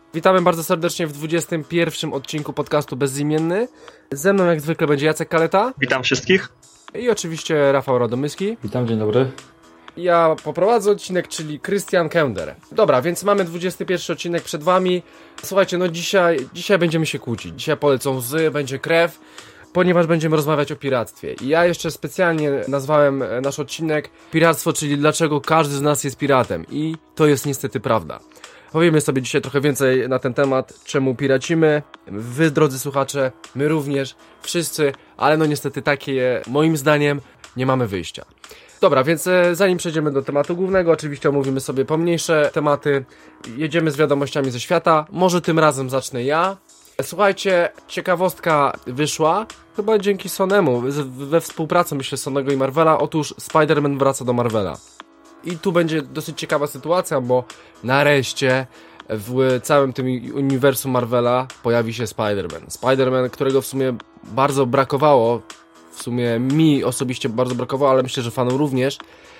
Witamy bardzo serdecznie w 21. odcinku podcastu Bezimienny. Ze mną jak zwykle będzie Jacek Kaleta. Witam wszystkich. I oczywiście Rafał Radomyski. Witam, dzień dobry. Ja poprowadzę odcinek, czyli Christian Kender. Dobra, więc mamy 21 odcinek przed wami. Słuchajcie, no dzisiaj będziemy się kłócić. Dzisiaj polecą łzy, będzie krew, ponieważ będziemy rozmawiać o piractwie. I ja jeszcze specjalnie nazwałem nasz odcinek Piractwo, czyli dlaczego każdy z nas jest piratem. I to jest niestety prawda. Powiemy sobie dzisiaj trochę więcej na ten temat, czemu piracimy. Wy, drodzy słuchacze, my również, wszyscy, ale no niestety takie, moim zdaniem, nie mamy wyjścia. Dobra, więc zanim przejdziemy do tematu głównego, oczywiście omówimy sobie pomniejsze tematy. Jedziemy z wiadomościami ze świata. Może tym razem zacznę ja. Słuchajcie, ciekawostka wyszła, chyba dzięki Sonemu, we współpracy myślę Sonego i Marvela. Otóż Spider-Man wraca do Marvela. I tu będzie dosyć ciekawa sytuacja, bo nareszcie w całym tym uniwersum Marvela pojawi się Spider-Man. Spider-Man, którego w sumie bardzo brakowało, w sumie mi osobiście bardzo brakowało, ale myślę, że fanom również.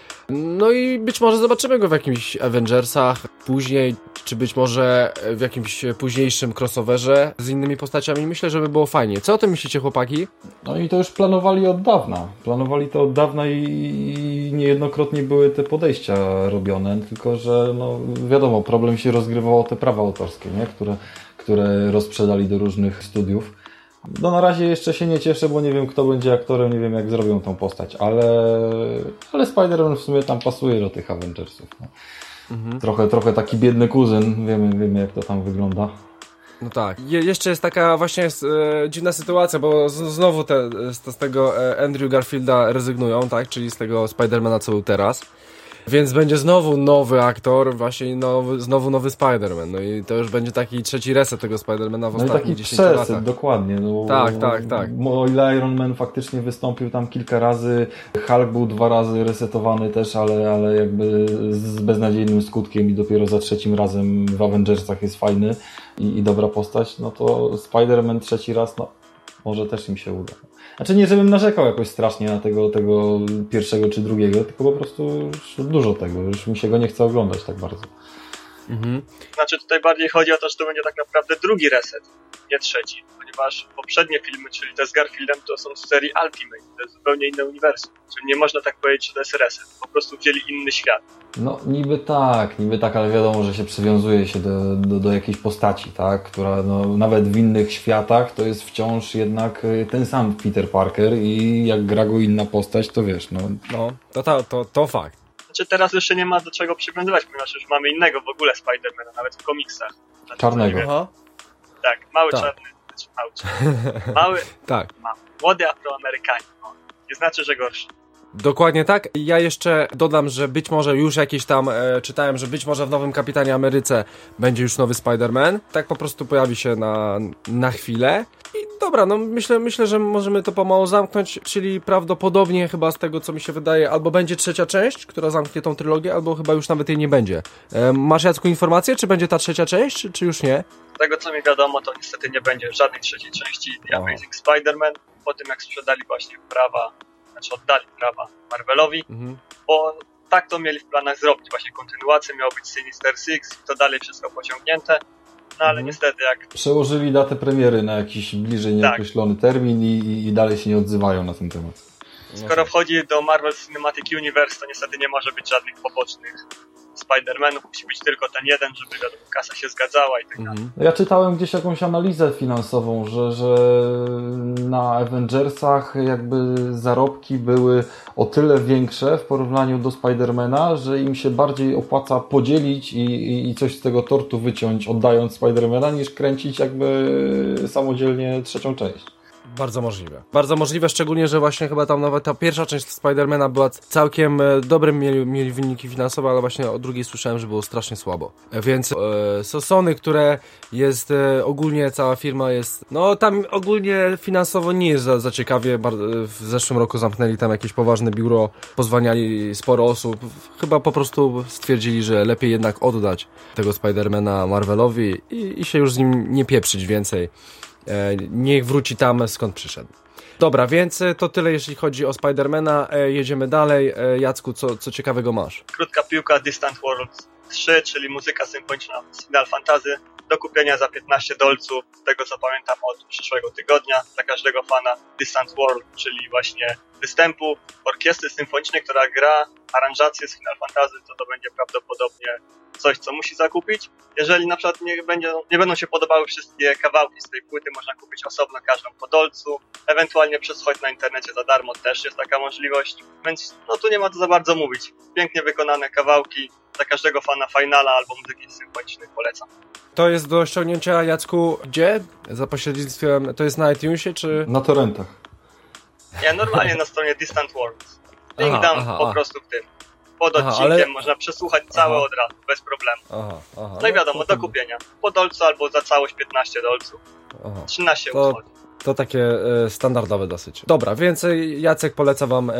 No i być może zobaczymy go w jakimś Avengersach później, czy być może w jakimś późniejszym crossoverze z innymi postaciami. Myślę, że by było fajnie. Co o tym myślicie, chłopaki? No i to już planowali od dawna. Planowali to od dawna i niejednokrotnie były te podejścia robione, tylko że no wiadomo, problem się rozgrywał o te prawa autorskie, nie? Które rozprzedali do różnych studiów. No na razie jeszcze się nie cieszę, bo nie wiem kto będzie aktorem, nie wiem jak zrobią tą postać, ale Spider-Man w sumie tam pasuje do tych Avengersów. No. Trochę taki biedny kuzyn, wiemy jak to tam wygląda. No tak. Jeszcze jest taka właśnie dziwna sytuacja, bo znowu z tego Andrew Garfielda rezygnują, tak? Czyli z tego Spidermana, co był teraz. Więc będzie znowu nowy aktor, właśnie znowu nowy Spider-Man. No i to już będzie taki trzeci reset tego Spider-Mana w ostatnich 10 latach. No i taki dokładnie. No, tak. O ile Iron Man faktycznie wystąpił tam kilka razy, Hulk był 2 razy resetowany też, ale jakby z beznadziejnym skutkiem i dopiero za 3 razem w Avengersach jest fajny i dobra postać, no to Spider-Man 3 raz, no może też im się uda. Znaczy nie, żebym narzekał jakoś strasznie na tego pierwszego czy drugiego, tylko po prostu już dużo tego, już mi się go nie chce oglądać tak bardzo. Znaczy tutaj bardziej chodzi o to, że to będzie tak naprawdę drugi reset, nie trzeci, ponieważ poprzednie filmy, czyli te z Garfieldem, to są z serii Ultimate, to jest zupełnie inne uniwersum, czyli nie można tak powiedzieć, że to jest reset, po prostu wzięli inny świat. No niby tak, ale wiadomo, że się przywiązuje się do jakiejś postaci, tak, która no, nawet w innych światach to jest wciąż jednak ten sam Peter Parker i jak gra go inna postać, to wiesz, no. No, to fakt. Znaczy teraz już się nie ma do czego przywiązywać, ponieważ już mamy innego w ogóle Spidermana, nawet w komiksach. Znaczy, czarnego. Aha. Tak, mały Tak. czarny, mały, Tak. młody Afroamerykanin, no. Nie znaczy, że gorszy. Dokładnie tak. Ja jeszcze dodam, że być może już jakieś tam czytałem, że być może w nowym Kapitanie Ameryce będzie już nowy Spider-Man. Tak po prostu pojawi się na chwilę. I dobra, no myślę, że możemy to pomału zamknąć, czyli prawdopodobnie chyba z tego, co mi się wydaje, albo będzie trzecia część, która zamknie tą trylogię, albo chyba już nawet jej nie będzie. Masz, Jacku, informację, czy będzie ta trzecia część, czy już nie? Z tego, co mi wiadomo, to niestety nie będzie żadnej trzeciej części The Amazing Spider-Man, po tym jak sprzedali właśnie oddali prawa Marvelowi, bo tak to mieli w planach zrobić, właśnie kontynuację, miało być Sinister Six i to dalej wszystko pociągnięte, no ale niestety jak... Przełożyli datę premiery na jakiś bliżej nieokreślony termin i dalej się nie odzywają na ten temat. Skoro wchodzi do Marvel Cinematic Universe, to niestety nie może być żadnych pobocznych Spider-Manów, musi być tylko ten jeden, żeby wiadomo, kasa się zgadzała i tak dalej. Ja czytałem gdzieś jakąś analizę finansową, że na Avengersach jakby zarobki były o tyle większe w porównaniu do Spidermana, że im się bardziej opłaca podzielić i coś z tego tortu wyciąć, oddając Spidermana, niż kręcić jakby samodzielnie trzecią część. Bardzo możliwe. Bardzo możliwe, szczególnie, że właśnie chyba tam nawet ta pierwsza część Spidermana była całkiem dobrym, mieli wyniki finansowe, ale właśnie o drugiej słyszałem, że było strasznie słabo. Więc Sony, które jest ogólnie, cała firma jest, no tam ogólnie finansowo nie jest za ciekawie. W zeszłym roku zamknęli tam jakieś poważne biuro, pozwaniali sporo osób. Chyba po prostu stwierdzili, że lepiej jednak oddać tego Spidermana Marvelowi i się już z nim nie pieprzyć więcej. Niech wróci tam, skąd przyszedł. Dobra, więc to tyle, jeśli chodzi o Spidermana. Jedziemy dalej. Jacku, co ciekawego masz? Krótka piłka Distant World 3, czyli muzyka symfoniczna z Final Fantasy. do kupienia za $15, z tego co pamiętam od przyszłego tygodnia, dla każdego fana Distant World, czyli właśnie występu orkiestry symfonicznej, która gra aranżację z Final Fantasy, to będzie prawdopodobnie coś, co musi zakupić. Jeżeli na przykład nie będą się podobały wszystkie kawałki z tej płyty, można kupić osobno każdą po dolcu, ewentualnie przesłuchać na internecie za darmo, też jest taka możliwość, więc no tu nie ma co za bardzo mówić. Pięknie wykonane kawałki, dla każdego fana Finala albo muzyki symfonicznej polecam. To jest do ściągnięcia, Jacku, gdzie? Za pośrednictwem, to jest na iTunesie, czy? Na torrentach. Nie, normalnie na stronie Distant World. Link dam po prostu w tym. Pod odcinkiem można przesłuchać całe od razu, bez problemu. No i wiadomo, do kupienia. Po dolcu albo za całość $15. 13 usług. To takie standardowe dosyć. Dobra, więcej Jacek poleca wam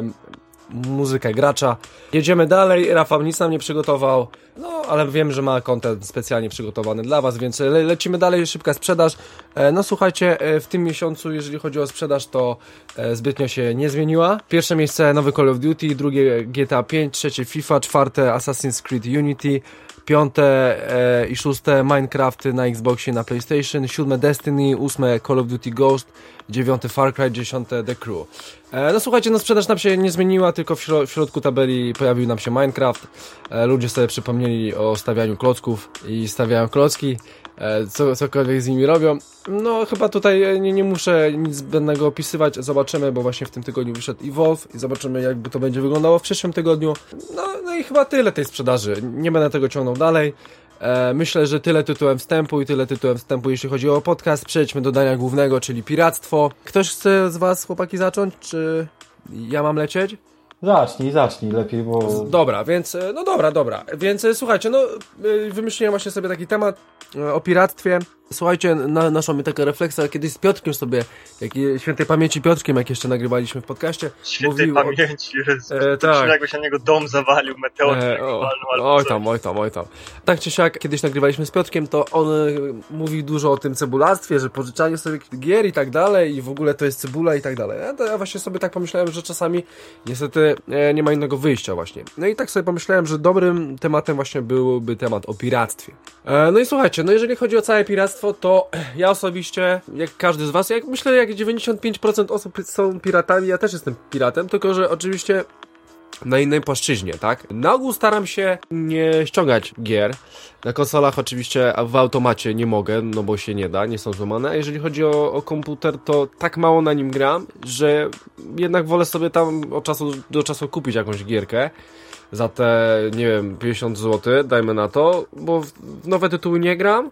muzykę gracza. Jedziemy dalej. Rafał nic nam nie przygotował, no ale wiem, że ma content specjalnie przygotowany dla was, więc lecimy dalej. Szybka sprzedaż. No słuchajcie, w tym miesiącu, jeżeli chodzi o sprzedaż, to zbytnio się nie zmieniła. Pierwsze miejsce nowy Call of Duty, drugie GTA 5, trzecie FIFA, czwarte Assassin's Creed Unity, piąte i szóste Minecrafty na Xboxie, na PlayStation, siódme Destiny, ósme Call of Duty Ghost, dziewiąte Far Cry, dziesiąte The Crew. No słuchajcie, no sprzedaż nam się nie zmieniła, tylko w środku tabeli pojawił nam się Minecraft. Ludzie sobie przypomnieli o stawianiu klocków i stawiają klocki, cokolwiek z nimi robią. No chyba tutaj nie muszę nic zbędnego opisywać, zobaczymy, bo właśnie w tym tygodniu wyszedł Evolve i zobaczymy, jakby to będzie wyglądało w przyszłym tygodniu. No i chyba tyle tej sprzedaży, nie będę tego ciągnął dalej. Myślę, że tyle tytułem wstępu i tyle tytułem wstępu, jeśli chodzi o podcast. Przejdźmy do dania głównego, czyli piractwo. Ktoś chce z was, chłopaki, zacząć, czy ja mam lecieć? Zacznij lepiej, bo... Dobra, więc, no dobra, więc słuchajcie, no wymyśliłem właśnie sobie taki temat o piractwie. Słuchajcie, naszła mnie taka refleksja, kiedyś z Piotrkiem sobie, świętej pamięci Piotrkiem, jak jeszcze nagrywaliśmy w podcaście. Świętej pamięci, tak. Jakby się na niego dom zawalił, meteor oj tam. Tak czy siak, kiedyś nagrywaliśmy z Piotrkiem, to on mówi dużo o tym cebulactwie, że pożyczanie sobie gier i tak dalej i w ogóle to jest cebula i tak dalej. Ja właśnie sobie tak pomyślałem, że czasami niestety nie ma innego wyjścia właśnie. No i tak sobie pomyślałem, że dobrym tematem właśnie byłby temat o piractwie. No i słuchajcie, no jeżeli chodzi o całe piractwo, to ja osobiście, jak każdy z was, myślę, jak 95% osób są piratami, ja też jestem piratem, tylko że oczywiście na innej płaszczyźnie, tak? Na ogół staram się nie ściągać gier. Na konsolach oczywiście w automacie nie mogę, no bo się nie da, nie są złamane. A jeżeli chodzi o komputer, to tak mało na nim gram, że jednak wolę sobie tam od czasu do czasu kupić jakąś gierkę za te, nie wiem, 50 zł, dajmy na to, bo w nowe tytuły nie gram.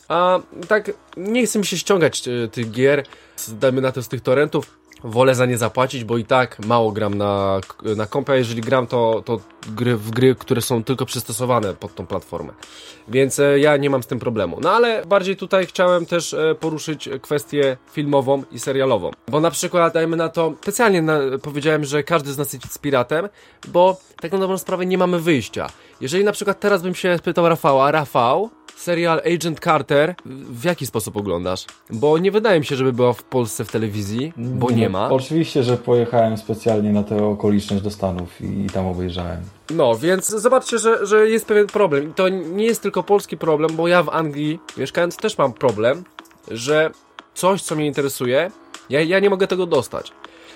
A tak nie chcę mi się ściągać tych gier, dajmy na to z tych torrentów, wolę za nie zapłacić, bo i tak mało gram na kompie, a jeżeli gram to gry, które są tylko przystosowane pod tą platformę. Więc ja nie mam z tym problemu. No ale bardziej tutaj chciałem też poruszyć kwestię filmową i serialową. Bo na przykład, dajmy na to, specjalnie powiedziałem, że każdy z nas jest piratem, bo tak na dobrą sprawę nie mamy wyjścia. Jeżeli na przykład teraz bym się spytał Rafał, serial Agent Carter, w jaki sposób oglądasz? Bo nie wydaje mi się, żeby była w Polsce w telewizji, bo nie ma. Oczywiście, że pojechałem specjalnie na tę okoliczność do Stanów i tam obejrzałem. No, więc zobaczcie, że jest pewien problem. I to nie jest tylko polski problem, bo ja w Anglii mieszkając też mam problem, że coś, co mnie interesuje, ja nie mogę tego dostać.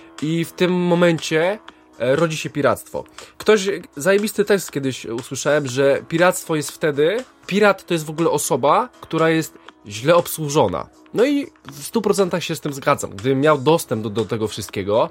I w tym momencie rodzi się piractwo. Zajebisty tekst kiedyś usłyszałem, że piractwo jest wtedy, pirat to jest w ogóle osoba, która jest źle obsłużona. No i w 100% się z tym zgadzam. Gdybym miał dostęp do tego wszystkiego,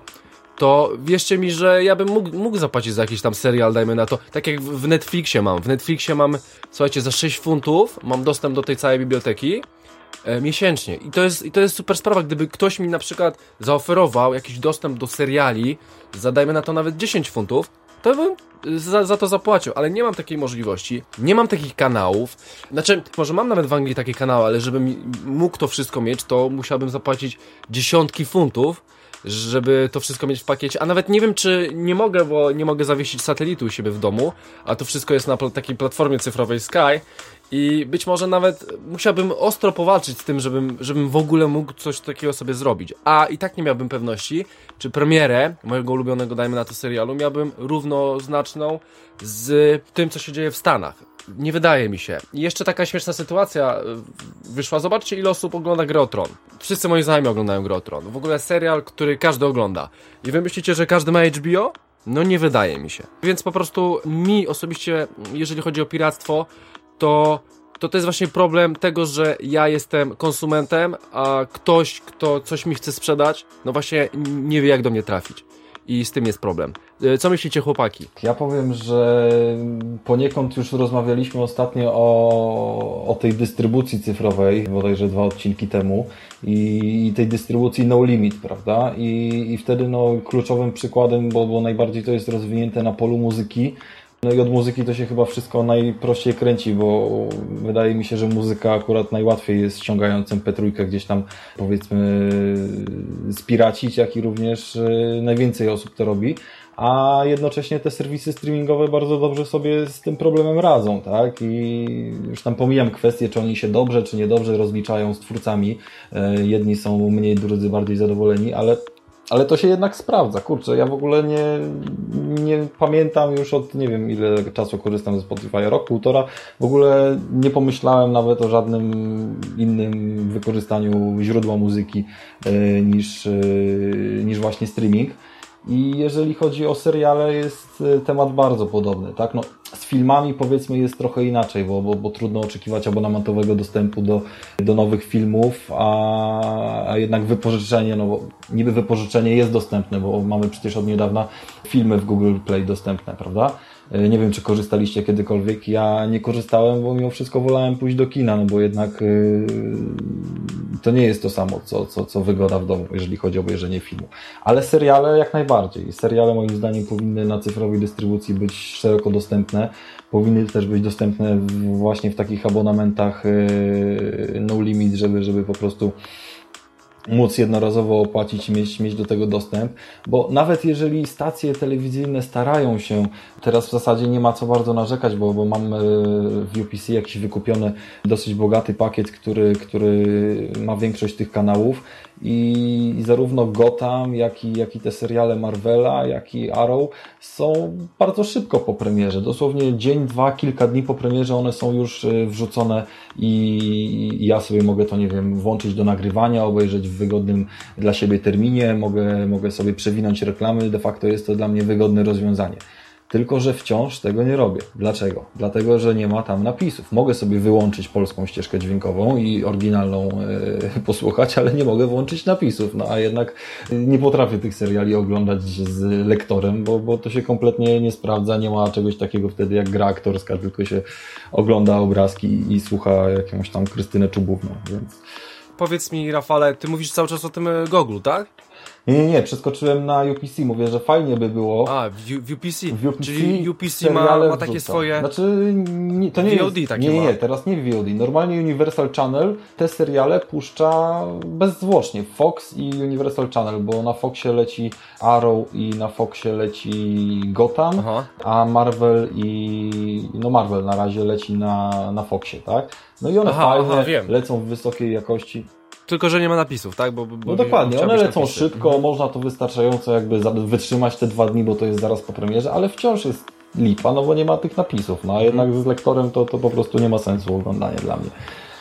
to wierzcie mi, że ja bym mógł zapłacić za jakiś tam serial, dajmy na to, tak jak w Netflixie mam. W Netflixie mam, słuchajcie, za 6 funtów mam dostęp do tej całej biblioteki miesięcznie. I to jest super sprawa, gdyby ktoś mi na przykład zaoferował jakiś dostęp do seriali, zadajmy na to nawet 10 funtów, to bym za to zapłacił, ale nie mam takiej możliwości, nie mam takich kanałów, znaczy, może mam nawet w Anglii takie kanały, ale żebym mógł to wszystko mieć, to musiałbym zapłacić dziesiątki funtów, żeby to wszystko mieć w pakiecie, a nawet nie wiem, czy nie mogę, bo nie mogę zawiesić satelitu u siebie w domu, a to wszystko jest na takiej platformie cyfrowej Sky i być może nawet musiałbym ostro powalczyć z tym, żebym w ogóle mógł coś takiego sobie zrobić, a i tak nie miałbym pewności, czy premierę mojego ulubionego, dajmy na to, serialu miałbym równoznaczną z tym, co się dzieje w Stanach. Nie wydaje mi się. I jeszcze taka śmieszna sytuacja wyszła. Zobaczcie, ile osób ogląda Grę o Tron. Wszyscy moi znajomi oglądają Grę o Tron. W ogóle serial, który każdy ogląda. I wy myślicie, że każdy ma HBO? No nie wydaje mi się. Więc po prostu mi osobiście, jeżeli chodzi o piractwo, to jest właśnie problem tego, że ja jestem konsumentem, a ktoś, kto coś mi chce sprzedać, no właśnie nie wie, jak do mnie trafić. I z tym jest problem. Co myślicie, chłopaki? Ja powiem, że poniekąd już rozmawialiśmy ostatnio o tej dystrybucji cyfrowej, bodajże 2 odcinki temu, i tej dystrybucji No Limit, prawda? I wtedy kluczowym przykładem, bo najbardziej to jest rozwinięte na polu muzyki. No i od muzyki to się chyba wszystko najprościej kręci, bo wydaje mi się, że muzyka akurat najłatwiej jest ściągając MP3 gdzieś tam, powiedzmy, spiracić, jak i również najwięcej osób to robi. A jednocześnie te serwisy streamingowe bardzo dobrze sobie z tym problemem radzą, tak? I już tam pomijam kwestię, czy oni się dobrze, czy niedobrze rozliczają z twórcami. Jedni są mniej, drudzy bardziej zadowoleni, ale to się jednak sprawdza. Kurczę, ja w ogóle nie pamiętam już od nie wiem ile czasu korzystam ze Spotify, rok, półtora. W ogóle nie pomyślałem nawet o żadnym innym wykorzystaniu źródła muzyki niż właśnie streaming. I jeżeli chodzi o seriale, jest temat bardzo podobny, tak? No, z filmami powiedzmy jest trochę inaczej, bo trudno oczekiwać abonamentowego dostępu do nowych filmów, a jednak wypożyczenie, no bo niby wypożyczenie jest dostępne, bo mamy przecież od niedawna filmy w Google Play dostępne, prawda? Nie wiem, czy korzystaliście kiedykolwiek. Ja nie korzystałem, bo mimo wszystko wolałem pójść do kina, no bo jednak to nie jest to samo, co wygoda w domu, jeżeli chodzi o obejrzenie filmu. Ale seriale jak najbardziej. Seriale moim zdaniem powinny na cyfrowej dystrybucji być szeroko dostępne. Powinny też być dostępne właśnie w takich abonamentach no limit, żeby po prostu móc jednorazowo opłacić i mieć do tego dostęp, bo nawet jeżeli stacje telewizyjne starają się, teraz w zasadzie nie ma co bardzo narzekać, bo mam w UPC jakiś wykupiony dosyć bogaty pakiet, który ma większość tych kanałów i zarówno Gotham, jak i te seriale Marvela, jak i Arrow są bardzo szybko po premierze. Dosłownie dzień, dwa, kilka dni po premierze one są już wrzucone i ja sobie mogę to, nie wiem, włączyć do nagrywania, obejrzeć w wygodnym dla siebie terminie, mogę sobie przewinąć reklamy, de facto jest to dla mnie wygodne rozwiązanie. Tylko że wciąż tego nie robię. Dlaczego? Dlatego, że nie ma tam napisów. Mogę sobie wyłączyć polską ścieżkę dźwiękową i oryginalną posłuchać, ale nie mogę włączyć napisów. No a jednak nie potrafię tych seriali oglądać z lektorem, bo to się kompletnie nie sprawdza. Nie ma czegoś takiego wtedy jak gra aktorska, tylko się ogląda obrazki i słucha jakąś tam Krystynę Czubówną. Więc... Powiedz mi, Rafale, ty mówisz cały czas o tym Goglu, tak? Nie, przeskoczyłem na UPC, mówię, że fajnie by było. A, w UPC. Czyli UPC ma takie swoje... Znaczy, to nie VOD jest... takie Nie, teraz nie VOD. Normalnie Universal Channel te seriale puszcza bezzwłocznie. Fox i Universal Channel, bo na Foxie leci Arrow i na Foxie leci Gotham, aha, a Marvel Marvel na razie leci na Foxie, tak? No i one fajnie lecą w wysokiej jakości. Tylko, że nie ma napisów, tak? No dokładnie, one lecą szybko, można to wystarczająco jakby wytrzymać te 2 dni, bo to jest zaraz po premierze, ale wciąż jest lipa, no bo nie ma tych napisów, no a jednak z lektorem to po prostu nie ma sensu oglądanie dla mnie.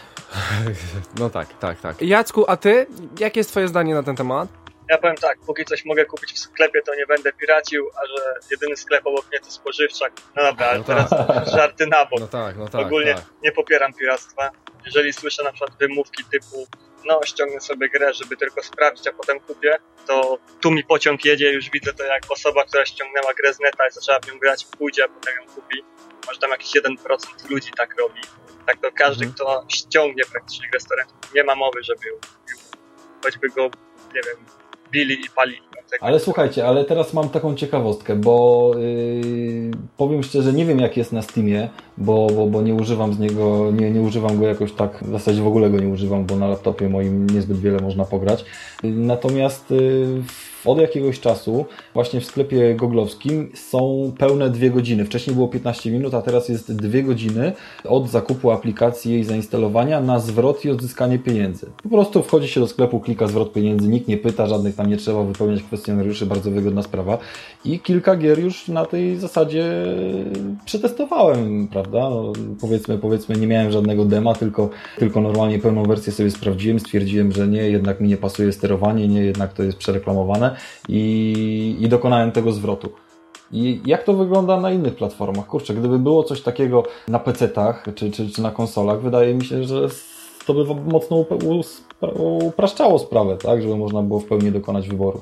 No tak. Jacku, a ty? Jakie jest twoje zdanie na ten temat? Ja powiem tak, póki coś mogę kupić w sklepie, to nie będę piracił, a że jedyny sklep obok mnie to spożywczak. No dobra, ale teraz żarty na bok. No tak. Ogólnie nie popieram piractwa. Jeżeli słyszę na przykład wymówki typu ściągnę sobie grę, żeby tylko sprawdzić, a potem kupię, to tu mi pociąg jedzie, już widzę to jak osoba, która ściągnęła grę z neta i zaczęła w nią grać, pójdzie, a potem ją kupi. Może tam jakiś 1% ludzi tak robi. Tak to każdy, kto ściągnie praktycznie grę z torrentu, nie ma mowy, żeby ją kupił. Choćby go, nie wiem, bili i palili. Ale słuchajcie, ale teraz mam taką ciekawostkę, bo powiem szczerze, nie wiem jak jest na Steamie, bo nie używam z niego, nie używam go jakoś tak, w zasadzie w ogóle go nie używam, bo na laptopie moim niezbyt wiele można pograć. Natomiast od jakiegoś czasu właśnie w sklepie goglowskim są pełne 2 godziny. Wcześniej było 15 minut, a teraz jest 2 godziny od zakupu aplikacji, jej zainstalowania na zwrot i odzyskanie pieniędzy. Po prostu wchodzi się do sklepu, klika zwrot pieniędzy, nikt nie pyta, żadnych tam nie trzeba wypełniać kwestionariuszy, bardzo wygodna sprawa. I kilka gier już na tej zasadzie przetestowałem, prawda? No, powiedzmy, nie miałem żadnego dema, tylko normalnie pełną wersję sobie sprawdziłem, stwierdziłem, że nie, jednak mi nie pasuje sterowanie, nie, jednak to jest przereklamowane i dokonałem tego zwrotu. I jak to wygląda na innych platformach? Kurczę, gdyby było coś takiego na PC-tach czy na konsolach, wydaje mi się, że to by mocno upraszczało sprawę, tak? Żeby można było w pełni dokonać wyboru.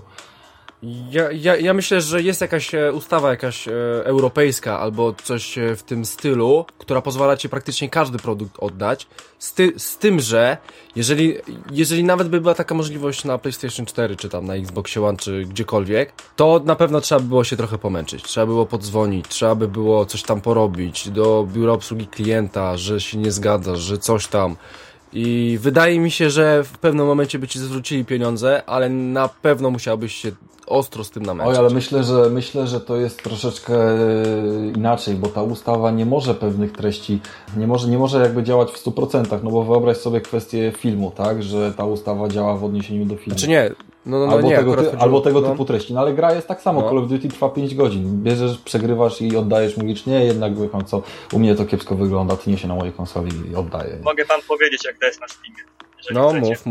Ja myślę, że jest jakaś ustawa europejska albo coś w tym stylu, która pozwala ci praktycznie każdy produkt oddać, z tym, że jeżeli nawet by była taka możliwość na PlayStation 4 czy tam na Xbox One czy gdziekolwiek, to na pewno trzeba by było się trochę pomęczyć, trzeba by było podzwonić, trzeba by było coś tam porobić do biura obsługi klienta, że się nie zgadzasz, że coś tam. I wydaje mi się, że w pewnym momencie by ci zwrócili pieniądze, ale na pewno musiałbyś się ostro z tym namęczyć. Oj, ale myślę, że to jest troszeczkę inaczej, bo ta ustawa nie może pewnych treści, nie może jakby działać w 100%, no bo wyobraź sobie kwestię filmu, tak, że ta ustawa działa w odniesieniu do filmu. Znaczy nie, albo tego typu treści, no ale gra jest tak samo, Call of Duty trwa 5 godzin, bierzesz, przegrywasz i oddajesz, mówisz, nie, jednak co, u mnie to kiepsko wygląda, tnie się na mojej konsoli i oddaję. Mogę wam powiedzieć, jak to jest na Steamie. No,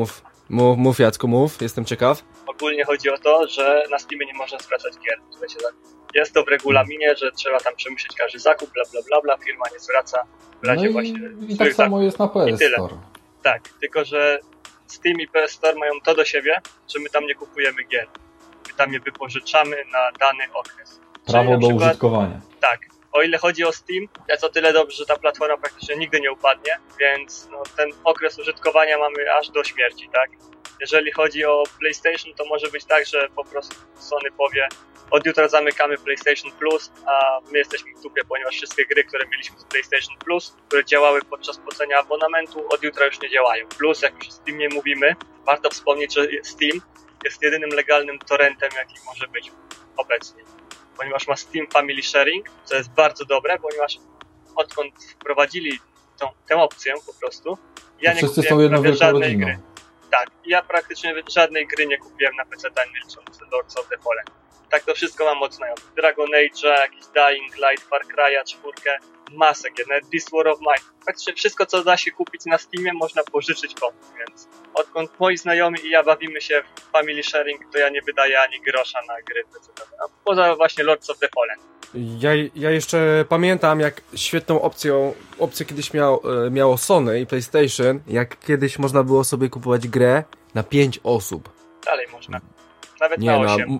mów Jacku, mów, jestem ciekaw. Ogólnie chodzi o to, że na Steamie nie można zwracać gier. Jest to w regulaminie, że trzeba tam przemyśleć każdy zakup, bla bla bla, bla, firma nie zwraca w razie właśnie. I tak samo jest na PS Store. Tak, tylko że Steam i PS Store mają to do siebie, że my tam nie kupujemy gier. My tam je wypożyczamy na dany okres. Prawo do użytkowania. Tak. O ile chodzi o Steam, jest o tyle dobrze, że ta platforma praktycznie nigdy nie upadnie, więc ten okres użytkowania mamy aż do śmierci, tak? Jeżeli chodzi o PlayStation, to może być tak, że po prostu Sony powie, od jutra zamykamy PlayStation Plus, a my jesteśmy w dupie, ponieważ wszystkie gry, które mieliśmy z PlayStation Plus, które działały podczas płacenia abonamentu, od jutra już nie działają. Plus, jak już o Steamie mówimy, warto wspomnieć, że Steam jest jedynym legalnym torrentem, jaki może być obecnie. Ponieważ ma Steam Family Sharing, co jest bardzo dobre, ponieważ odkąd wprowadzili tę opcję po prostu, ja nie kupiłem prawie żadnej gry. Tak, ja praktycznie żadnej gry nie kupiłem na PC, nie licząc Lords of the Fallen. Tak to wszystko mam od znajomych. Dragon Age'a, jakiś Dying Light, Far Cry'a, 4, masę gier, nawet This War of Mine. Praktycznie wszystko, co da się kupić na Steamie, można pożyczyć komuś, więc odkąd moi znajomi i ja bawimy się w Family Sharing, to ja nie wydaję ani grosza na gry PC. Poza właśnie Lords of the Fallen. Ja jeszcze pamiętam, jak świetną opcję kiedyś miało Sony i PlayStation, jak kiedyś można było sobie kupować grę na 5 osób. Dalej można. Nawet na 8.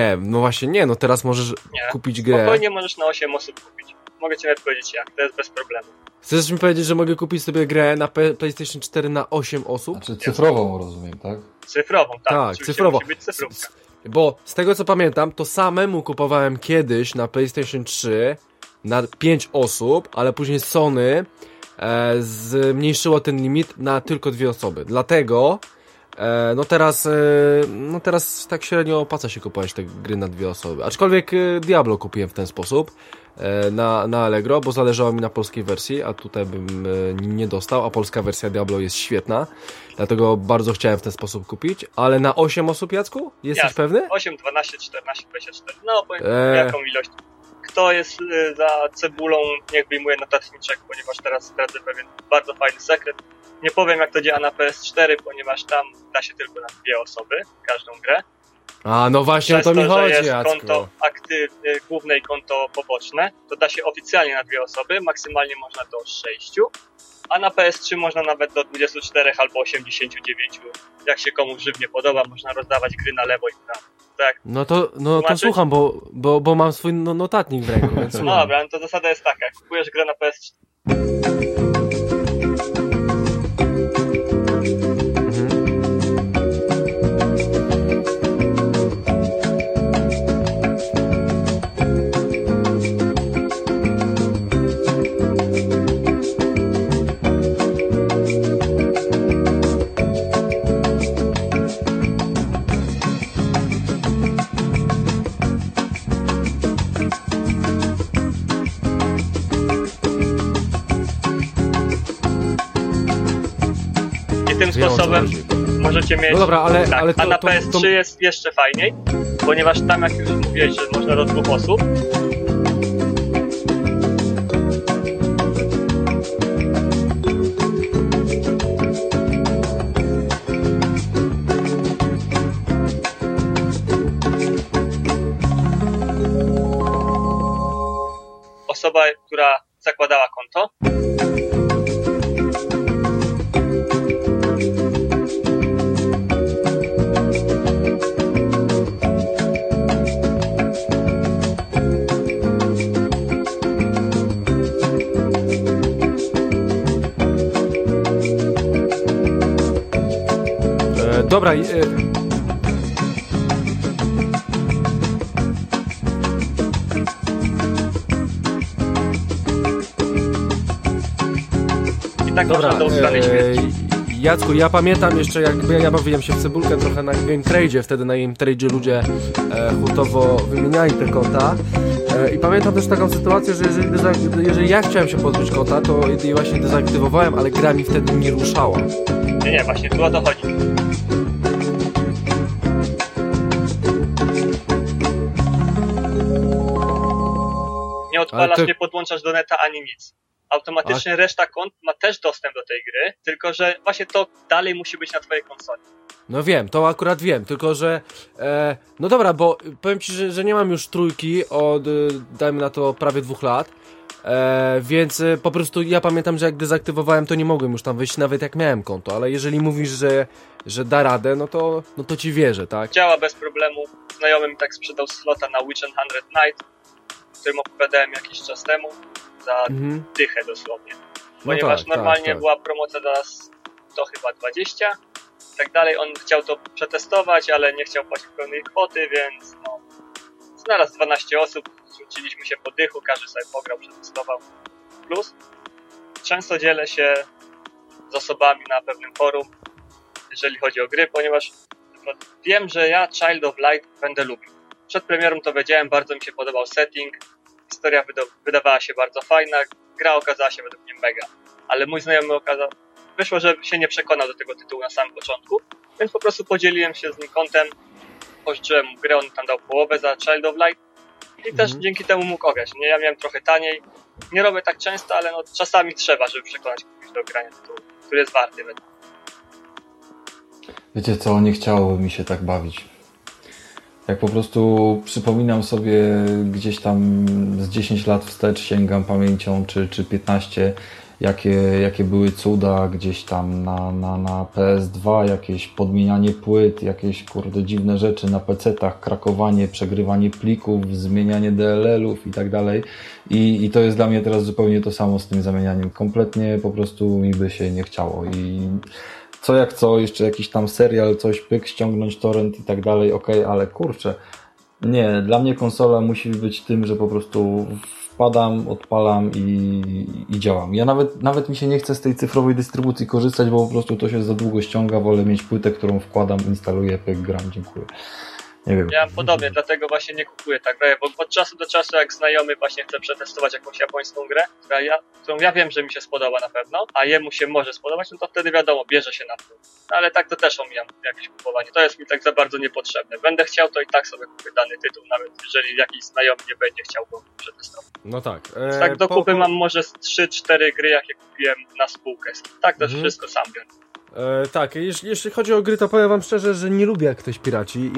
No teraz możesz kupić grę. Spokojnie możesz na 8 osób kupić. Mogę ci nawet powiedzieć jak, to jest bez problemu. Chcesz mi powiedzieć, że mogę kupić sobie grę na PlayStation 4 na 8 osób? Znaczy cyfrową, rozumiem, tak? Cyfrową, tak. Tak, cyfrową. Musi być cyfrówka. Bo z tego co pamiętam, to samemu kupowałem kiedyś na PlayStation 3 na 5 osób, ale później Sony zmniejszyło ten limit na tylko 2 osoby. Dlatego teraz tak średnio opłaca się kupować te gry na 2 osoby. Aczkolwiek Diablo kupiłem w ten sposób na Allegro, bo zależało mi na polskiej wersji, a tutaj bym nie dostał, a polska wersja Diablo jest świetna, dlatego bardzo chciałem w ten sposób kupić, ale na 8 osób, Jacku? Jesteś pewny? 8, 12, 14, 24, no powiem jaką ilość. Kto jest za cebulą, niech wyjmuje notatniczek, ponieważ teraz zdradzę pewien bardzo fajny sekret. Nie powiem jak to działa na PS4, ponieważ tam da się tylko na 2 osoby każdą grę. A, no właśnie o to mi chodzi, jest Jacku. konto główne i konto poboczne, to da się oficjalnie na 2 osoby, maksymalnie można do 6, a na PS3 można nawet do 24 albo 89. Jak się komuś żywnie podoba, można rozdawać gry na lewo i prawo. Tak. No to słucham, bo mam swój notatnik w ręku, więc no dobra, no to zasada jest taka, jak kupujesz grę na PS4, tym sposobem możecie mieć... No dobra, ale a na PS3 jest jeszcze fajniej, ponieważ tam, jak już mówiłeś, że można do 2 osób, osoba, która zakładała konto, dobra, i tak można do ustanej śmierci. Jacku, ja pamiętam jeszcze, ja bawiłem się w cebulkę trochę na Game Trade'zie, wtedy na Game Trade'zie ludzie hurtowo wymieniali te konta i pamiętam też taką sytuację, że jeżeli ja chciałem się pozbyć konta, to je właśnie dezaktywowałem, ale gra mi wtedy nie ruszała. Nie, właśnie tu o to chodzi. Nie odpalasz, nie podłączasz do neta ani nic. Automatycznie reszta kont ma też dostęp do tej gry, tylko że właśnie to dalej musi być na twojej konsoli. No wiem, to akurat wiem, tylko że no dobra, bo powiem ci, że nie mam już trójki od, dajmy na to, prawie 2 lat, więc po prostu ja pamiętam, że jak dezaktywowałem, to nie mogłem już tam wejść, nawet jak miałem konto, ale jeżeli mówisz, że da radę, no to ci wierzę, tak? Działa bez problemu. Znajomy mi tak sprzedał slota na Witch 100 Night, o którym opowiadałem jakiś czas temu, za dychę dosłownie. Ponieważ normalnie była promocja dla nas to chyba 20 i tak dalej. On chciał to przetestować, ale nie chciał płacić pełnej kwoty, więc no, znalazł 12 osób, zwróciliśmy się po dychu, każdy sobie pograł, przetestował. Plus często dzielę się z osobami na pewnym forum, jeżeli chodzi o gry, ponieważ wiem, że ja Child of Light będę lubił. Przed premierą to wiedziałem, bardzo mi się podobał setting, historia wydawała się bardzo fajna, gra okazała się według mnie mega. Ale mój znajomy wyszło, że się nie przekonał do tego tytułu na samym początku, więc po prostu podzieliłem się z nim kontem, pożyczyłem mu grę, on tam dał połowę za Child of Light i też dzięki temu mógł ograć. Ja miałem trochę taniej, nie robię tak często, ale no, czasami trzeba, żeby przekonać kogoś do grania tytułu, który jest warty. Wiecie co, nie chciałoby mi się tak bawić. Jak po prostu przypominam sobie gdzieś tam z 10 lat wstecz, sięgam pamięcią, czy 15, jakie były cuda gdzieś tam na PS2, jakieś podmienianie płyt, jakieś kurde dziwne rzeczy na PC-tach, krakowanie, przegrywanie plików, zmienianie DLL-ów i tak dalej. I to jest dla mnie teraz zupełnie to samo z tym zamienianiem. Kompletnie po prostu mi by się nie chciało i co jak co, jeszcze jakiś tam serial, coś pyk, ściągnąć torrent i tak dalej, okej, ale kurczę, nie, dla mnie konsola musi być tym, że po prostu wpadam, odpalam i działam. Ja nawet mi się nie chce z tej cyfrowej dystrybucji korzystać, bo po prostu to się za długo ściąga, wolę mieć płytę, którą wkładam, instaluję, pyk, gram, dziękuję. Nie wiem. Ja mam podobnie, dlatego właśnie nie kupuję tak grę, bo od czasu do czasu jak znajomy właśnie chce przetestować jakąś japońską grę, którą ja wiem, że mi się spodoba na pewno, a jemu się może spodobać, no to wtedy wiadomo, bierze się na to. No, ale tak to też omijam jakieś kupowanie. To jest mi tak za bardzo niepotrzebne. Będę chciał, to i tak sobie kupię dany tytuł, nawet jeżeli jakiś znajomy nie będzie chciał go przetestować. No tak. Tak do kupy mam może 3-4 gry, jakie kupiłem na spółkę. Tak też wszystko sam biorę. Tak, jeśli chodzi o gry, to powiem wam szczerze, że nie lubię jak ktoś piraci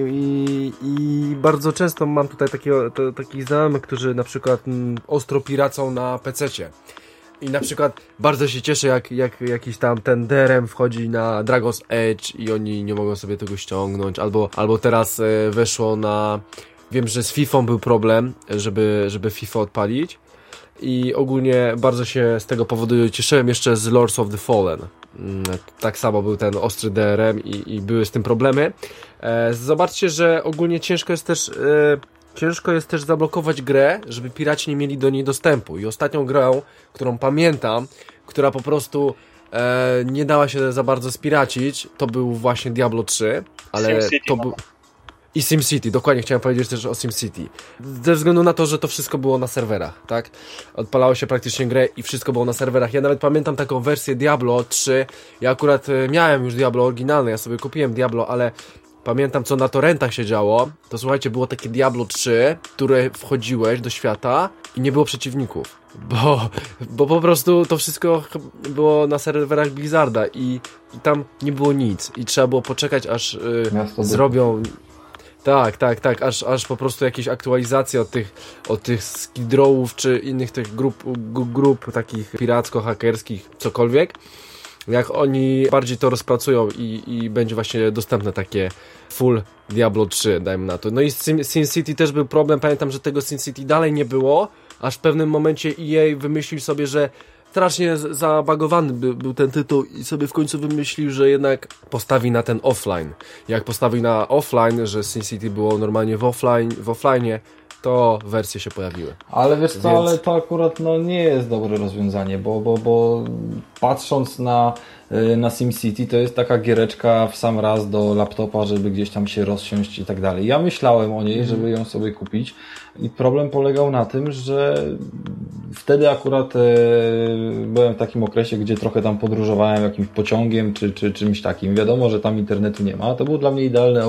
i bardzo często mam tutaj takich znajomych, którzy na przykład ostro piracą na PC-cie. I na przykład bardzo się cieszę, jak jakiś tam ten DRM wchodzi na Dragon's Edge i oni nie mogą sobie tego ściągnąć, albo teraz weszło na... Wiem, że z FIFA był problem, żeby FIFA odpalić i ogólnie bardzo się z tego powodu cieszyłem jeszcze z Lords of the Fallen. Tak samo był ten ostry DRM i były z tym problemy. Zobaczcie, że ogólnie ciężko jest też zablokować grę, żeby piraci nie mieli do niej dostępu. I ostatnią grą, którą pamiętam, która po prostu nie dała się za bardzo spiracić, to był właśnie Diablo 3, ale to był... I SimCity, dokładnie chciałem powiedzieć też o SimCity. Ze względu na to, że to wszystko było na serwerach, tak? Odpalało się praktycznie grę i wszystko było na serwerach. Ja nawet pamiętam taką wersję Diablo 3. Ja akurat miałem już Diablo oryginalne, ja sobie kupiłem Diablo, ale pamiętam, co na torrentach się działo. To słuchajcie, było takie Diablo 3, które wchodziłeś do świata i nie było przeciwników. Bo po prostu to wszystko było na serwerach Blizzarda i tam nie było nic. I trzeba było poczekać, aż zrobią... Tak, aż po prostu jakieś aktualizacje od tych skidrowów czy innych tych grup takich piracko-hakerskich, cokolwiek. Jak oni bardziej to rozpracują i będzie właśnie dostępne takie full Diablo 3, dajmy na to. No i z SimCity też był problem, pamiętam, że tego SimCity dalej nie było, aż w pewnym momencie EA wymyślił sobie, że strasznie zabagowany był ten tytuł i sobie w końcu wymyślił, że jednak postawi na ten offline. Jak postawił na offline, że SimCity było normalnie w offline, to wersje się pojawiły. Ale wiesz co, ale to akurat nie jest dobre rozwiązanie, bo patrząc na SimCity, to jest taka giereczka w sam raz do laptopa, żeby gdzieś tam się rozsiąść i tak dalej. Ja myślałem o niej, żeby ją sobie kupić i problem polegał na tym, że wtedy akurat byłem w takim okresie, gdzie trochę tam podróżowałem jakimś pociągiem czy czymś takim. Wiadomo, że tam internetu nie ma. To był dla mnie idealny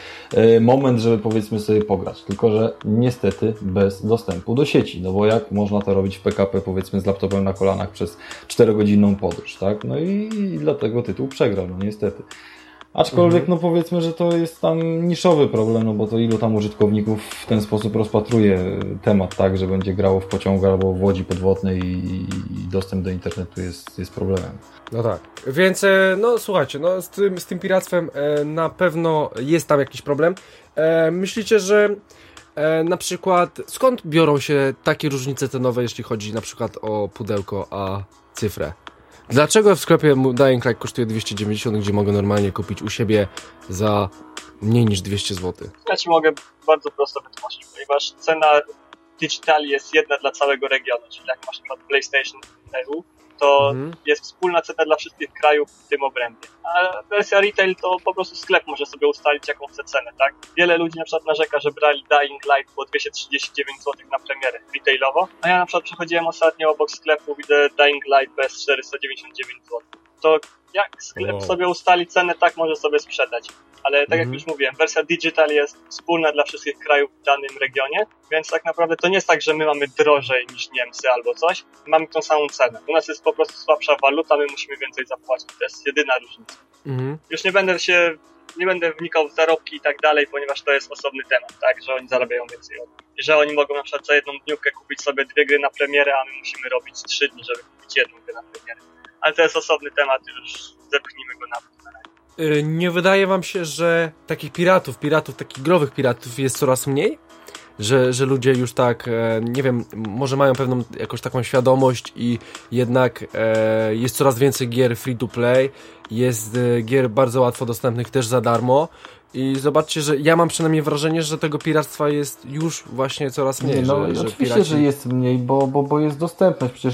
moment, żeby powiedzmy sobie pograć. Tylko że niestety bez dostępu do sieci. No bo jak można to robić w PKP powiedzmy z laptopem na kolanach przez 4-godzinną podróż, tak? No i dlatego tytuł przegrał, no niestety. Aczkolwiek, no powiedzmy, że to jest tam niszowy problem, no bo to ilu tam użytkowników w ten sposób rozpatruje temat, tak, że będzie grało w pociągu albo w łodzi podwodnej i dostęp do internetu jest problemem. No tak, więc no słuchajcie, no z tym piractwem na pewno jest tam jakiś problem. Myślicie, że na przykład skąd biorą się takie różnice cenowe, jeśli chodzi na przykład o pudełko a cyfrę? Dlaczego w sklepie Dying Light kosztuje 290, gdzie mogę normalnie kupić u siebie za mniej niż 200 zł? Ja Ci mogę bardzo prosto wytłumaczyć, ponieważ cena Digitali jest jedna dla całego regionu, czyli jak masz na przykład PlayStation EU, to jest wspólna cena dla wszystkich krajów w tym obrębie. A wersja retail to po prostu sklep może sobie ustalić, jaką chce cenę, tak? Wiele ludzi na przykład narzeka, że brali Dying Light po 239 zł na premierę retailowo, a ja na przykład przechodziłem ostatnio obok sklepu, widzę Dying Light bez 499 zł. To jak sklep sobie ustali cenę, tak może sobie sprzedać. Ale tak jak już mówiłem, wersja digital jest wspólna dla wszystkich krajów w danym regionie, więc tak naprawdę to nie jest tak, że my mamy drożej niż Niemcy albo coś, mamy tą samą cenę. U nas jest po prostu słabsza waluta, my musimy więcej zapłacić. To jest jedyna różnica. Już nie będę wnikał w zarobki i tak dalej, ponieważ to jest osobny temat, tak, że oni zarabiają więcej od nas. I że oni mogą na przykład za jedną dniówkę kupić sobie 2 gry na premierę, a my musimy robić 3 dni, żeby kupić jedną grę na premierę. Ale to jest osobny temat, już zepchnijmy go na razie. Nie wydaje wam się, że takich piratów, takich growych piratów jest coraz mniej? Że ludzie już tak, nie wiem, może mają pewną jakąś taką świadomość i jednak jest coraz więcej gier free to play, jest gier bardzo łatwo dostępnych też za darmo i zobaczcie, że ja mam przynajmniej wrażenie, że tego piractwa jest już właśnie coraz mniej. No że oczywiście, piraci... że jest mniej, bo jest dostępność. Przecież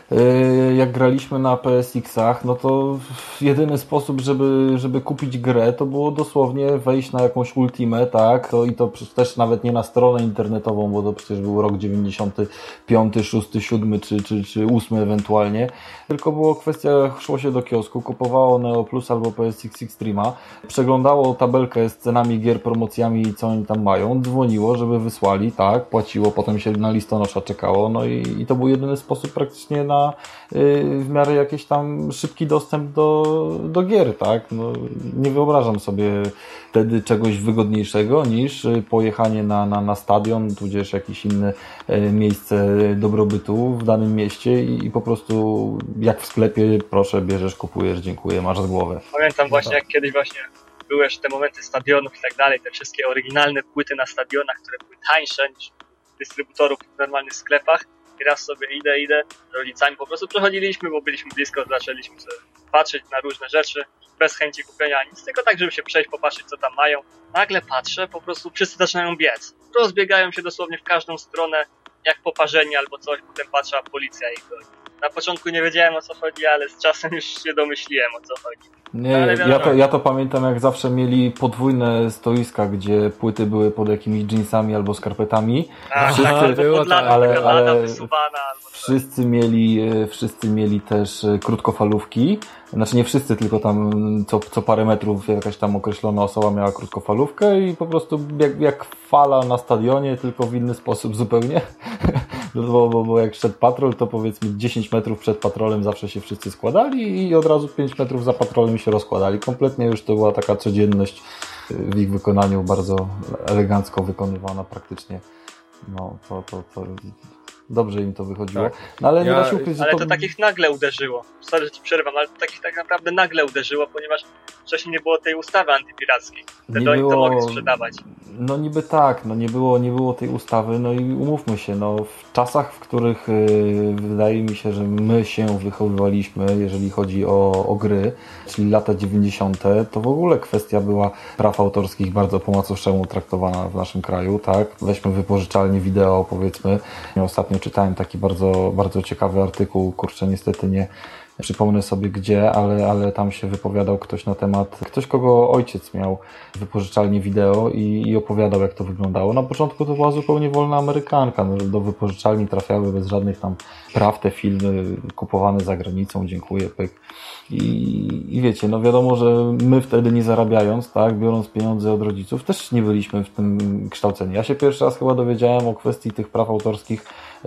jak graliśmy na PSX-ach, no to jedyny sposób, żeby kupić grę, to było dosłownie wejść na jakąś Ultimę, tak? I to też nawet nie na stronę internetową, bo to przecież był rok 95, 6, 7 czy 8 ewentualnie. Tylko było kwestia, szło się do kiosku, kupowało Neo Plus albo PSX Extrema, przeglądało tabelkę z cenami gier, promocjami i co oni tam mają, dzwoniło, żeby wysłali, tak, płaciło, potem się na listonosza czekało, no i to był jedyny sposób praktycznie na w miarę jakiś tam szybki dostęp do gier, tak, no nie wyobrażam sobie wtedy czegoś wygodniejszego niż pojechanie na stadion, tudzież jakieś inne miejsce dobrobytu w danym mieście i po prostu jak w sklepie, proszę, bierzesz, kupujesz, dziękuję, masz z głowę. Pamiętam właśnie, jak kiedyś właśnie były jeszcze te momenty stadionów i tak dalej, te wszystkie oryginalne płyty na stadionach, które były tańsze niż dystrybutorów w normalnych sklepach. I raz sobie idę, z rodzicami po prostu przechodziliśmy, bo byliśmy blisko, zaczęliśmy sobie patrzeć na różne rzeczy, bez chęci kupienia nic, tylko tak, żeby się przejść, popatrzeć, co tam mają. Nagle patrzę, po prostu wszyscy zaczynają biec. Rozbiegają się dosłownie w każdą stronę, jak poparzeni albo coś, potem patrzę, a policja ich goni. Na początku nie wiedziałem, o co chodzi, ale z czasem już się domyśliłem, o co chodzi. Nie, ja to pamiętam, jak zawsze mieli podwójne stoiska, gdzie płyty były pod jakimiś jeansami albo skarpetami. Ale wszyscy mieli też krótkofalówki. Znaczy nie wszyscy, tylko tam co parę metrów jakaś tam określona osoba miała krótkofalówkę i po prostu jak fala na stadionie, tylko w inny sposób zupełnie. Bo jak szedł patrol, to powiedzmy 10 metrów przed patrolem zawsze się wszyscy składali i od razu 5 metrów za patrolem się rozkładali. Kompletnie już to była taka codzienność w ich wykonaniu, bardzo elegancko wykonywana praktycznie. No to dobrze im to wychodziło. Tak. No, ale nie da się ukryć, że ale to takich nagle uderzyło. Sorry, że ci przerwam, ale to takich tak naprawdę nagle uderzyło, ponieważ wcześniej nie było tej ustawy antypirackiej. Wtedy oni to mogli sprzedawać. No niby tak, no nie było tej ustawy, no i umówmy się, no w czasach, w których wydaje mi się, że my się wychowywaliśmy, jeżeli chodzi o gry, czyli lata 90., to w ogóle kwestia była praw autorskich bardzo po macoszemu traktowana w naszym kraju, tak? Weźmy wypożyczalnie wideo, powiedzmy. Ostatnio czytałem taki bardzo, bardzo ciekawy artykuł, kurczę, niestety nie przypomnę sobie gdzie, ale tam się wypowiadał ktoś na temat, ktoś kogo ojciec miał wypożyczalnię wideo i opowiadał, jak to wyglądało. Na początku to była zupełnie wolna amerykanka, no, do wypożyczalni trafiały bez żadnych tam praw te filmy kupowane za granicą, dziękuję, pyk. I wiecie, no wiadomo, że my wtedy nie zarabiając, tak, biorąc pieniądze od rodziców, też nie byliśmy w tym kształceni. Ja się pierwszy raz chyba dowiedziałem o kwestii tych praw autorskich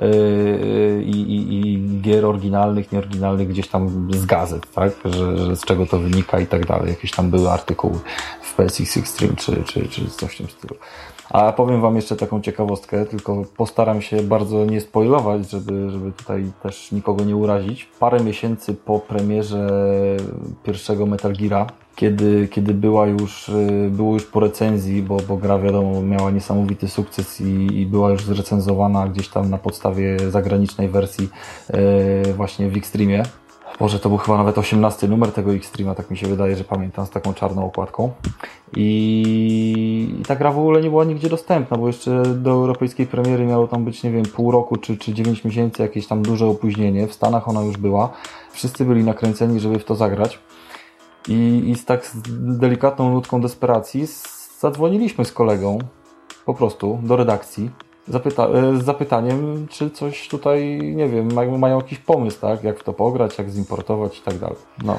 i gier oryginalnych, nieoryginalnych gdzieś tam z gazet, tak, że z czego to wynika i tak dalej. Jakieś tam były artykuły w PSX Extreme czy coś w tym stylu. A powiem wam jeszcze taką ciekawostkę, tylko postaram się bardzo nie spoilować, żeby tutaj też nikogo nie urazić. Parę miesięcy po premierze pierwszego Metal Geara, kiedy było już po recenzji, bo gra wiadomo miała niesamowity sukces i była już zrecenzowana gdzieś tam na podstawie zagranicznej wersji właśnie w Xtremie. Boże, to był chyba nawet 18 numer tego Xtrema, tak mi się wydaje, że pamiętam, z taką czarną okładką. I ta gra w ogóle nie była nigdzie dostępna, bo jeszcze do europejskiej premiery miało tam być, nie wiem, pół roku czy 9 miesięcy, jakieś tam duże opóźnienie. W Stanach ona już była. Wszyscy byli nakręceni, żeby w to zagrać. I z tak delikatną nutką desperacji zadzwoniliśmy z kolegą po prostu do redakcji z zapytaniem, czy coś tutaj, nie wiem, mają jakiś pomysł, tak? Jak w to pograć, jak zimportować i tak dalej. No.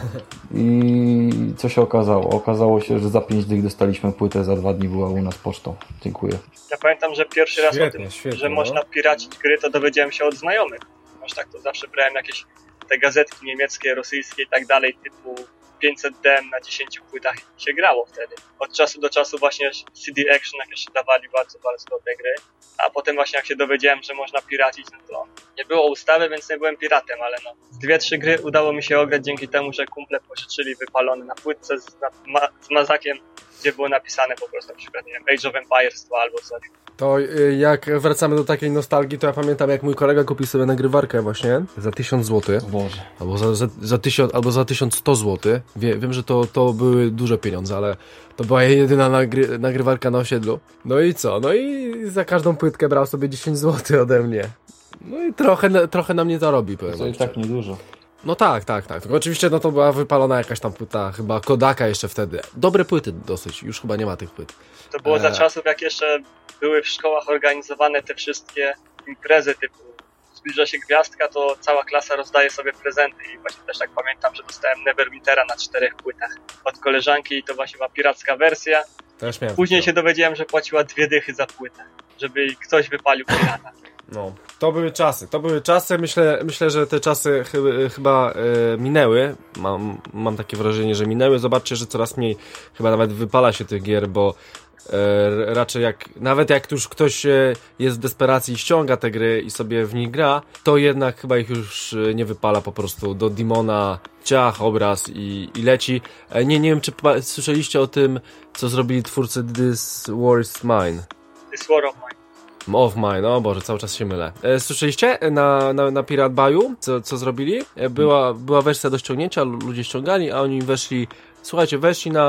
I co się okazało? Okazało się, że za 5 dych dostaliśmy płytę, za 2 dni była u nas pocztą. Dziękuję. Ja pamiętam, że pierwszy raz o tym, że można piracić gry, to dowiedziałem się od znajomych. Aż tak to zawsze brałem jakieś te gazetki niemieckie, rosyjskie i tak dalej, typu 500 dem na 10 płytach się grało wtedy. Od czasu do czasu właśnie CD Action jakieś dawali bardzo, bardzo dobre gry, a potem właśnie jak się dowiedziałem, że można piracić, no to nie było ustawy, więc nie byłem piratem, ale no z 2-3 gry udało mi się ograć dzięki temu, że kumple pożyczyli wypalone na płytce z mazakiem, gdzie było napisane po prostu na przykład, nie wiem, Age of Empires 2 albo coś. To jak wracamy do takiej nostalgii, to ja pamiętam, jak mój kolega kupił sobie nagrywarkę właśnie za 1000 zł. Boże. Albo za 1000, albo za 1100 zł. Wiem, że to były duże pieniądze, ale to była jedyna nagrywarka na osiedlu. No i co? No i za każdą płytkę brał sobie 10 zł ode mnie. No i trochę na mnie to robi, powiem. To i tak niedużo. No tak. Tylko oczywiście no to była wypalona jakaś tam płyta, chyba Kodaka jeszcze wtedy. Dobre płyty dosyć, już chyba nie ma tych płyt. To było za czasów, jak jeszcze były w szkołach organizowane te wszystkie imprezy typu zbliża się gwiazdka, to cała klasa rozdaje sobie prezenty i właśnie też tak pamiętam, że dostałem Neverwintera na 4 płytach od koleżanki i to właśnie była piracka wersja. Też miałem. Później się dowiedziałem, że płaciła 2 dychy za płytę, żeby ktoś wypalił pirata. No, to były czasy, myślę, że te czasy chyba minęły, mam takie wrażenie, że minęły. Zobaczcie, że coraz mniej chyba nawet wypala się tych gier, bo raczej nawet jak już ktoś jest w desperacji i ściąga te gry i sobie w nich gra, to jednak chyba ich już nie wypala po prostu do Demona, ciach, obraz i leci. Nie wiem, czy słyszeliście o tym, co zrobili twórcy This War is Mine. This War of Mine. Of Mine, o Boże, cały czas się mylę. Słyszeliście na Pirate Bayu, co zrobili? Była wersja do ściągnięcia, ludzie ściągali, a oni weszli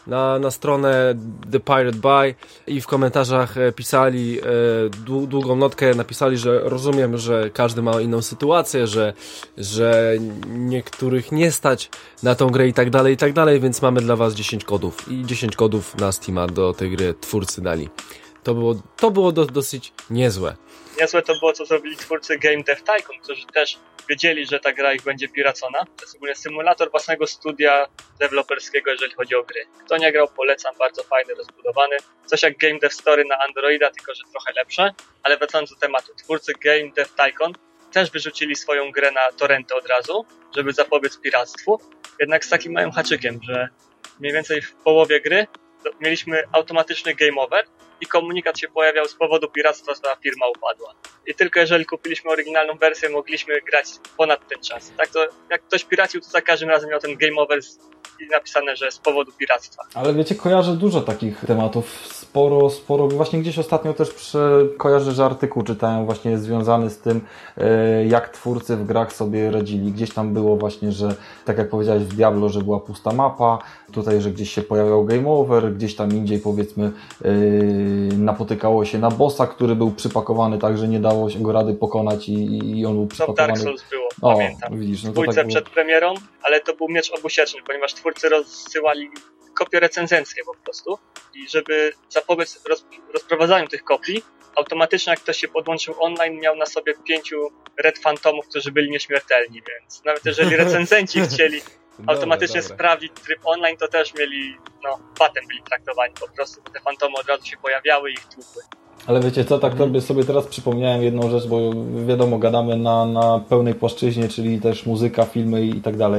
na stronę The Pirate Bay i w komentarzach pisali długą notkę, napisali, że rozumiem, że każdy ma inną sytuację, że niektórych nie stać na tą grę i tak dalej, więc mamy dla was 10 kodów i 10 kodów na Steama do tej gry twórcy dali. To było dosyć niezłe. Niezłe to było, co zrobili twórcy Game Dev Tycoon, którzy też wiedzieli, że ta gra ich będzie piracona. To jest ogólnie symulator własnego studia deweloperskiego, jeżeli chodzi o gry. Kto nie grał, polecam, bardzo fajny, rozbudowany. Coś jak Game Dev Story na Androida, tylko że trochę lepsze. Ale wracając do tematu, twórcy Game Dev Tycoon też wyrzucili swoją grę na torrenty od razu, żeby zapobiec piractwu. Jednak z takim małym haczykiem, że mniej więcej w połowie gry mieliśmy automatyczny game over i komunikat się pojawiał z powodu piractwa, ta firma upadła. I tylko jeżeli kupiliśmy oryginalną wersję, mogliśmy grać ponad ten czas. Tak to jak ktoś piracił, to za każdym razem miał ten game over i napisane, że z powodu piractwa. Ale wiecie, kojarzę dużo takich tematów, sporo, właśnie gdzieś ostatnio też kojarzę, że artykuł czytałem właśnie związany z tym, jak twórcy w grach sobie radzili. Gdzieś tam było właśnie, że tak jak powiedziałeś w Diablo, że była pusta mapa, tutaj, że gdzieś się pojawiał game over, gdzieś tam indziej powiedzmy napotykało się na bossa, który był przypakowany tak, że nie dało się go rady pokonać i on był przypakowany. To w Dark Souls było, pamiętam. Widzisz, no w dwójce tak przed premierą, ale to był miecz obusieczny, ponieważ twórcy rozsyłali kopie recenzenckie po prostu i żeby zapobiec rozprowadzaniu tych kopii, automatycznie jak ktoś się podłączył online, miał na sobie 5 Red Phantomów, którzy byli nieśmiertelni, więc nawet jeżeli recenzenci chcieli automatycznie sprawdzić tryb online, to też mieli, batem byli traktowani po prostu, bo te fantomy od razu się pojawiały i ich tłukły. Ale wiecie co, tak sobie teraz przypomniałem jedną rzecz, bo wiadomo, gadamy na pełnej płaszczyźnie, czyli też muzyka, filmy i tak dalej.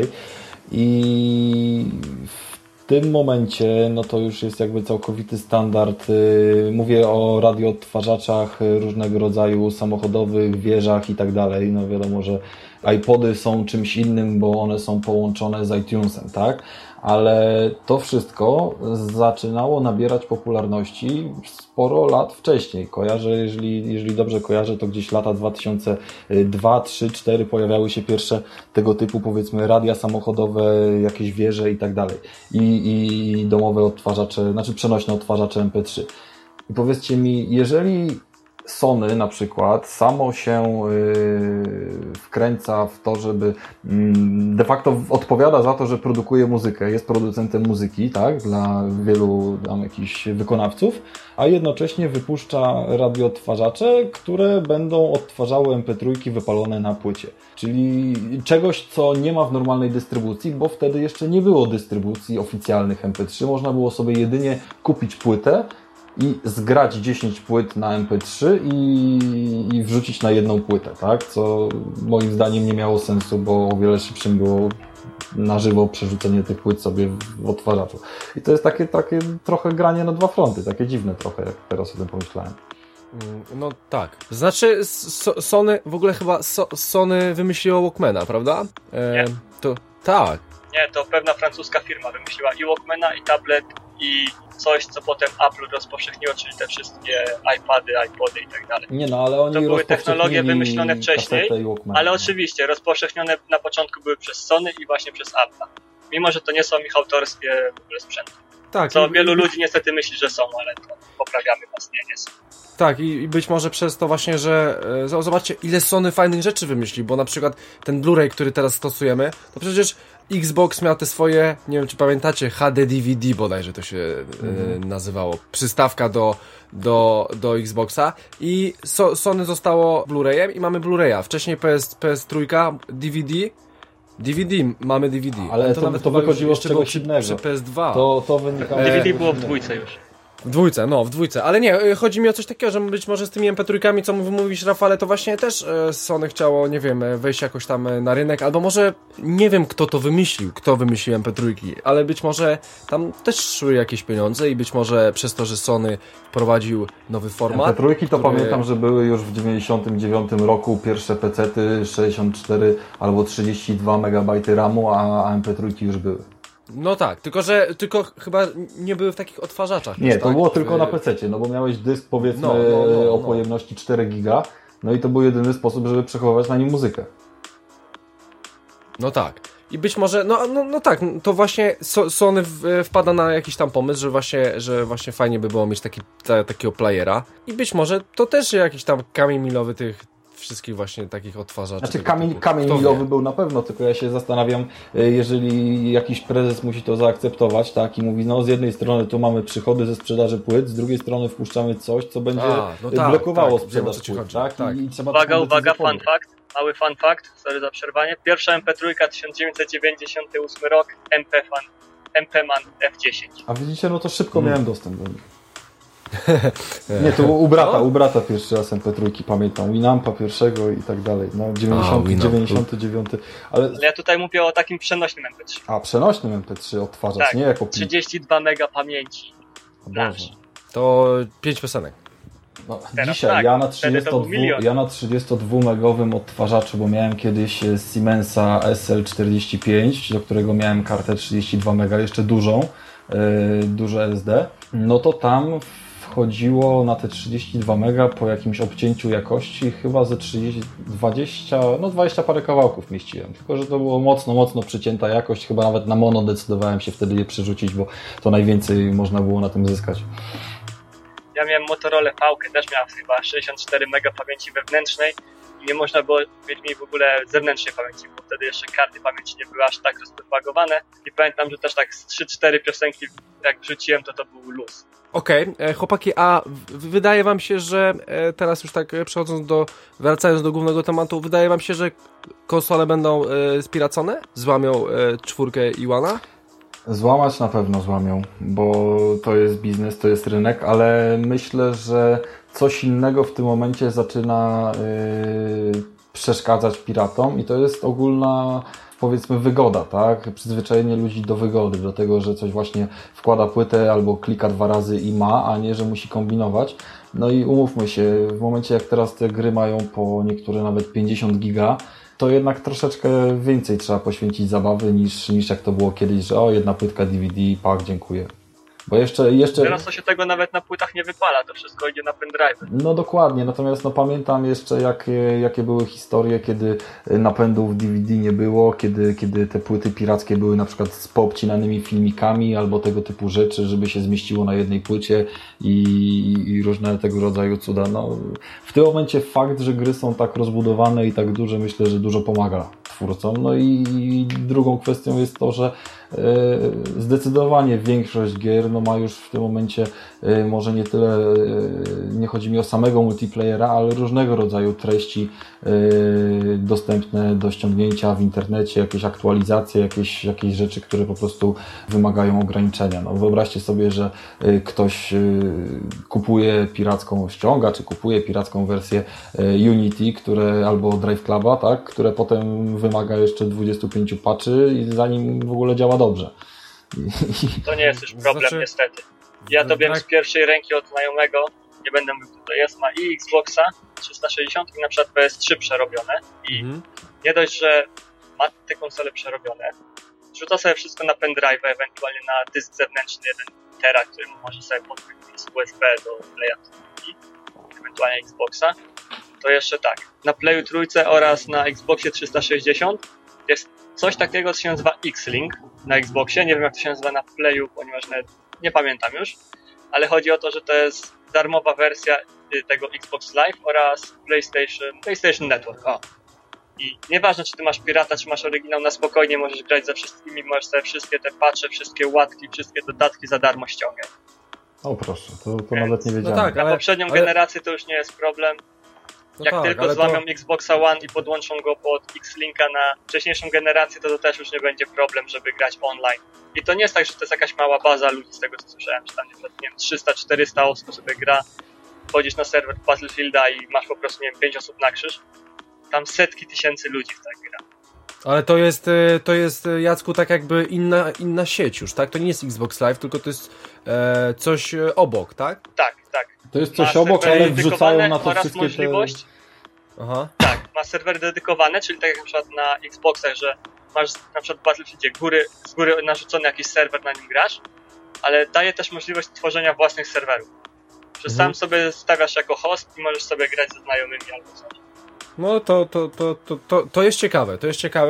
I w tym momencie, no to już jest jakby całkowity standard. Mówię o radioodtwarzaczach różnego rodzaju, samochodowych, wieżach i tak dalej. No wiadomo, że iPody są czymś innym, bo one są połączone z iTunesem, tak? Ale to wszystko zaczynało nabierać popularności sporo lat wcześniej. Kojarzę, jeżeli dobrze kojarzę, to gdzieś lata 2002, 2003, 2004 pojawiały się pierwsze tego typu, powiedzmy, radia samochodowe, jakieś wieże i tak dalej. I domowe odtwarzacze, znaczy przenośne odtwarzacze MP3. I powiedzcie mi, jeżeli Sony na przykład samo się wkręca w to, żeby de facto odpowiada za to, że produkuje muzykę, jest producentem muzyki, tak, dla wielu tam jakichś wykonawców, a jednocześnie wypuszcza radioodtwarzacze, które będą odtwarzały MP3 wypalone na płycie. Czyli czegoś, co nie ma w normalnej dystrybucji, bo wtedy jeszcze nie było dystrybucji oficjalnych MP3. Można było sobie jedynie kupić płytę i zgrać 10 płyt na MP3 i wrzucić na jedną płytę, tak? Co moim zdaniem nie miało sensu, bo o wiele szybszym było na żywo przerzucenie tych płyt sobie w odtwarzaczu. I to jest takie trochę granie na dwa fronty, takie dziwne trochę, jak teraz o tym pomyślałem. No tak. Znaczy Sony, w ogóle chyba Sony wymyśliło Walkmana, prawda? Nie. To tak. Nie, to pewna francuska firma wymyśliła i Walkmana, i tablet, i coś, co potem Apple rozpowszechniło, czyli te wszystkie iPady, iPody i tak dalej. Nie no, ale oni to były technologie wymyślone wcześniej, ale oczywiście rozpowszechnione na początku były przez Sony i właśnie przez Apple. Mimo, że to nie są ich autorskie w ogóle sprzęty. Tak, co wielu ludzi niestety myśli, że są, ale to poprawiamy was, nie są. Tak, i być może przez to właśnie, że zobaczcie, ile Sony fajnych rzeczy wymyśli, bo na przykład ten Blu-ray, który teraz stosujemy, to przecież Xbox miał te swoje, nie wiem czy pamiętacie, HD DVD bodajże to się nazywało, przystawka do Xboxa i Sony zostało Blu-rayem i mamy Blu-raya, wcześniej PS3, DVD, mamy DVD. Ale to wychodziło z czegoś innego. Przy PS2. To wynika... DVD było w dwójce już. W dwójce, ale nie, chodzi mi o coś takiego, że być może z tymi MP3, co mówisz, Rafale, to właśnie też Sony chciało, nie wiem, wejść jakoś tam na rynek, albo może, nie wiem kto wymyślił MP3, ale być może tam też szły jakieś pieniądze i być może przez to, że Sony wprowadził nowy format. MP3 to pamiętam, że były już w 99 roku pierwsze PC-ty 64 albo 32 MB RAMu, a MP3 już były. No tak, tylko chyba nie były w takich odtwarzaczach. Nie, już, to tak? było tylko na PC-cie, no bo miałeś dysk powiedzmy o pojemności 4 giga, no i to był jedyny sposób, żeby przechowywać na nim muzykę. No tak. I być może, no tak, to właśnie Sony wpada na jakiś tam pomysł, że właśnie fajnie by było mieć takiego playera. I być może to też jakiś tam kamień milowy tych wszystkich właśnie takich odtwarzaczy. Znaczy kamień milowy był na pewno, tylko ja się zastanawiam, jeżeli jakiś prezes musi to zaakceptować, tak, i mówi, no z jednej strony tu mamy przychody ze sprzedaży płyt, z drugiej strony wpuszczamy coś, co będzie blokowało sprzedaż płyt, tak? I trzeba uwaga, mały fun fact, sorry za przerwanie. Pierwsza MP3 1998 rok, MP-Man F10. A widzicie, no to szybko miałem dostęp do nich. Nie, to u brata pierwszy raz MP3 pamiętam, Winampa pierwszego i tak dalej, no 99. Ale ja tutaj mówię o takim przenośnym MP3. A, przenośnym MP3 odtwarzacz, tak, nie jako 32 mega pamięci. To 5 piosenek. No, dzisiaj tak, ja na 32-megowym odtwarzaczu, bo miałem kiedyś Siemensa SL45, do którego miałem kartę 32 mega, jeszcze duże SD, no to tam wchodziło na te 32 mega po jakimś obcięciu jakości chyba ze 20 parę kawałków mieściłem, tylko że to było mocno przycięta jakość, chyba nawet na mono decydowałem się wtedy je przerzucić, bo to najwięcej można było na tym zyskać. Ja miałem Motorola V, też miała chyba 64 mega pamięci wewnętrznej i nie można było mieć mi w ogóle zewnętrznej pamięci, bo wtedy jeszcze karty pamięci nie były aż tak rozpropagowane i pamiętam, że też tak z 3-4 piosenki jak wrzuciłem, to był luz. Okej, chłopaki, a wydaje wam się, że teraz już tak wracając do głównego tematu, wydaje wam się, że konsole będą spiracone? Złamią 4 i One? Złamać na pewno złamią, bo to jest biznes, to jest rynek, ale myślę, że coś innego w tym momencie zaczyna przeszkadzać piratom i to jest ogólna, powiedzmy, wygoda, tak? Przyzwyczajenie ludzi do wygody, do tego, że coś właśnie wkłada płytę albo klika 2 razy i ma, a nie, że musi kombinować. No i umówmy się, w momencie jak teraz te gry mają po niektóre nawet 50 giga, to jednak troszeczkę więcej trzeba poświęcić zabawy niż jak to było kiedyś, że jedna płytka DVD, pak, dziękuję. Bo jeszcze... Teraz to się tego nawet na płytach nie wypala, to wszystko idzie na pendrive. No dokładnie, natomiast pamiętam jeszcze jakie były historie, kiedy napędów DVD nie było, kiedy te płyty pirackie były na przykład z poobcinanymi filmikami albo tego typu rzeczy, żeby się zmieściło na jednej płycie i różne tego rodzaju cuda. No, w tym momencie fakt, że gry są tak rozbudowane i tak duże, myślę, że dużo pomaga twórcom. No i drugą kwestią jest to, że zdecydowanie większość gier ma już w tym momencie może nie tyle, nie chodzi mi o samego multiplayera, ale różnego rodzaju treści dostępne do ściągnięcia w internecie, jakieś aktualizacje, jakieś rzeczy, które po prostu wymagają ograniczenia. No, wyobraźcie sobie, że ktoś kupuje piracką, ściąga, czy kupuje piracką wersję Unity, albo Drive Cluba, tak, które potem wymaga jeszcze 25 patchy i zanim w ogóle działa dobrze. To nie jest już problem, niestety. Ja to wiem z pierwszej ręki od znajomego, nie będę mówił, kto to jest, ma i Xboxa 360 i na przykład PS3 przerobione i nie dość, że ma te konsole przerobione, rzuca sobie wszystko na pendrive, ewentualnie na dysk zewnętrzny 1 tera, który może sobie podpiąć z USB do Playa i ewentualnie Xboxa. To jeszcze tak, na Playu trójce oraz na Xboxie 360 jest coś takiego, co się nazywa X-Link na Xboxie. Nie wiem, jak to się nazywa na Playu, ponieważ nawet nie pamiętam już, ale chodzi o to, że to jest darmowa wersja tego Xbox Live oraz PlayStation Network. I nieważne, czy ty masz pirata, czy masz oryginał, na spokojnie możesz grać ze wszystkimi, możesz sobie wszystkie te patche, wszystkie łatki, wszystkie dodatki za darmo ściągać. O proszę, to nawet nie wiedziałem. No tak, na poprzednią generację to już nie jest problem. Jak tylko złamią Xboxa One i podłączą go pod X-Linka na wcześniejszą generację, to też już nie będzie problem, żeby grać online. I to nie jest tak, że to jest jakaś mała baza ludzi, z tego co słyszałem, że tam nie wiem, 300-400 osób sobie gra, wchodzisz na serwer Battlefielda i masz po prostu, nie wiem, 5 osób na krzyż. Tam setki tysięcy ludzi w tak gra. Ale to jest, Jacku, tak jakby inna sieć już, tak? To nie jest Xbox Live, tylko to jest coś obok, tak? Tak. To jest coś obok, ale wrzucają na to wszystkie możliwość. Aha. Tak, ma serwery dedykowane, czyli tak jak na przykład na Xboxach, że masz na przykład w Battlefieldzie z góry narzucony jakiś serwer, na nim grasz, ale daje też możliwość tworzenia własnych serwerów. Że sam sobie stawiasz jako host i możesz sobie grać ze znajomymi albo coś. No to jest ciekawe,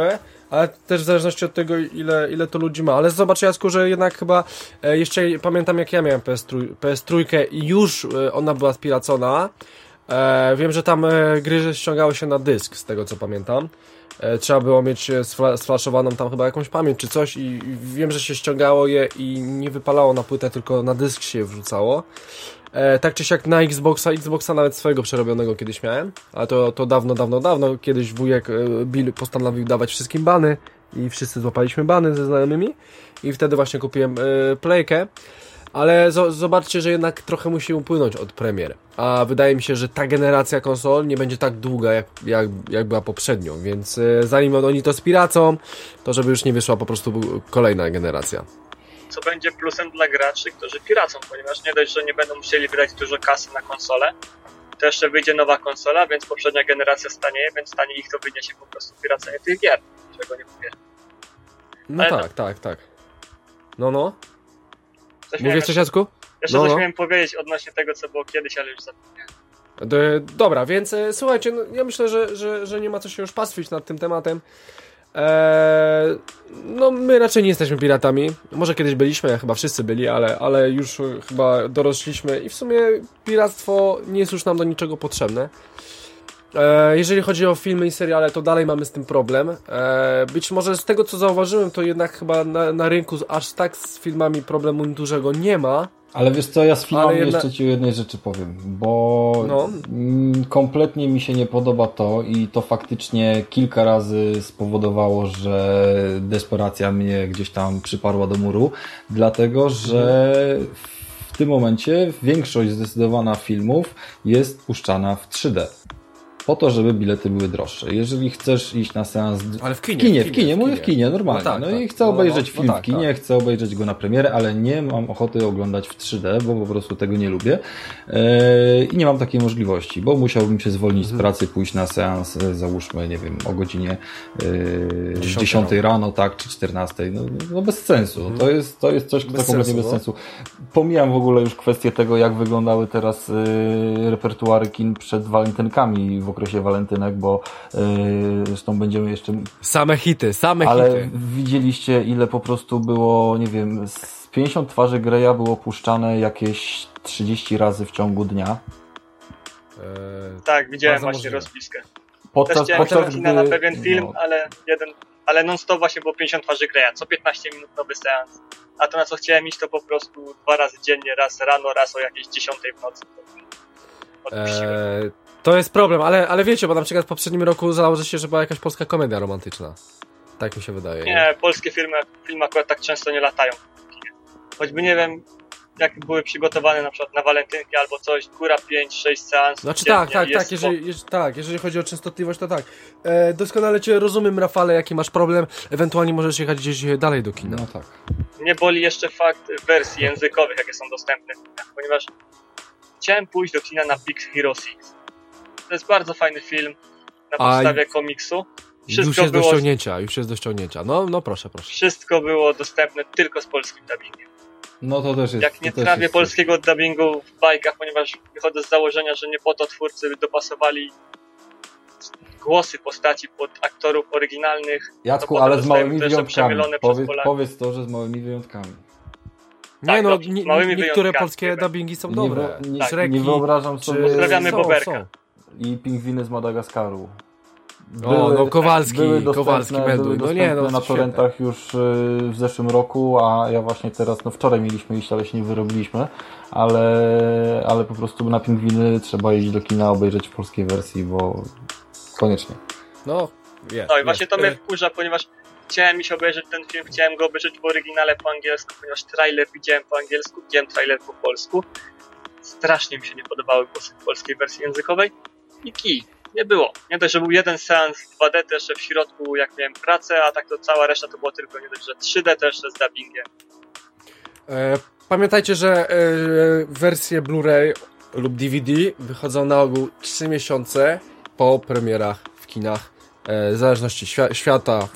Ale też w zależności od tego, ile to ludzi ma. Ale zobacz, Jacku, że jednak chyba jeszcze pamiętam, jak ja miałem PS3 i już ona była spiracona. Wiem, że tam gry ściągały się na dysk, z tego co pamiętam. Trzeba było mieć sflaszowaną tam chyba jakąś pamięć czy coś i wiem, że się ściągało je i nie wypalało na płytę, tylko na dysk się je wrzucało. Tak czy siak na Xboxa nawet swojego przerobionego kiedyś miałem, ale to dawno, kiedyś wujek Bill postanowił dawać wszystkim bany i wszyscy złapaliśmy bany ze znajomymi i wtedy właśnie kupiłem Playkę, ale zobaczcie, że jednak trochę musi upłynąć od premier, a wydaje mi się, że ta generacja konsol nie będzie tak długa jak była poprzednią, więc zanim oni to spiracą, to żeby już nie wyszła po prostu kolejna generacja. Co będzie plusem dla graczy, którzy piracą, ponieważ nie dość, że nie będą musieli wydać dużo kasy na konsolę, to jeszcze wyjdzie nowa konsola, więc poprzednia generacja stanieje, więc taniej ich to wyniesie po prostu piracenie tych gier, czego nie kupię. No ale tak. No. Mówisz coś, Jacku? Jeszcze coś miałem powiedzieć odnośnie tego, co było kiedyś, ale już zapomniałem. Dobra, więc słuchajcie, ja myślę, że nie ma co się już pastwić nad tym tematem. No my raczej nie jesteśmy piratami. Może kiedyś byliśmy, chyba wszyscy byli, ale już chyba dorośliśmy i w sumie piractwo nie jest już nam do niczego potrzebne. Jeżeli chodzi o filmy i seriale, to dalej mamy z tym problem. Być może z tego, co zauważyłem, to jednak chyba na rynku aż tak z filmami problemu dużego nie ma. Ale wiesz co, ja z filmami jeszcze Ci o jednej rzeczy powiem, bo kompletnie mi się nie podoba to i to faktycznie kilka razy spowodowało, że desperacja mnie gdzieś tam przyparła do muru, dlatego, że w tym momencie większość zdecydowana filmów jest puszczana w 3D. Po to, żeby bilety były droższe. Jeżeli chcesz iść na seans... Ale w kinie. Mówię w kinie, normalnie. No i chcę obejrzeć film w kinie, chcę obejrzeć go na premierę, ale nie mam ochoty oglądać w 3D, bo po prostu tego nie lubię. I nie mam takiej możliwości, bo musiałbym się zwolnić z pracy, pójść na seans, załóżmy, nie wiem, o godzinie 10 rano, tak, czy 14. No bez sensu. To jest coś, co kompletnie bez sensu. Pomijam w ogóle już kwestię tego, jak wyglądały teraz repertuary kin przed walentynkami w okresie walentynek, bo zresztą będziemy jeszcze... Same hity. Ale widzieliście, ile po prostu było, nie wiem, z 50 twarzy Greya było puszczane jakieś 30 razy w ciągu dnia. Tak, widziałem właśnie rozpiskę. Też chciałem kina na pewien film, ale non-stop właśnie było 50 twarzy Greya. Co 15 minut nowy seans. A to, na co chciałem iść, to po prostu 2 razy dziennie, raz rano, raz o jakieś 10 w nocy. To jest problem, ale wiecie, bo na przykład w poprzednim roku założy się, że była jakaś polska komedia romantyczna. Tak mi się wydaje. Nie, polskie filmy akurat tak często nie latają. Choćby nie wiem, jak były przygotowane na przykład na walentynki albo coś, góra 5-6 seansów. Znaczy tak, jeżeli chodzi o częstotliwość, to tak. Doskonale Cię rozumiem, Rafale, jaki masz problem. Ewentualnie możesz jechać gdzieś dalej do kina. No tak. Mnie boli jeszcze fakt wersji językowych, jakie są dostępne w kinach, ponieważ chciałem pójść do kina na Big Hero 6. To jest bardzo fajny film na podstawie komiksu. Już jest do ściągnięcia. No proszę. Wszystko było dostępne tylko z polskim dubbingiem. No to też jest. Jak nie trawię polskiego dubbingu w bajkach, ponieważ wychodzę z założenia, że nie po to twórcy dopasowali głosy postaci pod aktorów oryginalnych. Jacku, ale z małymi wyjątkami. Powiedz to, że z małymi wyjątkami. Nie, niektóre polskie dubbingi są dobre. Nie wyobrażam sobie... Pozdrawiamy Boberka. I Pingwiny z Madagaskaru. Kowalski Meduj. Na torrentach już w zeszłym roku, a ja właśnie teraz, wczoraj mieliśmy iść, ale się nie wyrobiliśmy, ale po prostu na Pingwiny trzeba iść do kina, obejrzeć w polskiej wersji, bo koniecznie. I właśnie to mnie wkurza, ponieważ chciałem iść obejrzeć ten film, chciałem go obejrzeć w oryginale po angielsku, ponieważ trailer widziałem po angielsku, widziałem trailer po polsku. Strasznie mi się nie podobały głosy w polskiej wersji językowej i nie było. Nie dość, że był jeden seans 2D, to jeszcze w środku jak miałem pracę, a tak to cała reszta to było tylko nie dość, że 3D to jeszcze z dubbingiem. Pamiętajcie, że wersje Blu-ray lub DVD wychodzą na ogół 3 miesiące po premierach w kinach. W zależności świata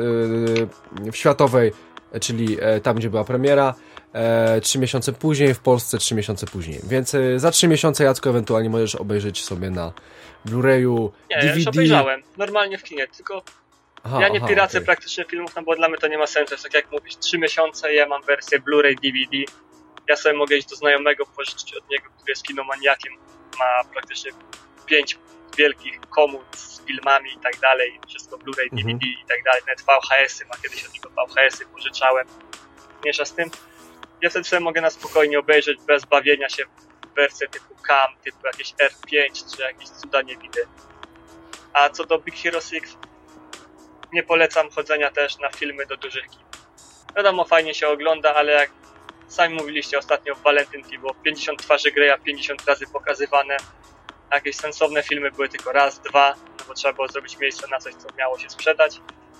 w światowej, czyli tam, gdzie była premiera, 3 miesiące później, w Polsce 3 miesiące później. Więc za 3 miesiące, Jacku, ewentualnie możesz obejrzeć sobie na Blu-rayu, nie, DVD. Ja już obejrzałem. Normalnie w kinie, tylko Ja nie piracę praktycznie filmów, no bo dla mnie to nie ma sensu. Jest tak jak mówisz, 3 miesiące, ja mam wersję Blu-ray, DVD. Ja sobie mogę iść do znajomego, pożyczyć od niego, który jest kinomaniakiem. Ma praktycznie 5 wielkich komód z filmami i tak dalej. Wszystko Blu-ray, DVD i tak dalej. Nawet VHS-y, ma kiedyś od niego VHS-y, pożyczałem. Mniejsza z tym. Ja wtedy sobie mogę na spokojnie obejrzeć bez bawienia się w wersję typu CAM, typu jakieś R5 czy jakieś cuda nie widzę. A co do Big Hero 6, nie polecam chodzenia też na filmy do dużych kin. Wiadomo, fajnie się ogląda, ale jak sami mówiliście ostatnio w Valentynki, było 50 twarzy Greya 50 razy pokazywane. Jakieś sensowne filmy były tylko raz, dwa, no bo trzeba było zrobić miejsce na coś, co miało się sprzedać.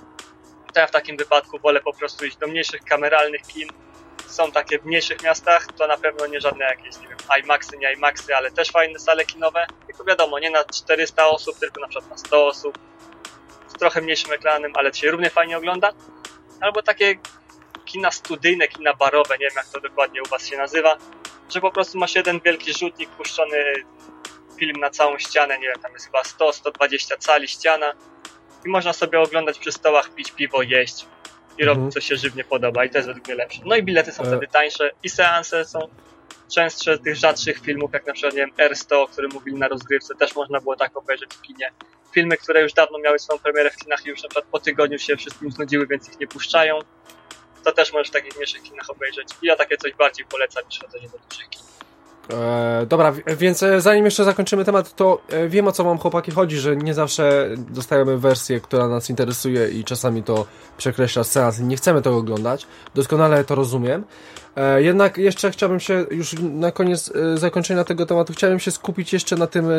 To ja w takim wypadku wolę po prostu iść do mniejszych kameralnych kin. Są takie w mniejszych miastach, to na pewno nie żadne jakieś, nie wiem, IMAXy, nie IMAXy, ale też fajne sale kinowe. Tylko wiadomo, nie na 400 osób, tylko na przykład na 100 osób. Z trochę mniejszym ekranem, ale to się równie fajnie ogląda. Albo takie kina studyjne, kina barowe, nie wiem jak to dokładnie u was się nazywa, że po prostu masz jeden wielki rzutnik, puszczony film na całą ścianę, nie wiem, tam jest chyba 100-120 cali ściana i można sobie oglądać przy stołach, pić piwo, jeść i robić co się żywnie podoba i to jest według mnie lepsze. No i bilety są wtedy tańsze i seanse są częstsze tych rzadszych filmów, jak na przykład, nie wiem, R100, o którym mówili na rozgrywce, też można było tak obejrzeć w kinie. Filmy, które już dawno miały swoją premierę w kinach i już na przykład po tygodniu się wszystkim znudziły, więc ich nie puszczają. To też możesz w takich mniejszych kinach obejrzeć. I ja takie coś bardziej polecam niż chodzenie do dużych kin. Dobra, więc zanim jeszcze zakończymy temat, to wiem, o co wam, chłopaki, chodzi, że nie zawsze dostajemy wersję, która nas interesuje i czasami to przekreśla seans i nie chcemy tego oglądać. Doskonale to rozumiem. Jednak jeszcze chciałbym się już na koniec zakończenia tego tematu, chciałem się skupić jeszcze na tym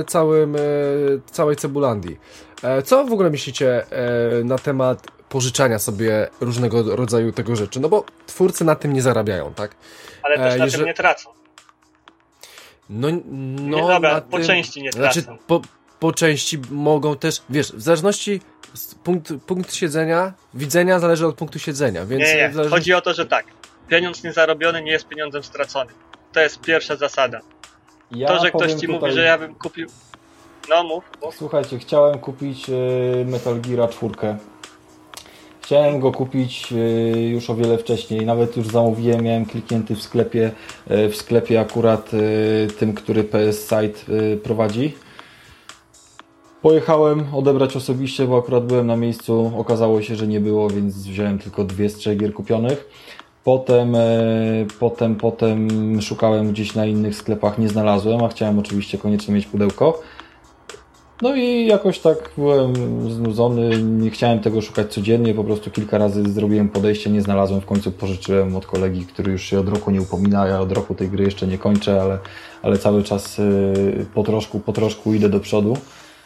całej Cebulandii. Co w ogóle myślicie na temat pożyczania sobie różnego rodzaju tego rzeczy? No bo twórcy na tym nie zarabiają, tak? Ale też na tym nie tracą. No, nie, dobra, po części nie tracą. Znaczy, po części mogą też, wiesz, w zależności punkt siedzenia, widzenia zależy od punktu siedzenia. Więc nie. Chodzi o to, że tak, pieniądz niezarobiony nie jest pieniądzem straconym. To jest pierwsza zasada. To, że ktoś ci mówi, że ja bym kupił... No, mów. Słuchajcie, chciałem kupić Metal Gear 4. Chciałem go kupić już o wiele wcześniej, nawet już zamówiłem, miałem kliknięty w sklepie akurat tym, który PS Site prowadzi. Pojechałem odebrać osobiście, bo akurat byłem na miejscu, okazało się, że nie było, więc wziąłem tylko 2 z 3 gier kupionych. Potem szukałem gdzieś na innych sklepach, nie znalazłem, a chciałem oczywiście koniecznie mieć pudełko. No i jakoś tak byłem znudzony, nie chciałem tego szukać codziennie, po prostu kilka razy zrobiłem podejście, nie znalazłem, w końcu pożyczyłem od kolegi, który już się od roku nie upomina, ja od roku tej gry jeszcze nie kończę, ale cały czas po troszku idę do przodu.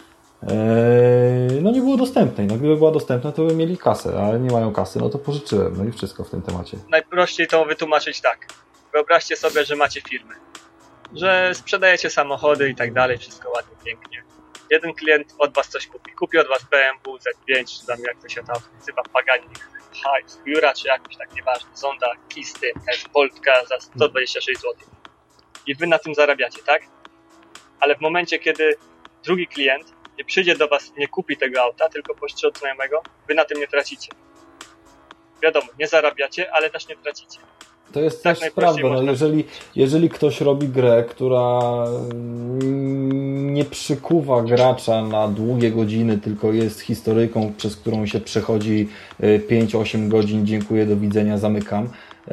No nie było dostępnej, no gdyby była dostępna, to by mieli kasę, ale nie mają kasy, no to pożyczyłem, no i wszystko w tym temacie. Najprościej to wytłumaczyć tak, wyobraźcie sobie, że macie firmę, że sprzedajecie samochody i tak dalej, wszystko ładnie, pięknie. Jeden klient od was coś kupi od was BMW Z5, czy tam jak to się tam nazywa, Pagani, Jura, czy jakoś tak, nieważne, Zonda, Kisty, Boltka za 126 zł. I wy na tym zarabiacie, tak? Ale w momencie, kiedy drugi klient nie przyjdzie do was, nie kupi tego auta, tylko pożyczy od znajomego, wy na tym nie tracicie. Wiadomo, nie zarabiacie, ale też nie tracicie. To jest też prawda, no jeżeli ktoś robi grę, która nie przykuwa gracza na długie godziny, tylko jest historyjką, przez którą się przechodzi 5-8 godzin, dziękuję, do widzenia, zamykam,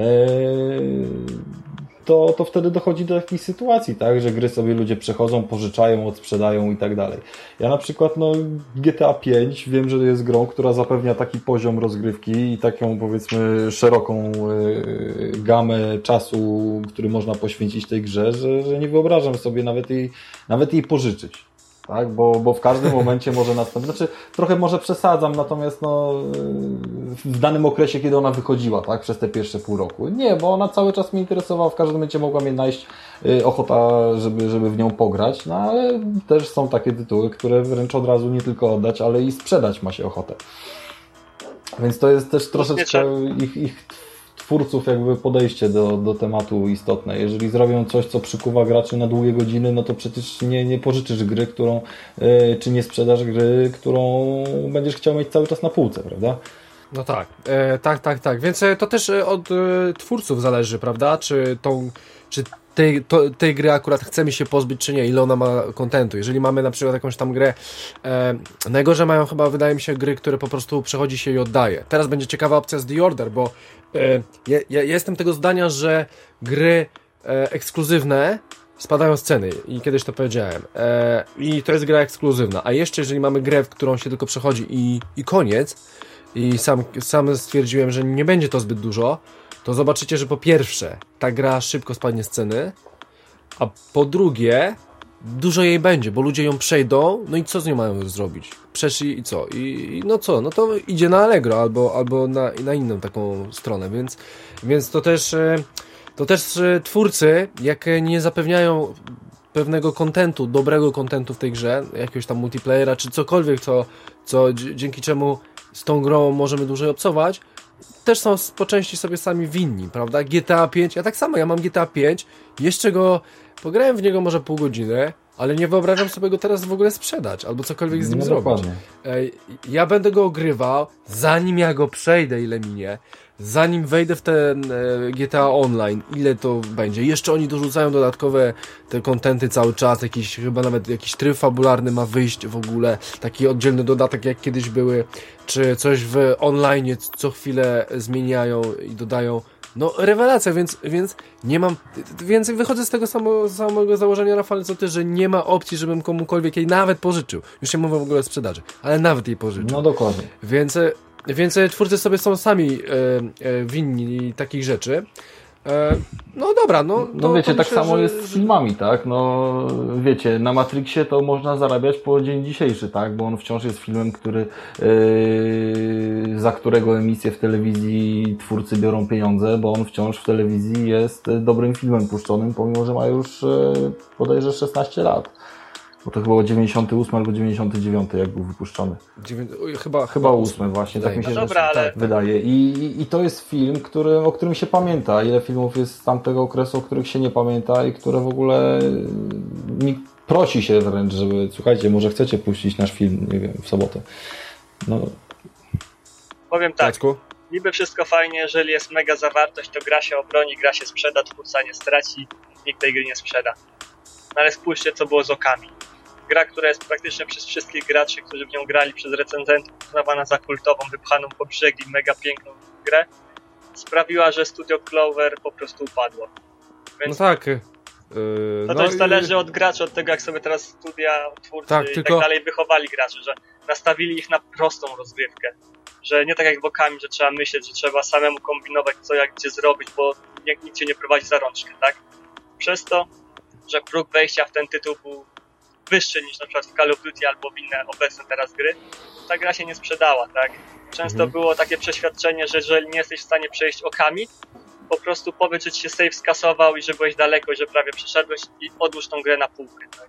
to wtedy dochodzi do jakiejś sytuacji, tak, że gry sobie ludzie przechodzą, pożyczają, odsprzedają i tak dalej. Ja na przykład GTA 5 wiem, że jest grą, która zapewnia taki poziom rozgrywki i taką, powiedzmy, szeroką gamę czasu, który można poświęcić tej grze, że nie wyobrażam sobie nawet jej pożyczyć. Tak, bo w każdym momencie może nastąpić. Znaczy, trochę może przesadzam, natomiast w danym okresie, kiedy ona wychodziła, tak, przez te pierwsze pół roku. Nie, bo ona cały czas mnie interesowała, w każdym momencie mogła mnie najść ochota, żeby w nią pograć, no ale też są takie tytuły, które wręcz od razu nie tylko oddać, ale i sprzedać ma się ochotę. Więc to jest też troszeczkę ich twórców jakby podejście do tematu istotne. Jeżeli zrobią coś, co przykuwa graczy na długie godziny, no to przecież nie pożyczysz gry, czy nie sprzedasz gry, którą będziesz chciał mieć cały czas na półce, prawda? No tak, tak. Więc to też od twórców zależy, prawda? Czy tej gry akurat chcemy się pozbyć, czy nie, ile ona ma kontentu. Jeżeli mamy na przykład jakąś tam grę, najgorzej mają chyba, wydaje mi się, gry, które po prostu przechodzi się i oddaje. Teraz będzie ciekawa opcja z The Order, bo ja jestem tego zdania, że gry ekskluzywne spadają z ceny i kiedyś to powiedziałem. I to jest gra ekskluzywna. A jeszcze jeżeli mamy grę, w którą się tylko przechodzi i koniec, i sam stwierdziłem, że nie będzie to zbyt dużo, to zobaczycie, że po pierwsze ta gra szybko spadnie z ceny, a po drugie dużo jej będzie, bo ludzie ją przejdą, no i co z nią mają zrobić? Przeszli i co? I no co? No to idzie na Allegro albo na inną taką stronę, więc to też twórcy, jak nie zapewniają pewnego kontentu, dobrego kontentu w tej grze, jakiegoś tam multiplayera, czy cokolwiek, co dzięki czemu z tą grą możemy dłużej obcować, też są po części sobie sami winni, prawda? GTA 5, ja tak samo, ja mam GTA 5, jeszcze pograłem w niego może pół godziny, ale nie wyobrażam sobie go teraz w ogóle sprzedać, albo cokolwiek z nim zrobić. Ja będę go ogrywał, zanim ja go przejdę, ile minie, zanim wejdę w ten GTA Online, ile to będzie. Jeszcze oni dorzucają dodatkowe te kontenty cały czas, chyba nawet jakiś tryb fabularny ma wyjść w ogóle, taki oddzielny dodatek jak kiedyś były, czy coś w online co chwilę zmieniają i dodają. No rewelacja, więc nie mam, więc wychodzę z tego samego założenia, Rafale, co ty, że nie ma opcji, żebym komukolwiek jej nawet pożyczył. Już nie mówię w ogóle o sprzedaży, ale nawet jej pożyczył. No dokładnie. Więc twórcy sobie są sami winni takich rzeczy. No dobra, no wiecie, to tak myślę, samo jest z filmami, tak? No wiecie, na Matrixie to można zarabiać po dzień dzisiejszy, tak? Bo on wciąż jest filmem, za którego emisję w telewizji twórcy biorą pieniądze, bo on wciąż w telewizji jest dobrym filmem puszczonym, pomimo że ma już bodajże 16 lat. Bo to chyba 98 albo 99, jak był wypuszczony. Chyba 8 właśnie, tak mi się wydaje. I to jest film, o którym się pamięta. Ile filmów jest z tamtego okresu, o których się nie pamięta i które w ogóle prosi się wręcz, żeby słuchajcie, może chcecie puścić nasz film, nie wiem, w sobotę. No. Powiem tak, niby wszystko fajnie, jeżeli jest mega zawartość, to gra się obroni, gra się sprzeda, twórca nie straci, nikt tej gry nie sprzeda. No ale spójrzcie, co było z Okami. Gra, która jest praktycznie przez wszystkich graczy, którzy w nią grali, przez recenzentów, uznawana za kultową, wypchaną po brzegi, mega piękną grę, sprawiła, że Studio Clover po prostu upadło. Więc no tak. To też zależy od graczy, od tego, jak sobie teraz studia, twórcy i tak dalej wychowali graczy, że nastawili ich na prostą rozgrywkę. Że nie tak jak w Okami, że trzeba myśleć, że trzeba samemu kombinować, co jak gdzie zrobić, bo nikt cię nie prowadzi za rączkę, tak? Przez to, że próg wejścia w ten tytuł był wyższy niż na przykład w Call of Duty albo w inne obecne teraz gry, ta gra się nie sprzedała, tak? Często było takie przeświadczenie, że jeżeli nie jesteś w stanie przejść Okami, po prostu powiedz, że ci się save skasował i że byłeś daleko i że prawie przeszedłeś i odłóż tą grę na półkę, tak?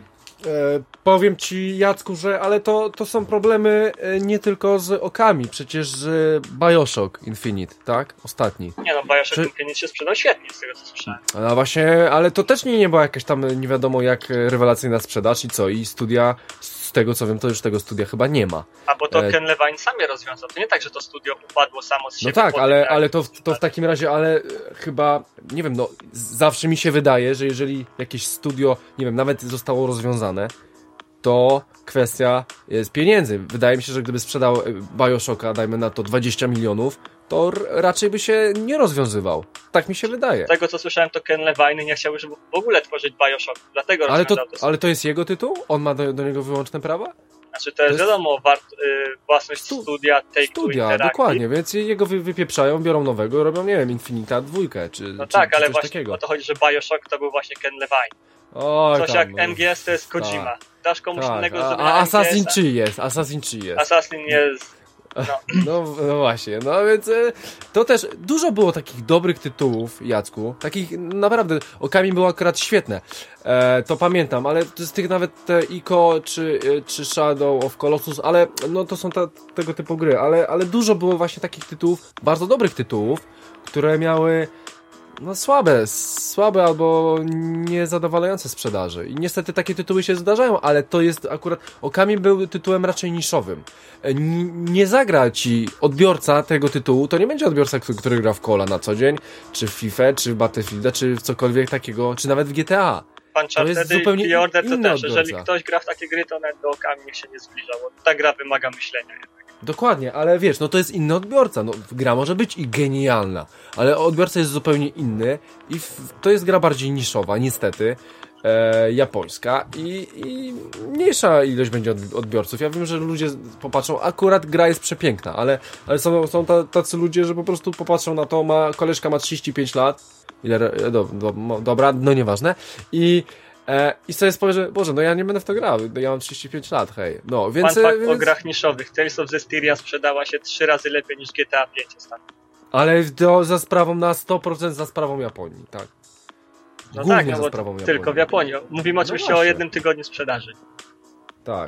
Powiem ci, Jacku, że ale to są problemy nie tylko z Okami, przecież z Bioshock Infinite, tak? Ostatni. Nie no, Bioshock Infinite się sprzedał świetnie, z tego co słyszałem. A właśnie, ale to też nie była jakaś tam nie wiadomo jak rewelacyjna sprzedaż i co? I studia, z tego co wiem, to już tego studia chyba nie ma. A bo to Ken Levine sam je rozwiązał. To nie tak, że to studio upadło samo z siebie. No tak, ale to w takim razie, ale chyba, nie wiem, no zawsze mi się wydaje, że jeżeli jakieś studio, nie wiem, nawet zostało rozwiązane, to kwestia jest pieniędzy. Wydaje mi się, że gdyby sprzedał Bioshocka, dajmy na to 20 milionów, to raczej by się nie rozwiązywał. Tak mi się wydaje. Z tego co słyszałem, to Ken Levine nie chciałby, żeby w ogóle tworzyć Bioshock. Dlatego ale to jest jego tytuł? On ma do niego wyłączne prawa? Znaczy to jest wiadomo, własność studia Take-Two Interactive. Dokładnie, więc jego wypieprzają, biorą nowego, robią, nie wiem, Infinita 2, czy no tak, czy ale coś właśnie takiego. o to chodzi, że Bioshock to był właśnie Ken Levine. Coś jak MGS to jest Kojima. Dasz komuś innego, żeby Assassin czy jest? Assassin jest No właśnie, no więc to też dużo było takich dobrych tytułów, Jacku, takich naprawdę, Okami było akurat świetne, to pamiętam, ale z tych nawet te Ico czy Shadow of Colossus, ale no to są tego typu gry, ale dużo było właśnie takich tytułów, bardzo dobrych tytułów, które miały no słabe albo niezadowalające sprzedaży. I niestety takie tytuły się zdarzają, ale to jest akurat... Okami był tytułem raczej niszowym. Nie zagra ci odbiorca tego tytułu, to nie będzie odbiorca, który gra w Cola na co dzień, czy w FIFA, czy w Battlefielda, czy w cokolwiek takiego, czy nawet w GTA. Uncharted i Pre-Order to też, jeżeli ktoś gra w takie gry, to nawet do Okami niech się nie zbliża, bo ta gra wymaga myślenia. Dokładnie, ale wiesz, no to jest inny odbiorca, no gra może być i genialna, ale odbiorca jest zupełnie inny i to jest gra bardziej niszowa, niestety, japońska i mniejsza ilość będzie odbiorców. Ja wiem, że ludzie popatrzą, akurat gra jest przepiękna, ale są tacy ludzie, że po prostu popatrzą na to, koleżka ma 35 lat, dobra, no nieważne, i sobie powie, że Boże, no ja nie będę w to grał, ja mam 35 lat, hej. No, więc... Fun fact o grach niszowych. Tales of Zestiria sprzedała się 3 razy lepiej niż GTA 5 ostatnio. Ale za sprawą na 100% za sprawą Japonii, tak. No głównie tak, no za sprawą Japonii. Tylko w Japonii. Mówimy oczywiście o jednym tygodniu sprzedaży. Tak.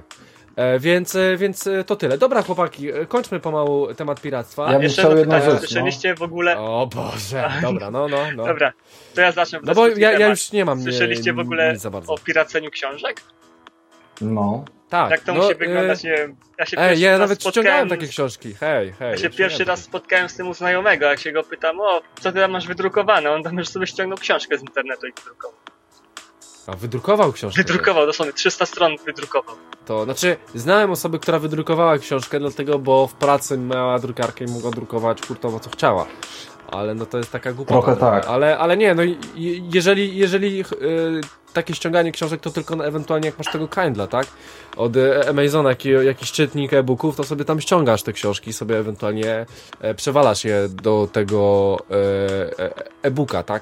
Więc to tyle. Dobra, chłopaki, kończmy pomału temat piractwa. Ja bym chciał jedną rzecz. Słyszeliście w ogóle... O Boże, dobra, no. Dobra, to ja zacznę. No bo ja już nie mam. Słyszeliście w ogóle o piraceniu książek? No. Tak. Jak to musi wyglądać, nie wiem. Ja nawet ściągałem takie książki. Hej. Ja się pierwszy raz spotkałem z tym u znajomego, jak się go pytam, co ty tam masz wydrukowane? On tam już sobie ściągnął książkę z internetu i wydrukował. A wydrukował książkę? Wydrukował, dosłownie 300 stron wydrukował. To znaczy, znałem osobę, która wydrukowała książkę, dlatego, bo w pracy miała drukarkę i mogła drukować hurtowo co chciała. Ale no to jest taka głupota. Trochę tak. Ale nie, no jeżeli takie ściąganie książek to tylko ewentualnie jak masz tego Kindla, tak? Od Amazona jakiś czytnik e-booków, to sobie tam ściągasz te książki, sobie ewentualnie przewalasz je do tego e-booka, tak?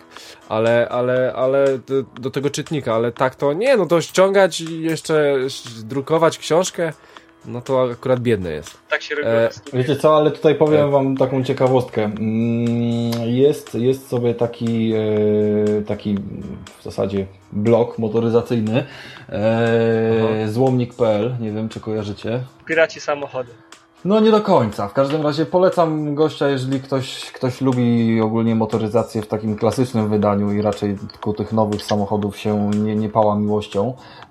Ale do tego czytnika, ale tak to nie, no to ściągać i jeszcze drukować książkę, no to akurat biedne jest. Tak się robi. Wiecie co, ale tutaj powiem wam taką ciekawostkę. Jest sobie taki w zasadzie blog motoryzacyjny złomnik.pl, nie wiem czy kojarzycie. Piraci samochody. No nie do końca. W każdym razie polecam gościa, jeżeli ktoś lubi ogólnie motoryzację w takim klasycznym wydaniu i raczej tylko tych nowych samochodów się nie pała miłością.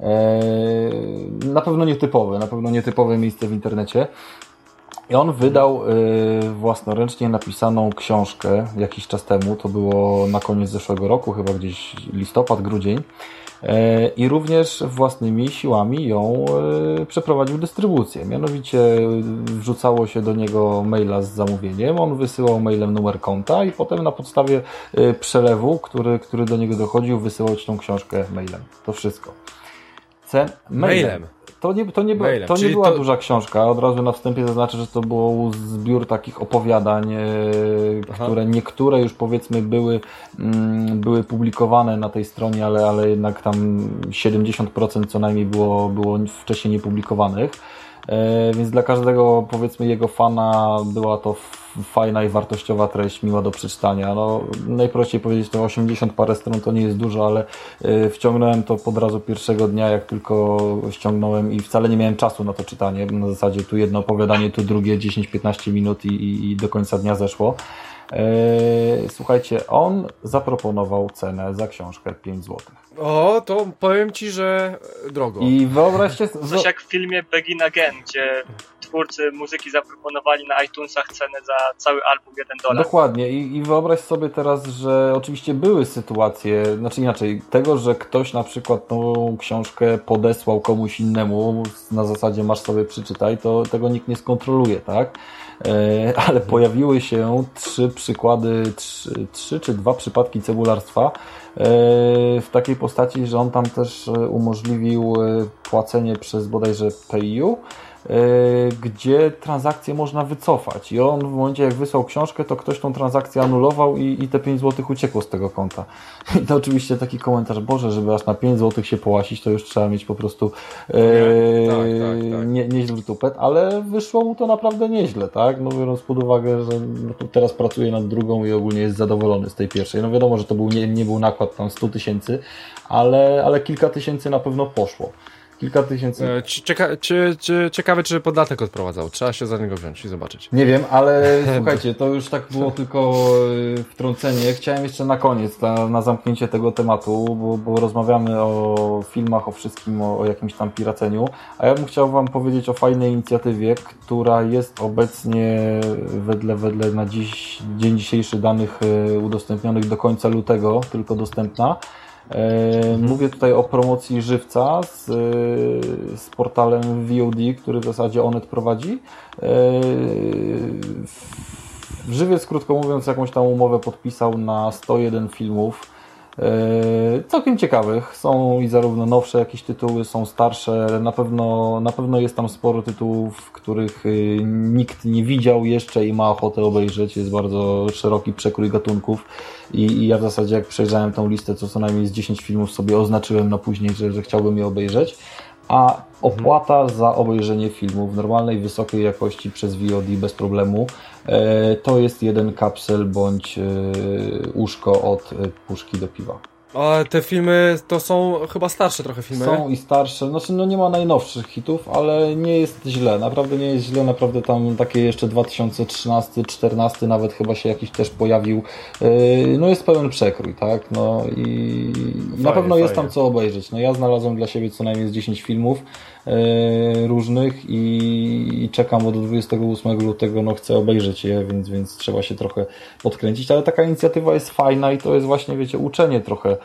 Na pewno nietypowe miejsce w internecie. I on wydał własnoręcznie napisaną książkę jakiś czas temu, to było na koniec zeszłego roku, chyba gdzieś listopad, grudzień. I również własnymi siłami ją przeprowadził dystrybucję. Mianowicie wrzucało się do niego maila z zamówieniem, on wysyłał mailem numer konta i potem na podstawie przelewu, który do niego dochodził, wysyłał ci tą książkę mailem. To wszystko. Mailem. To nie była duża książka. Od razu na wstępie zaznaczę, że to był zbiór takich opowiadań, które niektóre już powiedzmy były publikowane na tej stronie, ale jednak tam 70% co najmniej było wcześniej niepublikowanych. Więc dla każdego powiedzmy jego fana była to fajna i wartościowa treść, miła do przeczytania. No, najprościej powiedzieć, to 80 parę stron to nie jest dużo, ale wciągnąłem to od razu pierwszego dnia, jak tylko ściągnąłem i wcale nie miałem czasu na to czytanie. Na zasadzie tu jedno opowiadanie, tu drugie 10-15 minut i do końca dnia zeszło. Słuchajcie, on zaproponował cenę za książkę 5 zł. O, to powiem ci, że drogo. I wyobraźcie... Coś jak w filmie Begin Again, gdzie twórcy muzyki zaproponowali na iTunesach cenę za cały album $1. Dokładnie. I wyobraź sobie teraz, że oczywiście były sytuacje, znaczy inaczej, tego, że ktoś na przykład tą książkę podesłał komuś innemu na zasadzie masz sobie przeczytaj, to tego nikt nie skontroluje, tak? Ale pojawiły się 3 czy 2 przypadki cebularstwa w takiej postaci, że on tam też umożliwił płacenie przez bodajże PayU gdzie transakcję można wycofać i on w momencie jak wysłał książkę, to ktoś tą transakcję anulował i te 5 zł uciekło z tego konta. I to oczywiście taki komentarz, Boże, żeby aż na 5 zł się połasić, to już trzeba mieć po prostu nieźle tupet, ale wyszło mu to naprawdę nieźle, tak? No biorąc pod uwagę, że no, teraz pracuje nad drugą i ogólnie jest zadowolony z tej pierwszej. No wiadomo, że to nie był nakład tam 100 000, ale kilka tysięcy na pewno poszło. Kilka tysięcy. Ciekawe, czy podatek odprowadzał. Trzeba się za niego wziąć i zobaczyć. Nie wiem, ale słuchajcie, to już tak było tylko wtrącenie. Chciałem jeszcze na koniec, na zamknięcie tego tematu, bo rozmawiamy o filmach, o wszystkim, o jakimś tam piraceniu, a ja bym chciał wam powiedzieć o fajnej inicjatywie, która jest obecnie wedle na dzień dzisiejszy danych udostępnionych do końca lutego, tylko dostępna. Mówię tutaj o promocji Żywca z portalem VOD, który w zasadzie Onet prowadzi. Żywiec, krótko mówiąc, jakąś tam umowę podpisał na 101 filmów. Całkiem ciekawych. Są i zarówno nowsze jakieś tytuły, są starsze. Na pewno jest tam sporo tytułów, których nikt nie widział jeszcze i ma ochotę obejrzeć. Jest bardzo szeroki przekrój gatunków i ja w zasadzie jak przejrzałem tą listę, co najmniej z 10 filmów sobie oznaczyłem na później, że chciałbym je obejrzeć. A opłata za obejrzenie filmu w normalnej, wysokiej jakości przez VOD bez problemu to jest 1 kapsel bądź uszko od puszki do piwa. A te filmy to są chyba starsze trochę filmy. Są i starsze, znaczy no nie ma najnowszych hitów, ale nie jest źle, naprawdę nie jest źle, naprawdę tam takie jeszcze 2013-14 nawet chyba się jakiś też pojawił, no jest pełen przekrój, tak, no i na pewno jest tam co obejrzeć, no ja znalazłem dla siebie co najmniej z 10 filmów różnych i czekam od 28 lutego, no chcę obejrzeć je, więc trzeba się trochę podkręcić, ale taka inicjatywa jest fajna i to jest właśnie, wiecie, uczenie trochę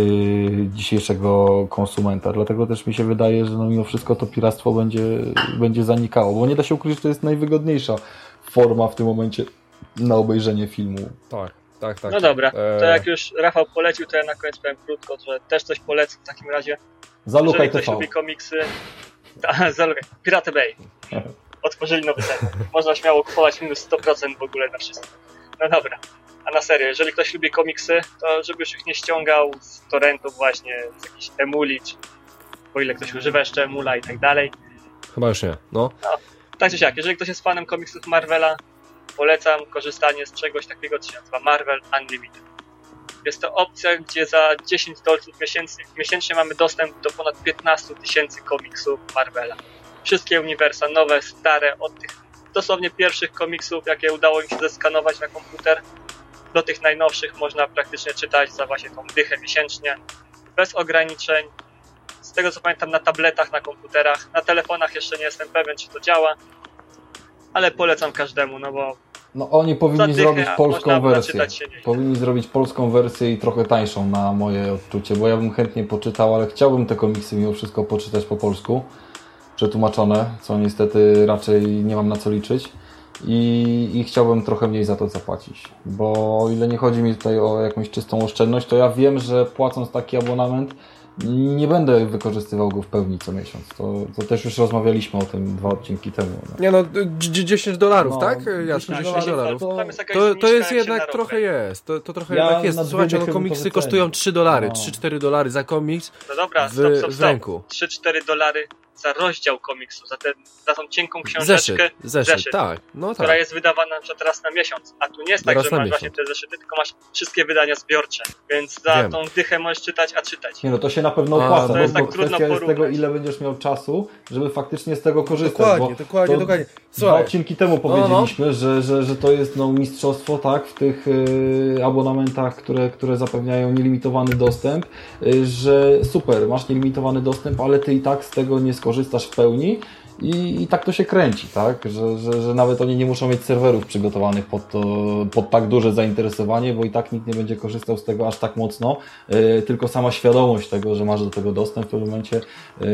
dzisiejszego konsumenta, dlatego też mi się wydaje, że no mimo wszystko to piractwo będzie zanikało, bo nie da się ukryć, że to jest najwygodniejsza forma w tym momencie na obejrzenie filmu. Tak. No dobra, to jak już Rafał polecił, to ja na koniec powiem krótko, że też coś polecę w takim razie. Zalukaj Jeżeli ktoś TV. lubi komiksy, zalukaj. Pirate Bay. Otworzyli nowy ten. Można śmiało kupować minus 100% w ogóle na wszystko. No dobra, a na serio, jeżeli ktoś lubi komiksy, to żeby już ich nie ściągał z torrentów właśnie, z jakichś emuli, czy o ile ktoś używa jeszcze emula i tak dalej. Chyba już nie, no. Tak czy siak, jeżeli ktoś jest fanem komiksów Marvela, polecam korzystanie z czegoś takiego, co się nazywa Marvel Unlimited. Jest to opcja, gdzie za $10 miesięcznie mamy dostęp do ponad 15 000 komiksów Marvela. Wszystkie uniwersa, nowe, stare, od tych dosłownie pierwszych komiksów, jakie udało im się zeskanować na komputer, do tych najnowszych można praktycznie czytać za właśnie tą dychę miesięcznie, bez ograniczeń. Z tego co pamiętam, na tabletach, na komputerach, na telefonach jeszcze nie jestem pewien, czy to działa, ale polecam każdemu, no bo no oni powinni zrobić polską wersję. Powinni zrobić polską wersję i trochę tańszą na moje odczucie, bo ja bym chętnie poczytał, ale chciałbym te komiksy mimo wszystko poczytać po polsku, przetłumaczone, co niestety raczej nie mam na co liczyć i chciałbym trochę mniej za to zapłacić, bo o ile nie chodzi mi tutaj o jakąś czystą oszczędność, to ja wiem, że płacąc taki abonament nie będę wykorzystywał go w pełni co miesiąc. To też już rozmawialiśmy o tym 2 odcinki temu. No. Nie no, $10, tak? Jasne, $10. To jest jednak trochę jest. To trochę jednak jest. Słuchajcie, no komiksy kosztują $3, $3-4 za komiks. No dobra, w ręku. $3-4 za rozdział komiksu, za tą cienką książeczkę. Zeszyt, tak. No która tak. jest wydawana na przykład raz na miesiąc. A tu nie jest tak, raz że masz właśnie te zeszyty, tylko masz wszystkie wydania zbiorcze. Więc za tą dychę możesz czytać, a czytać. Nie no, to się na pewno opłaca, to jest bo tak trudno kwestia jest tego, ile będziesz miał czasu, żeby faktycznie z tego korzystać. Dokładnie. Słuchaj, 2 odcinki temu powiedzieliśmy, że to jest mistrzostwo, tak, w tych abonamentach, które zapewniają nielimitowany dostęp, że super, masz nielimitowany dostęp, ale ty i tak z tego nie skorzystasz w pełni i tak to się kręci, tak, że nawet oni nie muszą mieć serwerów przygotowanych pod tak duże zainteresowanie, bo i tak nikt nie będzie korzystał z tego aż tak mocno, tylko sama świadomość tego, że masz do tego dostęp w pewnym momencie,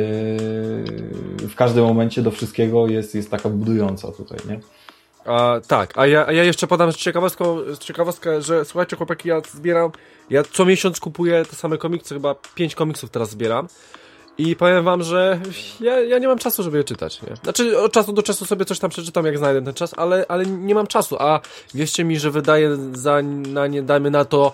w każdym momencie do wszystkiego jest taka budująca tutaj, nie? Tak, a ja jeszcze podam ciekawostkę, że słuchajcie chłopaki, ja co miesiąc kupuję te same komiksy, chyba 5 komiksów teraz zbieram i powiem wam, że ja nie mam czasu, żeby je czytać, nie? Znaczy od czasu do czasu sobie coś tam przeczytam, jak znajdę ten czas, ale nie mam czasu, a wierzcie mi, że wydaję na nie, dajmy na to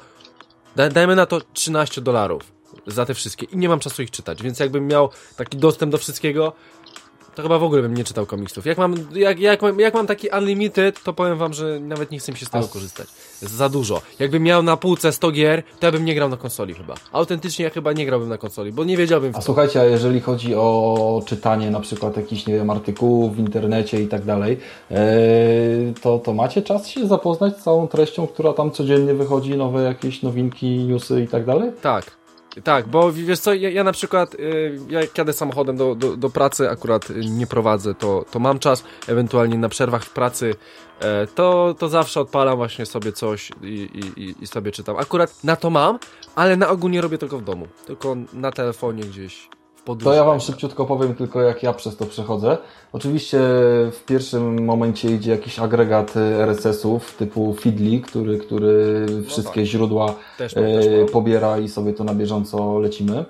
$13 za te wszystkie i nie mam czasu ich czytać, więc jakbym miał taki dostęp do wszystkiego, to chyba w ogóle bym nie czytał komiksów. Jak mam taki unlimited, to powiem wam, że nawet nie chcę mi się z tego korzystać. Jest za dużo. Jakbym miał na półce 100 gier, to ja bym nie grał na konsoli chyba. Autentycznie ja chyba nie grałbym na konsoli, bo nie wiedziałbym. A słuchajcie, a jeżeli chodzi o czytanie na przykład jakichś, nie wiem, artykułów w internecie i tak dalej, to macie czas się zapoznać z całą treścią, która tam codziennie wychodzi, nowe jakieś nowinki, newsy i tak dalej? Tak, bo wiesz co, ja na przykład, jak jadę samochodem do pracy, akurat nie prowadzę, to mam czas, ewentualnie na przerwach w pracy, to zawsze odpalam właśnie sobie coś i sobie czytam. Akurat na to mam, ale na ogół nie robię tego w domu, tylko na telefonie gdzieś w podróży. To ja wam szybciutko powiem tylko, jak ja przez to przechodzę. Oczywiście w pierwszym momencie idzie jakiś agregat RSS-ów typu Feedly, który wszystkie źródła też pobiera i sobie to na bieżąco lecimy.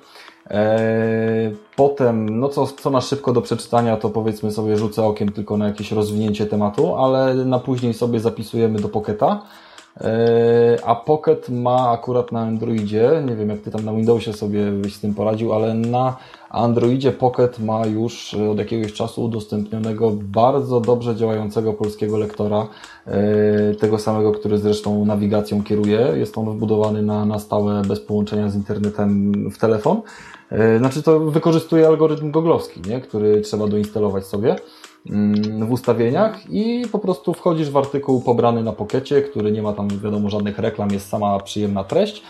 Potem, no co na szybko do przeczytania, to powiedzmy sobie rzucę okiem tylko na jakieś rozwinięcie tematu, ale na później sobie zapisujemy do Pocketa. A Pocket ma akurat na Androidzie, nie wiem jak ty tam na Windowsie sobie byś z tym poradził, ale na Androidzie Pocket ma już od jakiegoś czasu udostępnionego bardzo dobrze działającego polskiego lektora, tego samego, który zresztą nawigacją kieruje. Jest on wbudowany na stałe bez połączenia z internetem w telefon. Znaczy to wykorzystuje algorytm googlowski, nie? Który trzeba doinstalować sobie w ustawieniach i po prostu wchodzisz w artykuł pobrany na Pockecie, który nie ma tam wiadomo żadnych reklam, jest sama przyjemna treść.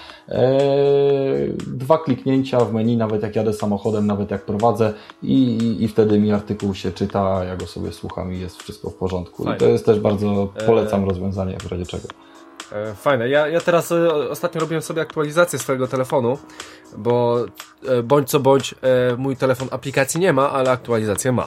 2 kliknięcia w menu, nawet jak jadę samochodem, nawet jak prowadzę i wtedy mi artykuł się czyta, ja go sobie słucham i jest wszystko w porządku. Fajne. I to jest też bardzo polecam rozwiązanie w razie czego. Fajne. Ja teraz ostatnio robiłem sobie aktualizację swojego telefonu, bo bądź co bądź mój telefon aplikacji nie ma, ale aktualizację ma.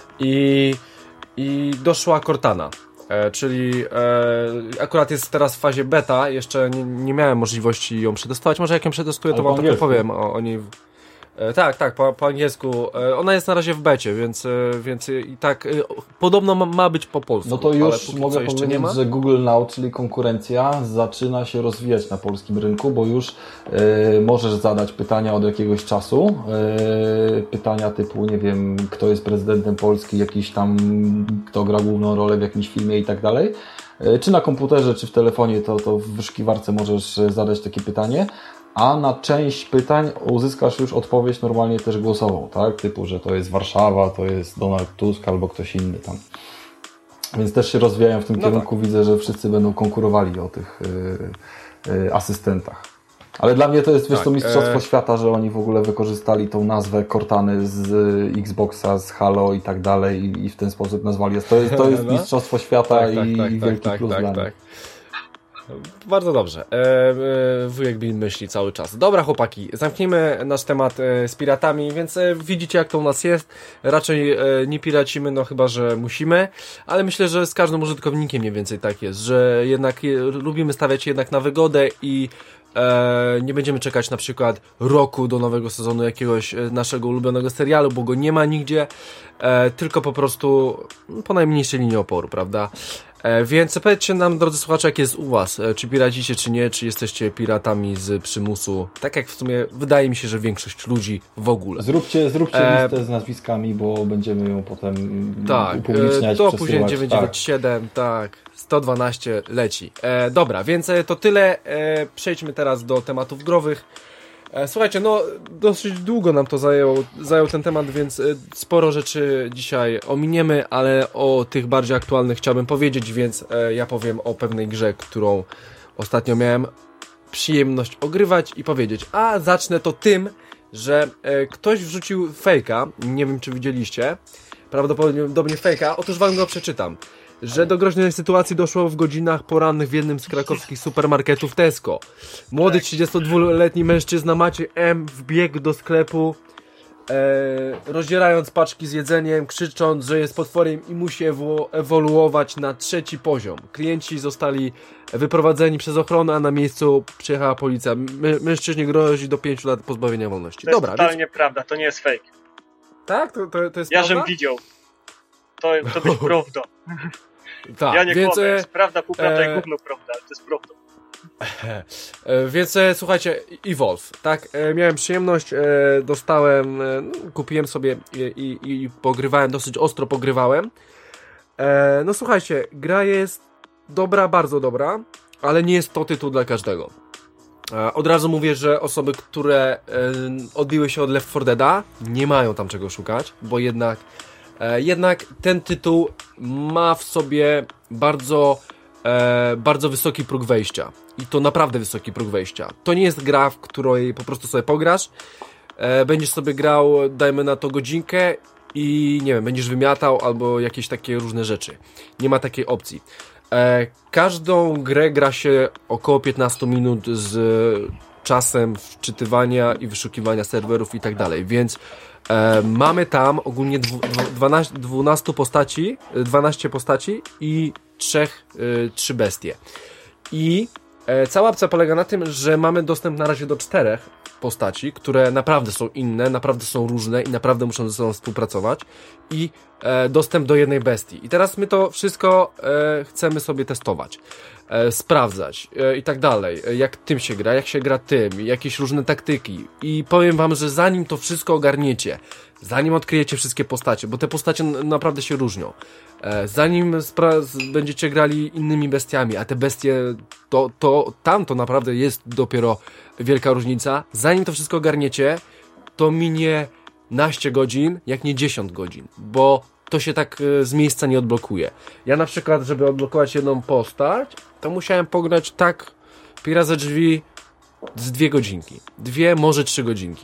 I doszła Cortana, czyli akurat jest teraz w fazie beta, jeszcze nie miałem możliwości ją przetestować, może jak ją przetestuję, to wam tak powiem o niej. Tak, po angielsku. Ona jest na razie w becie, więc i tak podobno ma być po polsku. No to już mogę powiedzieć, że Google Now, czyli konkurencja, zaczyna się rozwijać na polskim rynku, bo już możesz zadać pytania od jakiegoś czasu. Pytania typu, nie wiem, kto jest prezydentem Polski, jakiś tam, kto gra główną rolę w jakimś filmie i tak dalej. Czy na komputerze, czy w telefonie, to w wyszukiwarce możesz zadać takie pytanie. A na część pytań uzyskasz już odpowiedź normalnie też głosową, tak? Typu, że to jest Warszawa, to jest Donald Tusk albo ktoś inny tam. Więc też się rozwijają w tym kierunku. Tak. Widzę, że wszyscy będą konkurowali o tych asystentach. Ale dla mnie to jest, wiesz, to mistrzostwo świata, że oni w ogóle wykorzystali tą nazwę Cortany z Xboxa, z Halo i tak dalej i w ten sposób nazwali. To jest mistrzostwo świata i wielki plus dla mnie. Bardzo dobrze. Wujek Bill myśli cały czas. Dobra chłopaki, zamknijmy nasz temat z piratami, więc widzicie jak to u nas jest. Raczej nie piracimy, no chyba, że musimy, ale myślę, że z każdym użytkownikiem mniej więcej tak jest, że jednak lubimy stawiać jednak na wygodę i nie będziemy czekać na przykład roku do nowego sezonu jakiegoś naszego ulubionego serialu, bo go nie ma nigdzie, tylko po prostu po najmniejszej linii oporu, prawda? Więc powiedzcie nam, drodzy słuchacze, jak jest u was, czy piracicie, czy nie, czy jesteście piratami z przymusu, tak jak w sumie wydaje mi się, że większość ludzi w ogóle. Zróbcie listę z nazwiskami, bo będziemy ją potem upubliczniać, to później 997, tak. 112 leci. Dobra, więc to tyle. Przejdźmy teraz do tematów growych. Słuchajcie, no dosyć długo nam to zajął ten temat, więc sporo rzeczy dzisiaj ominiemy, ale o tych bardziej aktualnych chciałbym powiedzieć, więc ja powiem o pewnej grze, którą ostatnio miałem przyjemność ogrywać i powiedzieć. A zacznę to tym, że ktoś wrzucił fejka, nie wiem czy widzieliście, prawdopodobnie fejka, otóż wam go przeczytam. Że do groźnej sytuacji doszło w godzinach porannych w jednym z krakowskich supermarketów Tesco. Młody 32-letni mężczyzna Maciej M. wbiegł do sklepu rozdzierając paczki z jedzeniem, krzycząc, że jest potworem i musi ewoluować na 3. poziom. Klienci zostali wyprowadzeni przez ochronę, a na miejscu przyjechała policja. Mężczyźnie grozi do 5 lat pozbawienia wolności. To jest totalnie prawda, to nie jest fake. Tak? To jest ja prawda? żem widział. To być prawda. Tak, ja nie więc, kłamę, jest prawda, półprawda i gówno prawda, ale to jest prawda. Więc słuchajcie, Evolve, tak, miałem przyjemność, dostałem, kupiłem sobie i pogrywałem, dosyć ostro pogrywałem. No słuchajcie, gra jest dobra, bardzo dobra, ale nie jest to tytuł dla każdego. Od razu mówię, że osoby, które odbiły się od Left 4 Deada, nie mają tam czego szukać, bo jednak ten tytuł ma w sobie bardzo wysoki próg wejścia. I to naprawdę wysoki próg wejścia. To nie jest gra, w której po prostu sobie pograsz, będziesz sobie grał, dajmy na to godzinkę i nie wiem, będziesz wymiatał albo jakieś takie różne rzeczy. Nie ma takiej opcji. Każdą grę gra się około 15 minut z czasem wczytywania i wyszukiwania serwerów i tak dalej, więc mamy tam ogólnie 12 postaci, 12 postaci i 3 bestie. I cała opcja polega na tym, że mamy dostęp na razie do 4 postaci, które naprawdę są inne, naprawdę są różne i naprawdę muszą ze sobą współpracować i dostęp do jednej bestii. I teraz my to wszystko chcemy sobie testować, sprawdzać i tak dalej, jak tym się gra, jak się gra tym, jakieś różne taktyki i powiem wam, że zanim to wszystko ogarniecie, zanim odkryjecie wszystkie postacie, bo te postacie naprawdę się różnią, zanim będziecie grali innymi bestiami, a te bestie tam to naprawdę jest dopiero wielka różnica, zanim to wszystko ogarniecie, to minie naście godzin, jak nie 10 godzin, bo to się tak z miejsca nie odblokuje. Ja na przykład, żeby odblokować jedną postać, to musiałem pograć tak pira ze drzwi z 2 godzinki. 2, może 3 godzinki.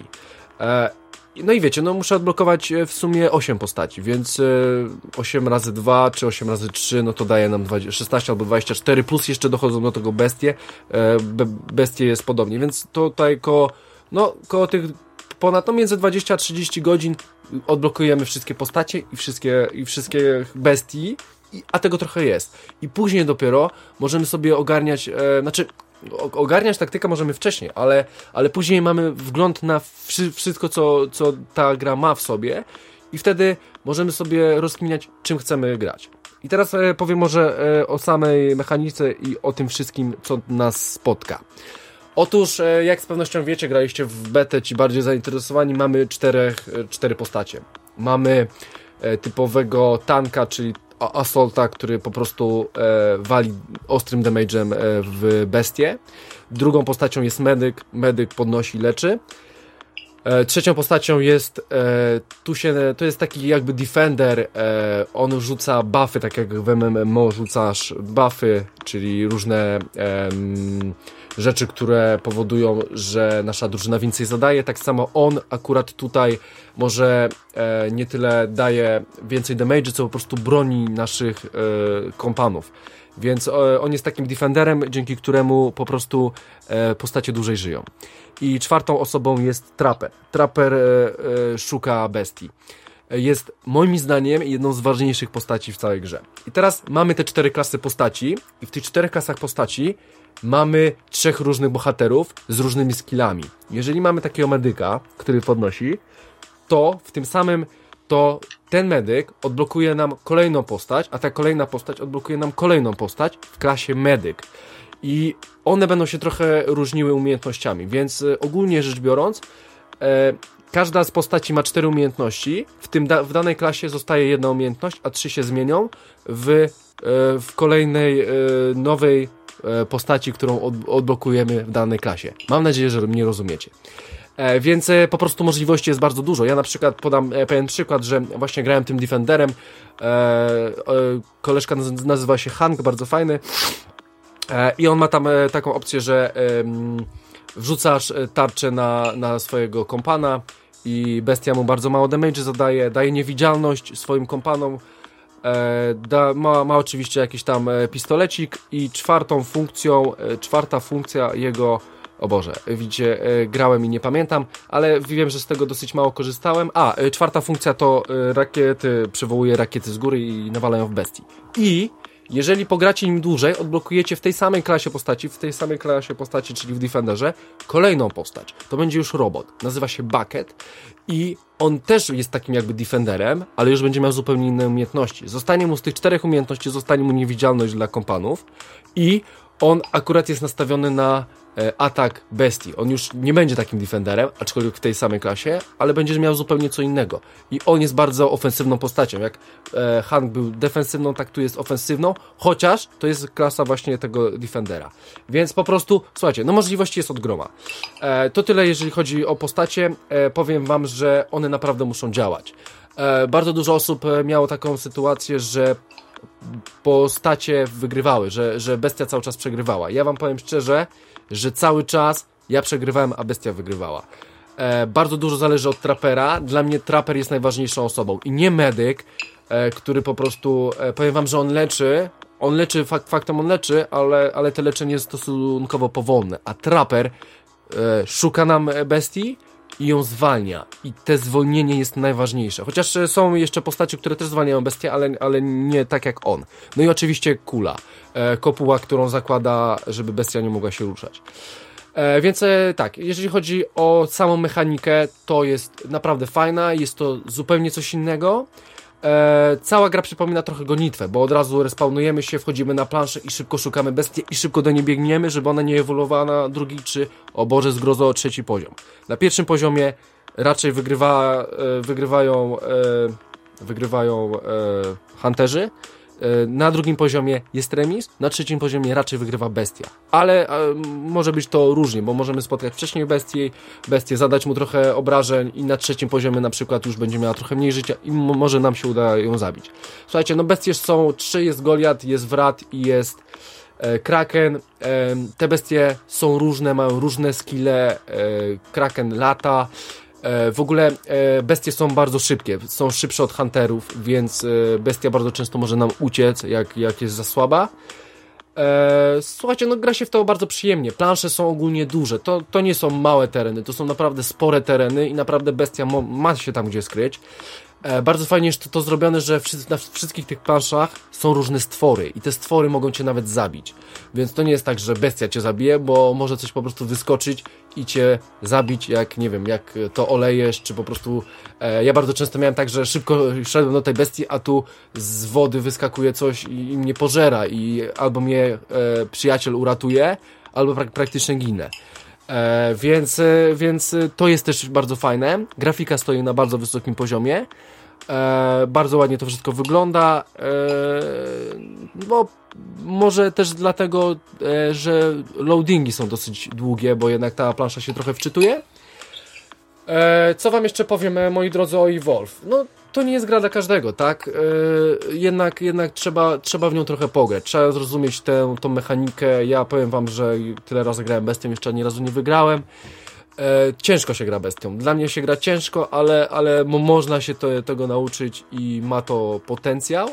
No i wiecie, no muszę odblokować w sumie 8 postaci, więc 8 razy 2 czy 8 razy 3, no to daje nam 16 albo 24, plus jeszcze dochodzą do tego bestie. Bestie jest podobnie, więc tutaj koło tych ponad między 20 a 30 godzin odblokujemy wszystkie postacie i wszystkie bestii, a tego trochę jest. I później dopiero możemy sobie ogarniać, ogarniać taktykę możemy wcześniej, ale później mamy wgląd na wszystko, co ta gra ma w sobie i wtedy możemy sobie rozkminiać, czym chcemy grać. I teraz powiem może o samej mechanice i o tym wszystkim, co nas spotka. Otóż, jak z pewnością wiecie, graliście w betę, ci bardziej zainteresowani, mamy 4 postacie. Mamy typowego tanka, czyli Assaulta, który po prostu wali ostrym damage'em w bestię. Drugą postacią jest medyk podnosi, leczy. Trzecią postacią jest to jest taki jakby defender, on rzuca buffy, tak jak w MMO rzucasz buffy, czyli różne rzeczy, które powodują, że nasza drużyna więcej zadaje. Tak samo on akurat tutaj może nie tyle daje więcej damage, co po prostu broni naszych kompanów. Więc on jest takim defenderem, dzięki któremu po prostu postacie dłużej żyją. I czwartą osobą jest Trapper. Trapper szuka bestii. Jest moim zdaniem jedną z ważniejszych postaci w całej grze. I teraz mamy te 4 klasy postaci i w tych 4 klasach postaci mamy 3 różnych bohaterów z różnymi skillami. Jeżeli mamy takiego medyka, który podnosi, to w tym samym ten medyk odblokuje nam kolejną postać, a ta kolejna postać odblokuje nam kolejną postać w klasie medyk. I one będą się trochę różniły umiejętnościami, więc ogólnie rzecz biorąc, każda z postaci ma 4 umiejętności, w danej klasie zostaje 1 umiejętność, a 3 się zmienią w kolejnej nowej postaci, którą odblokujemy w danej klasie. Mam nadzieję, że mnie rozumiecie. Więc po prostu możliwości jest bardzo dużo. Ja na przykład podam pewien przykład, że właśnie grałem tym Defenderem. Koleżka nazywa się Hank, bardzo fajny. I on ma tam taką opcję, że wrzucasz tarczę na swojego kompana i bestia mu bardzo mało damage zadaje, daje niewidzialność swoim kompanom. Ma oczywiście jakiś tam pistolecik i czwarta funkcja jego O Boże, widzicie, grałem i nie pamiętam, ale wiem, że z tego dosyć mało korzystałem. Czwarta funkcja to rakiety, przywołuje rakiety z góry i nawalają w bestii. I jeżeli pogracie nim dłużej, odblokujecie w tej samej klasie postaci, czyli w Defenderze, kolejną postać. To będzie już robot. Nazywa się Bucket i on też jest takim jakby Defenderem, ale już będzie miał zupełnie inne umiejętności. Zostanie mu z tych 4 umiejętności, zostanie mu niewidzialność dla kompanów i on akurat jest nastawiony na atak bestii. On już nie będzie takim Defenderem, aczkolwiek w tej samej klasie, ale będzie miał zupełnie co innego. I on jest bardzo ofensywną postacią. Jak Hank był defensywną, tak tu jest ofensywną, chociaż to jest klasa właśnie tego Defendera. Więc po prostu, słuchajcie, no możliwości jest od groma. To tyle, jeżeli chodzi o postacie. Powiem wam, że one naprawdę muszą działać. Bardzo dużo osób miało taką sytuację, że postacie wygrywały, że bestia cały czas przegrywała. Ja wam powiem szczerze, że cały czas ja przegrywałem, a bestia wygrywała. Bardzo dużo zależy od trapera. Dla mnie traper jest najważniejszą osobą i nie medyk, który po prostu, powiem wam, że on leczy, faktem on leczy, ale to leczenie jest stosunkowo powolne, a traper szuka nam bestii i ją zwalnia. I te zwolnienie jest najważniejsze. Chociaż są jeszcze postacie, które też zwalniają bestię, ale nie tak jak on. No i oczywiście kula. Kopuła, którą zakłada, żeby bestia nie mogła się ruszać. Więc tak, jeżeli chodzi o samą mechanikę, to jest naprawdę fajna. Jest to zupełnie coś innego. Cała gra przypomina trochę gonitwę, bo od razu respawnujemy się, wchodzimy na planszę i szybko szukamy bestię i szybko do niej biegniemy, żeby ona nie ewoluowała na drugi czy, o Boże zgrozo, 3. poziom. Na pierwszym poziomie raczej wygrywają hunterzy, na drugim poziomie jest remis, na 3. poziomie raczej wygrywa bestia. Ale może być to różnie, bo możemy spotkać wcześniej bestię, zadać mu trochę obrażeń i na 3. poziomie na przykład już będzie miała trochę mniej życia i może nam się uda ją zabić. Słuchajcie, no bestie są 3, jest Goliat, jest Wrat i jest Kraken. Te bestie są różne, mają różne skille. Kraken lata. W ogóle bestie są bardzo szybkie, są szybsze od hunterów, więc bestia bardzo często może nam uciec, jak jest za słaba. Słuchajcie, no gra się w to bardzo przyjemnie. Plansze są ogólnie duże, to nie są małe tereny, to są naprawdę spore tereny i naprawdę bestia ma się tam gdzie skryć. Bardzo fajnie jest to zrobione, że na wszystkich tych planszach są różne stwory i te stwory mogą cię nawet zabić. Więc to nie jest tak, że bestia cię zabije, bo może coś po prostu wyskoczyć i cię zabić, jak nie wiem, jak to olejesz, czy po prostu ja bardzo często miałem tak, że szybko szedłem do tej bestii, a tu z wody wyskakuje coś i mnie pożera i albo mnie przyjaciel uratuje, albo praktycznie ginę. Więc to jest też bardzo fajne. Grafika stoi na bardzo wysokim poziomie. Bardzo ładnie to wszystko wygląda. No, może też dlatego, że loadingi są dosyć długie, bo jednak ta plansza się trochę wczytuje. Co wam jeszcze powiem, moi drodzy, o Evolve? No, to nie jest gra dla każdego, tak? Jednak trzeba w nią trochę pograć. Trzeba zrozumieć tą mechanikę. Ja powiem wam, że tyle razy grałem bestią, jeszcze ani razu nie wygrałem. Ciężko się gra bestią. Dla mnie się gra ciężko, ale można się tego nauczyć i ma to potencjał.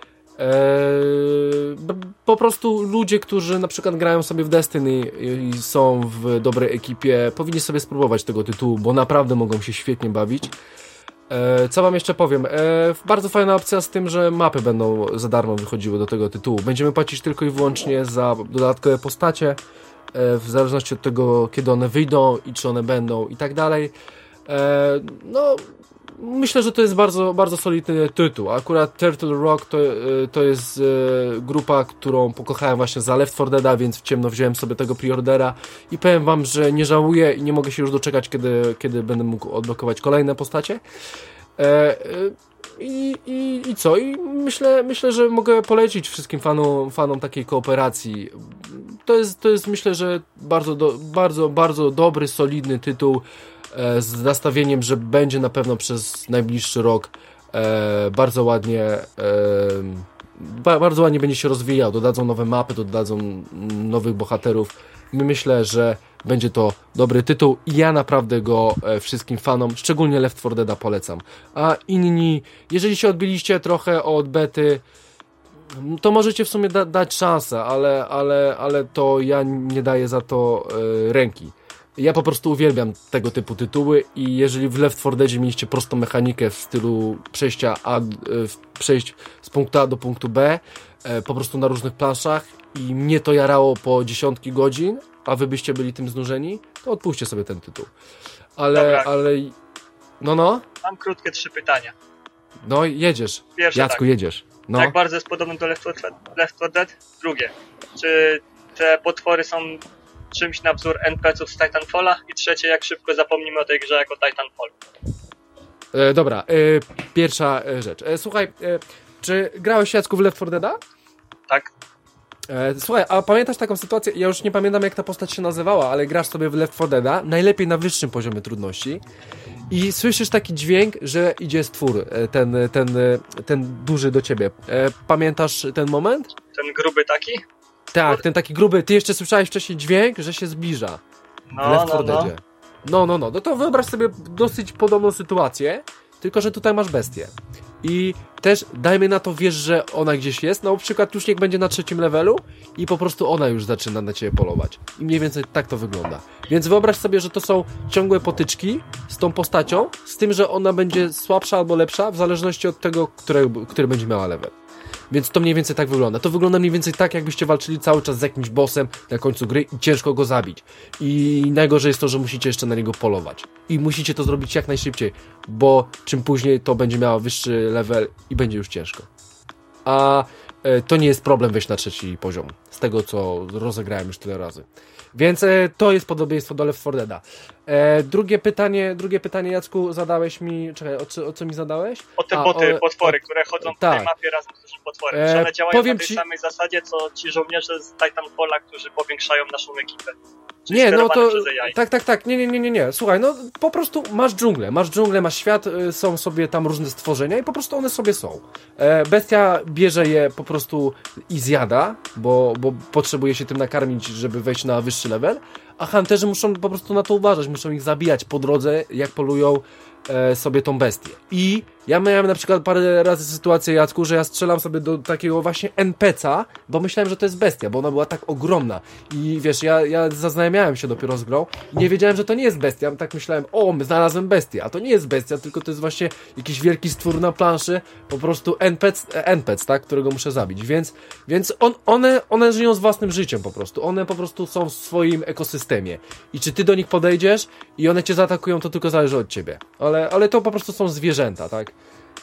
Po prostu ludzie, którzy na przykład grają sobie w Destiny i są w dobrej ekipie, powinni sobie spróbować tego tytułu, bo naprawdę mogą się świetnie bawić. Co wam jeszcze powiem? Bardzo fajna opcja z tym, że mapy będą za darmo wychodziły do tego tytułu. Będziemy płacić tylko i wyłącznie za dodatkowe postacie, w zależności od tego, kiedy one wyjdą i czy one będą i tak dalej. No, myślę, że to jest bardzo, bardzo solidny tytuł. Akurat Turtle Rock to jest grupa, którą pokochałem właśnie za Left 4 Deada, więc w ciemno wziąłem sobie tego preordera i powiem wam, że nie żałuję i nie mogę się już doczekać, kiedy będę mógł odblokować kolejne postacie. I co? I myślę, że mogę polecić wszystkim fanom takiej kooperacji. To jest myślę, że bardzo dobry, solidny tytuł z nastawieniem, że będzie na pewno przez najbliższy rok bardzo ładnie będzie się rozwijał. Dodadzą nowe mapy, dodadzą nowych bohaterów. Myślę, że będzie to dobry tytuł i ja naprawdę go wszystkim fanom, szczególnie Left 4 Deada, polecam. A inni, jeżeli się odbiliście trochę od bety, To możecie w sumie dać szansę, ale to ja nie daję za to ręki. Ja po prostu uwielbiam tego typu tytuły i jeżeli w Left 4 Deadzie mieliście prostą mechanikę w stylu przejść z punktu A do punktu B, po prostu na różnych planszach i mnie to jarało po dziesiątki godzin, a wy byście byli tym znużeni, to odpuśćcie sobie ten tytuł. Ale... No. Mam krótkie 3 pytania. No, jedziesz. Pierwsze, Jacku, tak. jedziesz. No. Jak bardzo jest podobny do Left 4 Dead? Drugie. Czy te potwory są czymś na wzór NPC-ów z Titanfalla? I trzecie, jak szybko zapomnimy o tej grze jako Titanfall? Dobra, pierwsza rzecz. Słuchaj, czy grałeś, Jacku, w Left 4 Deada? Tak. Słuchaj, a pamiętasz taką sytuację? Ja już nie pamiętam, jak ta postać się nazywała, ale grasz sobie w Left 4 Deada, najlepiej na wyższym poziomie trudności i słyszysz taki dźwięk, że idzie stwór, ten duży do ciebie. Pamiętasz ten moment? Ten gruby taki? Tak, ten taki gruby. Ty jeszcze słyszałeś wcześniej dźwięk, że się zbliża w Left 4 Deadzie. No to wyobraź sobie dosyć podobną sytuację, tylko że tutaj masz bestię. I też dajmy na to, wiesz, że ona gdzieś jest, na przykład już niech będzie na 3. levelu i po prostu ona już zaczyna na ciebie polować. I mniej więcej tak to wygląda. Więc wyobraź sobie, że to są ciągłe potyczki z tą postacią, z tym, że ona będzie słabsza albo lepsza, w zależności od tego, który będzie miała level. Więc to mniej więcej tak wygląda. To wygląda mniej więcej tak, jakbyście walczyli cały czas z jakimś bossem na końcu gry i ciężko go zabić. I najgorzej jest to, że musicie jeszcze na niego polować. I musicie to zrobić jak najszybciej, bo czym później to będzie miało wyższy level i będzie już ciężko. A to nie jest problem wejść na 3. poziom. Z tego, co rozegrałem już tyle razy. Więc to jest podobieństwo do Left 4 Deada. Drugie pytanie, Jacku, zadałeś mi... Czekaj, o co mi zadałeś? O te potwory, które chodzą po tej mapie razem z dużym potworem. Czy one działają na tej samej zasadzie, co ci żołnierze z Titanfalla, którzy powiększają naszą ekipę? Nie, no to... Tak. Nie. Słuchaj, no po prostu masz dżunglę, masz świat, są sobie tam różne stworzenia i po prostu one sobie są. Bestia bierze je po prostu i zjada, bo potrzebuje się tym nakarmić, żeby wejść na wyższy level, a hunterzy muszą po prostu na to uważać, muszą ich zabijać po drodze, jak polują sobie tą bestię. I ja miałem na przykład parę razy sytuację, Jacku, że ja strzelam sobie do takiego właśnie NPC-a, bo myślałem, że to jest bestia, bo ona była tak ogromna. I wiesz, ja zaznajamiałem się dopiero z grą i nie wiedziałem, że to nie jest bestia. Tak myślałem, znalazłem bestię, a to nie jest bestia, tylko to jest właśnie jakiś wielki stwór na planszy, po prostu NPC, tak, którego muszę zabić. Więc one żyją z własnym życiem po prostu. One po prostu są w swoim ekosystemie. I czy ty do nich podejdziesz i one cię zaatakują, to tylko zależy od ciebie. Ale to po prostu są zwierzęta, tak?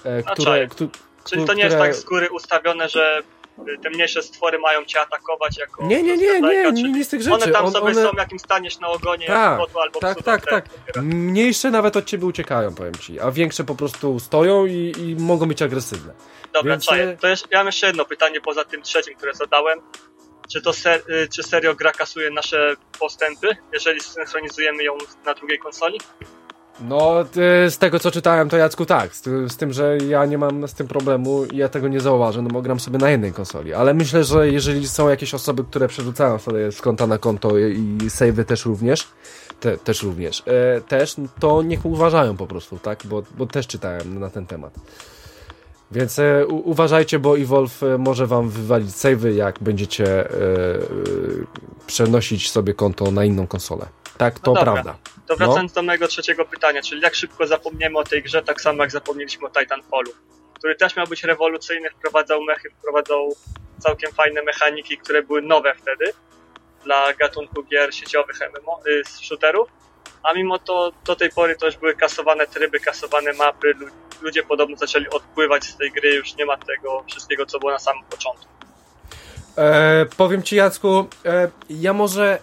Czyli to nie jest tak z góry ustawione, że te mniejsze stwory mają cię atakować jako... Nie z tych rzeczy. One tam sobie są, jakim staniesz na ogonie, jak kotu albo psu. Tak. Mniejsze nawet od ciebie uciekają, powiem ci, a większe po prostu stoją i mogą być agresywne. Dobra, więc... ja mam jeszcze jedno pytanie poza tym trzecim, które zadałem. Czy serio gra kasuje nasze postępy, jeżeli synchronizujemy ją na drugiej konsoli? No, z tego co czytałem, to Jacku tak, z tym, że ja nie mam z tym problemu i ja tego nie zauważę, no bo gram sobie na jednej konsoli, ale myślę, że jeżeli są jakieś osoby, które przerzucają sobie z konta na konto i save'y też to niech uważają po prostu, tak, bo też czytałem na ten temat. Więc uważajcie, bo Evolve może wam wywalić save'y, jak będziecie przenosić sobie konto na inną konsolę. Tak, to prawda. To wracając do mojego trzeciego pytania, czyli jak szybko zapomniemy o tej grze, tak samo jak zapomnieliśmy o Titanfallu, który też miał być rewolucyjny, wprowadzał mechy, wprowadzał całkiem fajne mechaniki, które były nowe wtedy dla gatunku gier sieciowych MMO, shooterów, a mimo to do tej pory to już były kasowane tryby, kasowane mapy, ludzie podobno zaczęli odpływać z tej gry, już nie ma tego wszystkiego, co było na samym początku. Powiem ci, Jacku, ja może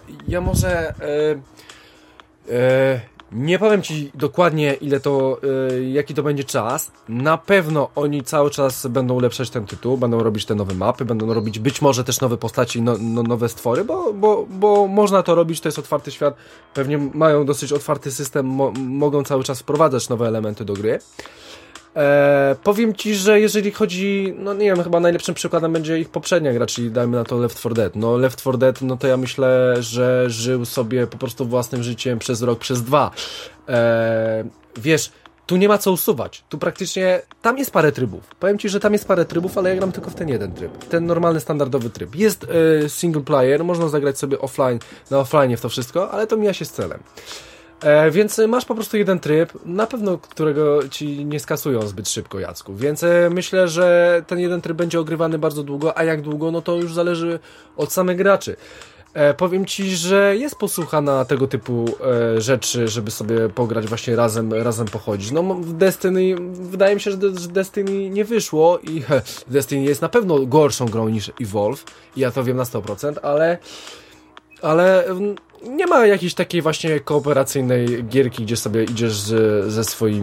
nie powiem ci dokładnie jaki to będzie czas. Na pewno oni cały czas będą ulepszać ten tytuł, będą robić te nowe mapy, będą robić być może też nowe postaci, nowe stwory, bo można to robić, to jest otwarty świat, pewnie mają dosyć otwarty system, mogą cały czas wprowadzać nowe elementy do gry. Powiem ci, że jeżeli chodzi, no nie wiem, chyba najlepszym przykładem będzie ich poprzednia gra, czyli dajmy na to Left 4 Dead. No Left 4 Dead, no to ja myślę, że żył sobie po prostu własnym życiem przez rok, przez dwa. Wiesz, tu nie ma co usuwać. Tu praktycznie, tam jest parę trybów. Powiem Ci, że tam jest parę trybów, ale ja gram tylko w ten jeden tryb. Ten normalny, standardowy tryb. Jest single player, można zagrać sobie offline, na offline w to wszystko, ale to mija się z celem. Więc masz po prostu jeden tryb, na pewno którego Ci nie skasują zbyt szybko, Jacku. Więc myślę, że ten jeden tryb będzie ogrywany bardzo długo, a jak długo, no to już zależy od samych graczy. Powiem Ci, że jest posłucha na tego typu rzeczy, żeby sobie pograć właśnie razem pochodzić. No w Destiny, wydaje mi się, że Destiny nie wyszło i Destiny jest na pewno gorszą grą niż Evolve i ja to wiem na 100%, ale nie ma jakiejś takiej właśnie kooperacyjnej gierki, gdzie sobie idziesz ze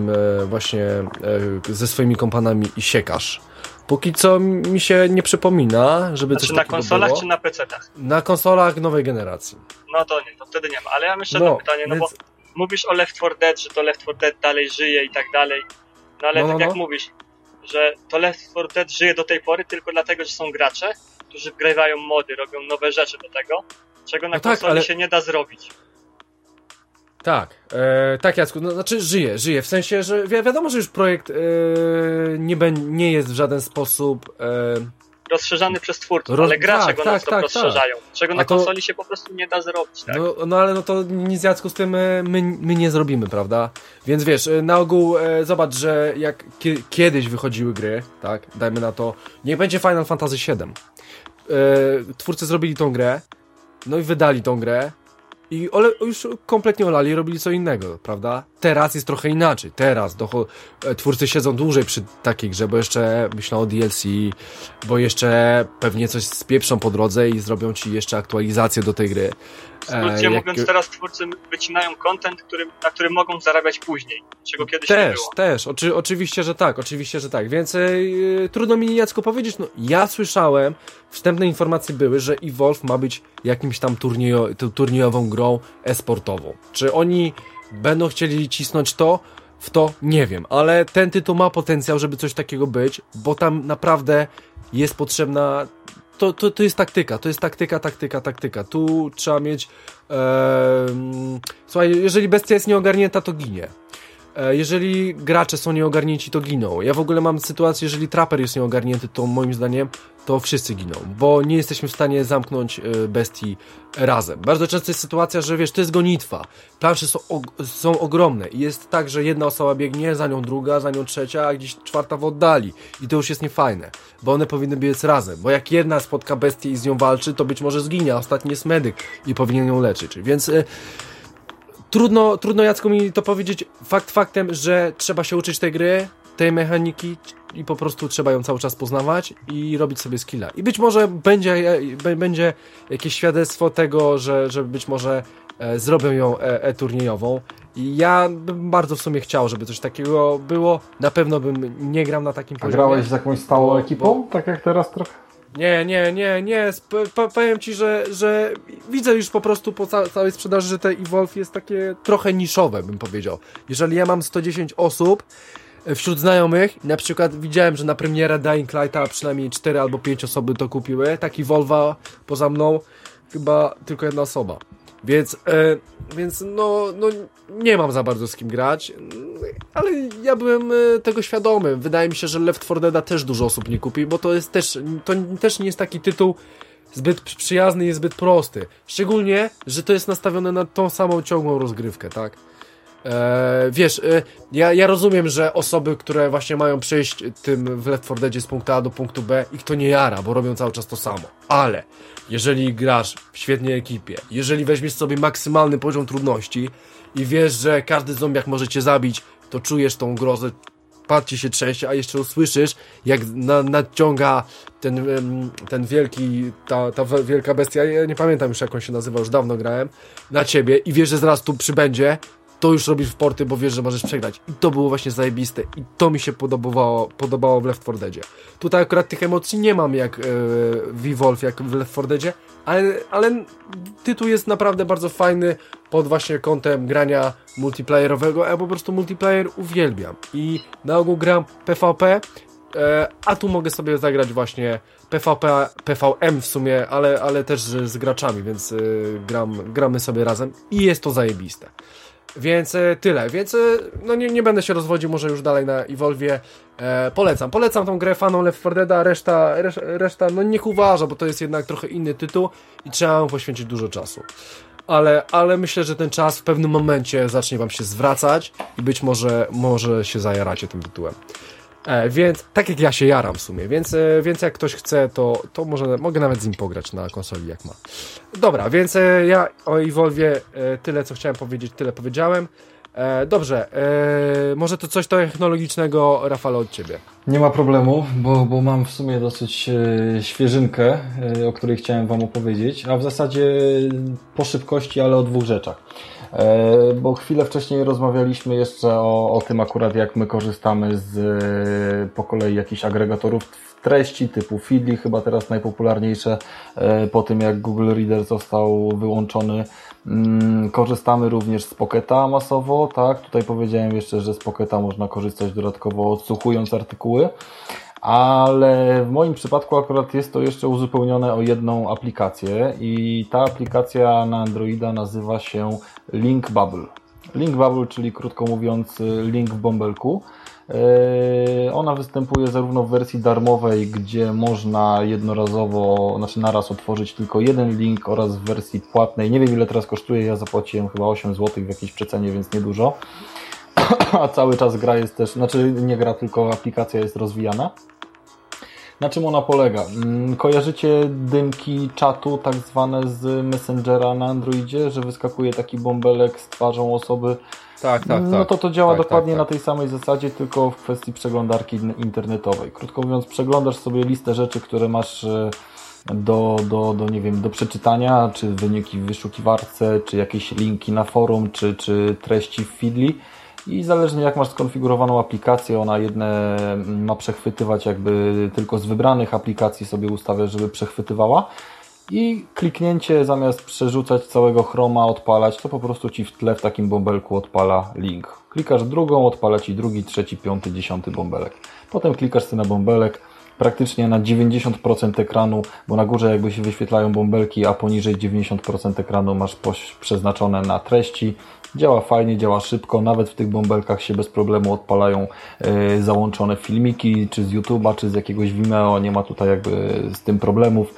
swoimi kompanami i siekasz. Póki co mi się nie przypomina, żeby coś takiego było. Na konsolach czy na PC-tach? Na konsolach nowej generacji. No to nie, to wtedy nie ma. Ale ja mam jeszcze jedno pytanie, no bo mówisz o Left 4 Dead, że to Left 4 Dead dalej żyje i tak dalej. No ale tak jak mówisz, że to Left 4 Dead żyje do tej pory tylko dlatego, że są gracze, którzy wgrywają mody, robią nowe rzeczy do tego, czego na konsoli się nie da zrobić. Tak Jacku, no, znaczy żyje, w sensie, że wiadomo, że już projekt nie jest w żaden sposób rozszerzany przez twórców, ale gracze go non-stop rozszerzają, czego na konsoli się po prostu nie da zrobić, tak? No ale no to nic, Jacku, z tym my nie zrobimy, prawda? Więc wiesz, na ogół zobacz, że jak kiedyś wychodziły gry, tak, dajmy na to, niech będzie Final Fantasy VII. Twórcy zrobili tą grę, no i wydali tą grę, i już kompletnie olali, robili co innego, prawda? Teraz jest trochę inaczej. Teraz twórcy siedzą dłużej przy takiej grze, bo jeszcze myślą o DLC, bo jeszcze pewnie coś spieprzą po drodze i zrobią ci jeszcze aktualizację do tej gry. W skrócie mówiąc, teraz twórcy wycinają content, na którym mogą zarabiać później, czego kiedyś nie było. Też, oczywiście, że tak. Więc trudno mi, Jacku, powiedzieć, no ja słyszałem, wstępne informacje były, że Evolve ma być jakimś tam turniejową grą e-sportową. Czy oni będą chcieli cisnąć w to? Nie wiem, ale ten tytuł ma potencjał, żeby coś takiego być, bo tam naprawdę jest potrzebna... To jest taktyka. Tu trzeba mieć... Słuchaj, jeżeli bestia jest nieogarnięta, to ginie. Jeżeli gracze są nieogarnięci, to giną. Ja w ogóle mam sytuację, jeżeli traper jest nieogarnięty, to moim zdaniem to wszyscy giną, bo nie jesteśmy w stanie zamknąć bestii razem. Bardzo często jest sytuacja, że wiesz, to jest gonitwa. Plansze są ogromne i jest tak, że jedna osoba biegnie, za nią druga, za nią trzecia, a gdzieś czwarta w oddali. I to już jest niefajne, bo one powinny biec razem, bo jak jedna spotka bestię i z nią walczy, to być może zginie, a ostatni jest medyk i powinien ją leczyć. Więc... Trudno, Jacku, mi to powiedzieć faktem, że trzeba się uczyć tej gry, tej mechaniki i po prostu trzeba ją cały czas poznawać i robić sobie skilla. I być może będzie jakieś świadectwo tego, że być może zrobią ją turniejową. I ja bym bardzo w sumie chciał, żeby coś takiego było. Na pewno bym nie grał na takim poziomie. A grałeś z jakąś stałą ekipą? Tak jak teraz trochę? Nie. Powiem Ci, że widzę już po prostu po całej sprzedaży, że te Evolve jest takie trochę niszowe, bym powiedział. Jeżeli ja mam 110 osób wśród znajomych, na przykład widziałem, że na premierę Dying Lighta przynajmniej 4 albo 5 osoby to kupiły, tak Evolve'a poza mną chyba tylko jedna osoba. Więc nie mam za bardzo z kim grać, ale ja byłem tego świadomy. Wydaje mi się, że Left 4 Dead'a też dużo osób nie kupi, bo to też nie jest taki tytuł zbyt przyjazny i zbyt prosty. Szczególnie, że to jest nastawione na tą samą ciągłą rozgrywkę, tak? Wiesz, ja rozumiem, że osoby, które właśnie mają przejść tym w Left 4 Deadzie z punktu A do punktu B, ich to nie jara, bo robią cały czas to samo. Ale jeżeli grasz w świetnej ekipie, jeżeli weźmiesz sobie maksymalny poziom trudności i wiesz, że każdy zombiak może cię zabić, to czujesz tą grozę, pad ci się trzęsie, a jeszcze usłyszysz, jak nadciąga ten wielki, ta wielka bestia, ja nie pamiętam już jak on się nazywa, już dawno grałem, na ciebie i wiesz, że zaraz tu przybędzie, to już robisz w porty, bo wiesz, że możesz przegrać. I to było właśnie zajebiste. I to mi się podobało w Left 4 Deadzie. Tutaj akurat tych emocji nie mam jak w Evolve, jak w Left 4 Deadzie, ale tytuł jest naprawdę bardzo fajny pod właśnie kątem grania multiplayerowego. Ja po prostu multiplayer uwielbiam. I na ogół gram PvP, a tu mogę sobie zagrać właśnie PvP, PvM w sumie, ale też z graczami, więc gramy sobie razem i jest to zajebiste. Więc tyle, więc no nie będę się rozwodził może już dalej na Evolve'ie. Polecam tą grę fanom Left 4 Dead'a, reszta no niech uważa, bo to jest jednak trochę inny tytuł i trzeba mu poświęcić dużo czasu. Ale myślę, że ten czas w pewnym momencie zacznie wam się zwracać i być może się zajaracie tym tytułem. Więc tak jak ja się jaram w sumie, więc jak ktoś chce, to mogę nawet z nim pograć na konsoli jak ma. Dobra, więc ja o Evolve'ie tyle co chciałem powiedzieć, tyle powiedziałem. Dobrze, może to coś technologicznego, Rafale, od Ciebie. Nie ma problemu, bo mam w sumie dosyć świeżynkę, o której chciałem Wam opowiedzieć, a w zasadzie po szybkości, ale o dwóch rzeczach. Bo chwilę wcześniej rozmawialiśmy jeszcze o tym akurat, jak my korzystamy z po kolei jakichś agregatorów treści typu Feedly, chyba teraz najpopularniejsze po tym, jak Google Reader został wyłączony. Korzystamy również z Pocketa masowo, tak? Tutaj powiedziałem jeszcze, że z Pocketa można korzystać dodatkowo odsłuchując artykuły, ale w moim przypadku akurat jest to jeszcze uzupełnione o jedną aplikację i ta aplikacja na Androida nazywa się Link Bubble. Link Bubble, czyli krótko mówiąc link w bąbelku. Ona występuje zarówno w wersji darmowej, gdzie można jednorazowo, naraz otworzyć tylko jeden link, oraz w wersji płatnej. Nie wiem ile teraz kosztuje, ja zapłaciłem chyba 8 zł w jakiejś przecenie, więc niedużo. A cały czas gra jest też, nie gra, tylko aplikacja jest rozwijana. Na czym ona polega? Kojarzycie dymki czatu tak zwane z Messengera na Androidzie, że wyskakuje taki bąbelek z twarzą osoby? Tak. No to działa dokładnie na tej samej zasadzie, tylko w kwestii przeglądarki internetowej. Krótko mówiąc, przeglądasz sobie listę rzeczy, które masz nie wiem, do przeczytania, czy wyniki w wyszukiwarce, czy jakieś linki na forum, czy treści w Feedly. I zależnie jak masz skonfigurowaną aplikację, ona jedne ma przechwytywać jakby tylko z wybranych aplikacji sobie ustawia, żeby przechwytywała. I kliknięcie zamiast przerzucać całego Chroma, odpalać, to po prostu Ci w tle w takim bąbelku odpala link. Klikasz drugą, odpala Ci drugi, trzeci, piąty, 10 bąbelek. Potem klikasz sobie na bąbelek, praktycznie na 90% ekranu, bo na górze jakby się wyświetlają bąbelki, a poniżej 90% ekranu masz przeznaczone na treści. Działa fajnie, działa szybko, nawet w tych bąbelkach się bez problemu odpalają załączone filmiki, czy z YouTube'a, czy z jakiegoś Vimeo, nie ma tutaj jakby z tym problemów.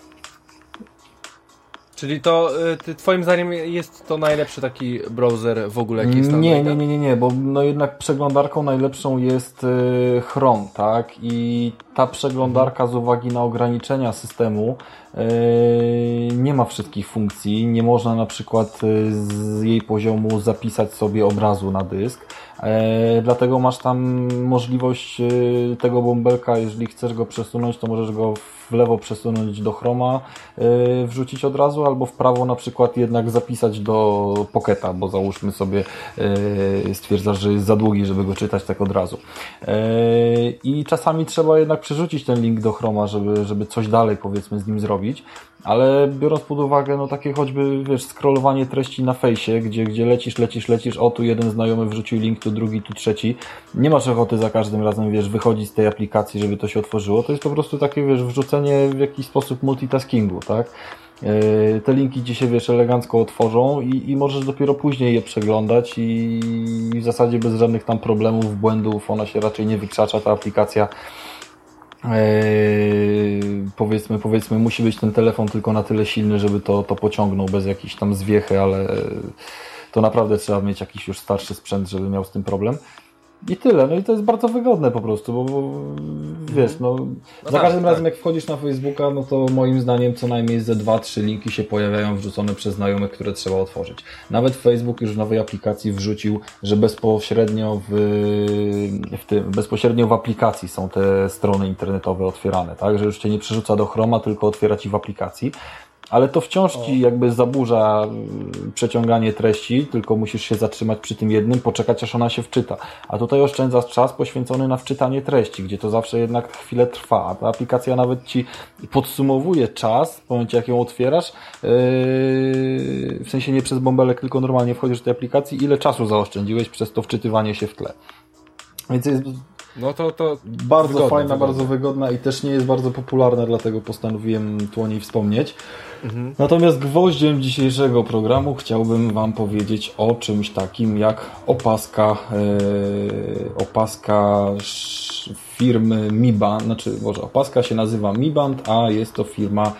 Czyli to twoim zdaniem jest to najlepszy taki browser w ogóle, jaki jest na Androida? Nie, bo no jednak przeglądarką najlepszą jest Chrome, tak? I ta przeglądarka z uwagi na ograniczenia systemu nie ma wszystkich funkcji, nie można na przykład z jej poziomu zapisać sobie obrazu na dysk, dlatego masz tam możliwość tego bąbelka, jeżeli chcesz go przesunąć, to możesz go w lewo przesunąć do Chroma, wrzucić od razu, albo w prawo na przykład jednak zapisać do Pocketa, bo załóżmy sobie stwierdzasz, że jest za długi, żeby go czytać tak od razu. I czasami trzeba jednak przerzucić ten link do Chroma, żeby coś dalej powiedzmy z nim zrobić, ale biorąc pod uwagę no takie choćby scrollowanie treści na fejsie, gdzie lecisz, o tu jeden znajomy wrzucił link, tu drugi, tu trzeci, nie masz ochoty za każdym razem wychodzić z tej aplikacji, żeby to się otworzyło, to jest po prostu takie wrzucenie w jakiś sposób multitaskingu, tak? Te linki Ci się elegancko otworzą i możesz dopiero później je przeglądać i w zasadzie bez żadnych tam problemów, błędów, ona się raczej nie wykrzacza, ta aplikacja. Powiedzmy musi być ten telefon tylko na tyle silny, żeby to pociągnął bez jakiejś tam zwiechy, ale to naprawdę trzeba mieć jakiś już starszy sprzęt, żeby miał z tym problem. I tyle, no i to jest bardzo wygodne po prostu, bo wiesz, za każdym razem jak wchodzisz na Facebooka, no to moim zdaniem co najmniej ze 2-3 linki się pojawiają wrzucone przez znajomych, które trzeba otworzyć. Nawet Facebook już w nowej aplikacji wrzucił, że bezpośrednio w aplikacji są te strony internetowe otwierane, tak, że już Cię nie przerzuca do Chroma, tylko otwiera Ci w aplikacji. Ale to wciąż Ci jakby zaburza przeciąganie treści, tylko musisz się zatrzymać przy tym jednym, poczekać aż ona się wczyta. A tutaj oszczędzasz czas poświęcony na wczytanie treści, gdzie to zawsze jednak chwilę trwa. A ta aplikacja nawet Ci podsumowuje czas w momencie jak ją otwierasz, w sensie nie przez bąbelek, tylko normalnie wchodzisz do tej aplikacji, ile czasu zaoszczędziłeś przez to wczytywanie się w tle. Więc No to bardzo wygodne, fajna, wygodne. bardzo wygodna i też nie jest bardzo popularna, dlatego postanowiłem tu o niej wspomnieć. Natomiast gwoździem dzisiejszego programu chciałbym Wam powiedzieć o czymś takim jak opaska firmy Mi Band, opaska się nazywa Mi Band, a jest to firma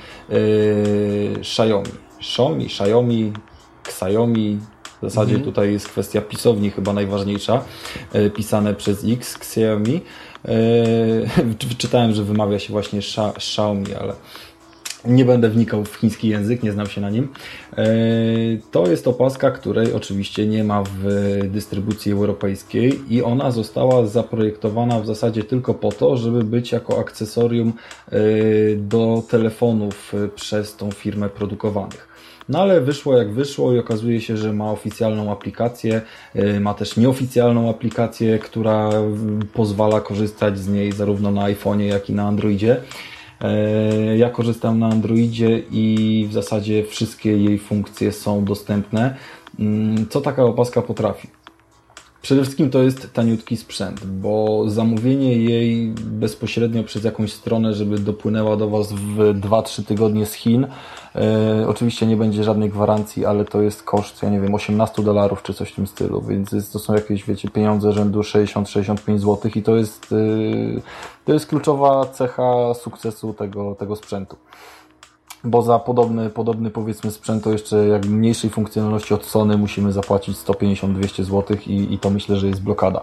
Xiaomi, Xiaomi. W zasadzie tutaj jest kwestia pisowni chyba najważniejsza, pisane przez X, Xiaomi. Czytałem, że wymawia się właśnie Xiaomi, ale nie będę wnikał w chiński język, nie znam się na nim. To jest opaska, której oczywiście nie ma w dystrybucji europejskiej i ona została zaprojektowana w zasadzie tylko po to, żeby być jako akcesorium do telefonów przez tą firmę produkowanych. No ale wyszło jak wyszło i okazuje się, że ma oficjalną aplikację, ma też nieoficjalną aplikację, która pozwala korzystać z niej zarówno na iPhone'ie, jak i na Androidzie. Ja korzystam na Androidzie i w zasadzie wszystkie jej funkcje są dostępne. Co taka opaska potrafi? Przede wszystkim to jest taniutki sprzęt, bo zamówienie jej bezpośrednio przez jakąś stronę, żeby dopłynęła do Was w 2-3 tygodnie z Chin, oczywiście nie będzie żadnej gwarancji, ale to jest koszt, ja nie wiem, $18 czy coś w tym stylu, więc to są jakieś, wiecie, pieniądze rzędu 60-65 zł i to jest kluczowa cecha sukcesu tego sprzętu. Bo za podobny powiedzmy sprzęt to jeszcze jak mniejszej funkcjonalności od Sony musimy zapłacić 150-200 zł i to myślę, że jest blokada.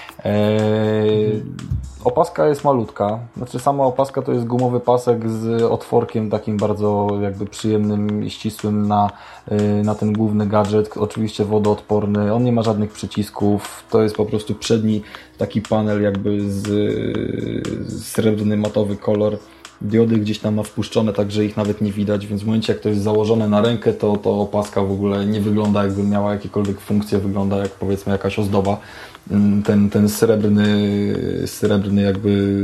Opaska jest malutka, znaczy sama opaska to jest gumowy pasek z otworkiem takim bardzo jakby przyjemnym i ścisłym na ten główny gadżet, oczywiście wodoodporny, on nie ma żadnych przycisków, to jest po prostu przedni taki panel jakby z srebrny matowy kolor. Diody gdzieś tam ma wpuszczone, tak że ich nawet nie widać, więc w momencie jak to jest założone na rękę, to opaska w ogóle nie wygląda jakby miała jakiekolwiek funkcje, wygląda jak powiedzmy jakaś ozdoba. Ten srebrny jakby,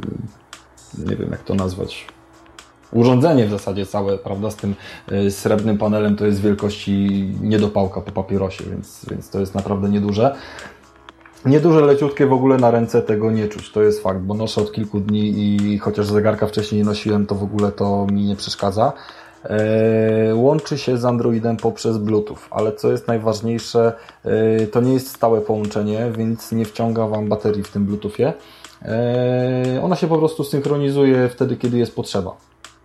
nie wiem jak to nazwać, urządzenie w zasadzie całe, prawda, z tym srebrnym panelem to jest wielkości niedopałka po papierosie, więc to jest naprawdę nieduże. Nieduże, leciutkie, w ogóle na ręce tego nie czuć, to jest fakt, bo noszę od kilku dni i chociaż zegarka wcześniej nie nosiłem, to w ogóle to mi nie przeszkadza. Łączy się z Androidem poprzez Bluetooth, ale co jest najważniejsze, to nie jest stałe połączenie, więc nie wciąga Wam baterii w tym Bluetoothie. Ona się po prostu synchronizuje wtedy, kiedy jest potrzeba.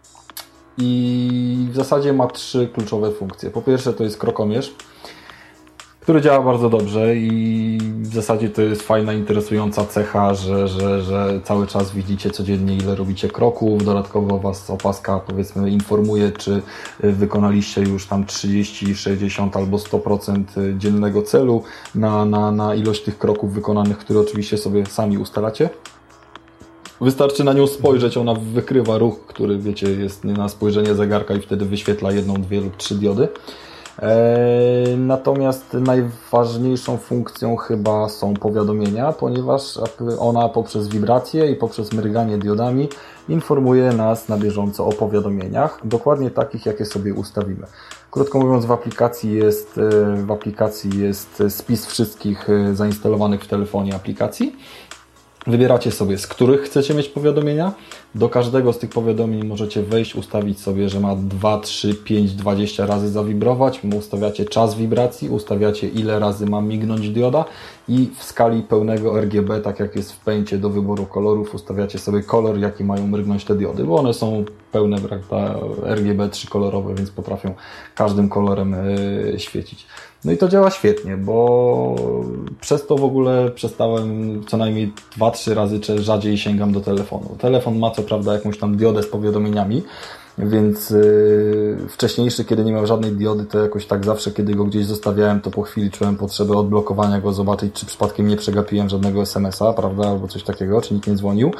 I w zasadzie ma 3 kluczowe funkcje. Po pierwsze to jest krokomierz, który działa bardzo dobrze i w zasadzie to jest fajna, interesująca cecha, że cały czas widzicie codziennie, ile robicie kroków. Dodatkowo Was opaska, powiedzmy, informuje, czy wykonaliście już tam 30, 60 albo 100% dziennego celu na ilość tych kroków wykonanych, które oczywiście sobie sami ustalacie. Wystarczy na nią spojrzeć, ona wykrywa ruch, który, wiecie, jest na spojrzenie zegarka i wtedy wyświetla 1, 2 lub 3 diody. Natomiast najważniejszą funkcją chyba są powiadomienia, ponieważ ona poprzez wibracje i poprzez mryganie diodami informuje nas na bieżąco o powiadomieniach, dokładnie takich, jakie sobie ustawimy. Krótko mówiąc, w aplikacji jest spis wszystkich zainstalowanych w telefonie aplikacji. Wybieracie sobie, z których chcecie mieć powiadomienia. Do każdego z tych powiadomień możecie wejść, ustawić sobie, że ma 2, 3, 5, 20 razy zawibrować. Ustawiacie czas wibracji, ustawiacie ile razy ma mignąć dioda i w skali pełnego RGB, tak jak jest w Paincie do wyboru kolorów, ustawiacie sobie kolor, jaki mają mrygnąć te diody, bo one są pełne, prawda, RGB 3-kolorowe, więc potrafią każdym kolorem świecić. No i to działa świetnie, bo przez to w ogóle przestałem co najmniej 2-3 razy rzadziej sięgam do telefonu. Telefon ma co prawda jakąś tam diodę z powiadomieniami, więc wcześniejszy, kiedy nie miał żadnej diody, to jakoś tak zawsze, kiedy go gdzieś zostawiałem, to po chwili czułem potrzebę odblokowania go, zobaczyć, czy przypadkiem nie przegapiłem żadnego SMS-a, prawda, albo coś takiego, czy nikt nie dzwonił.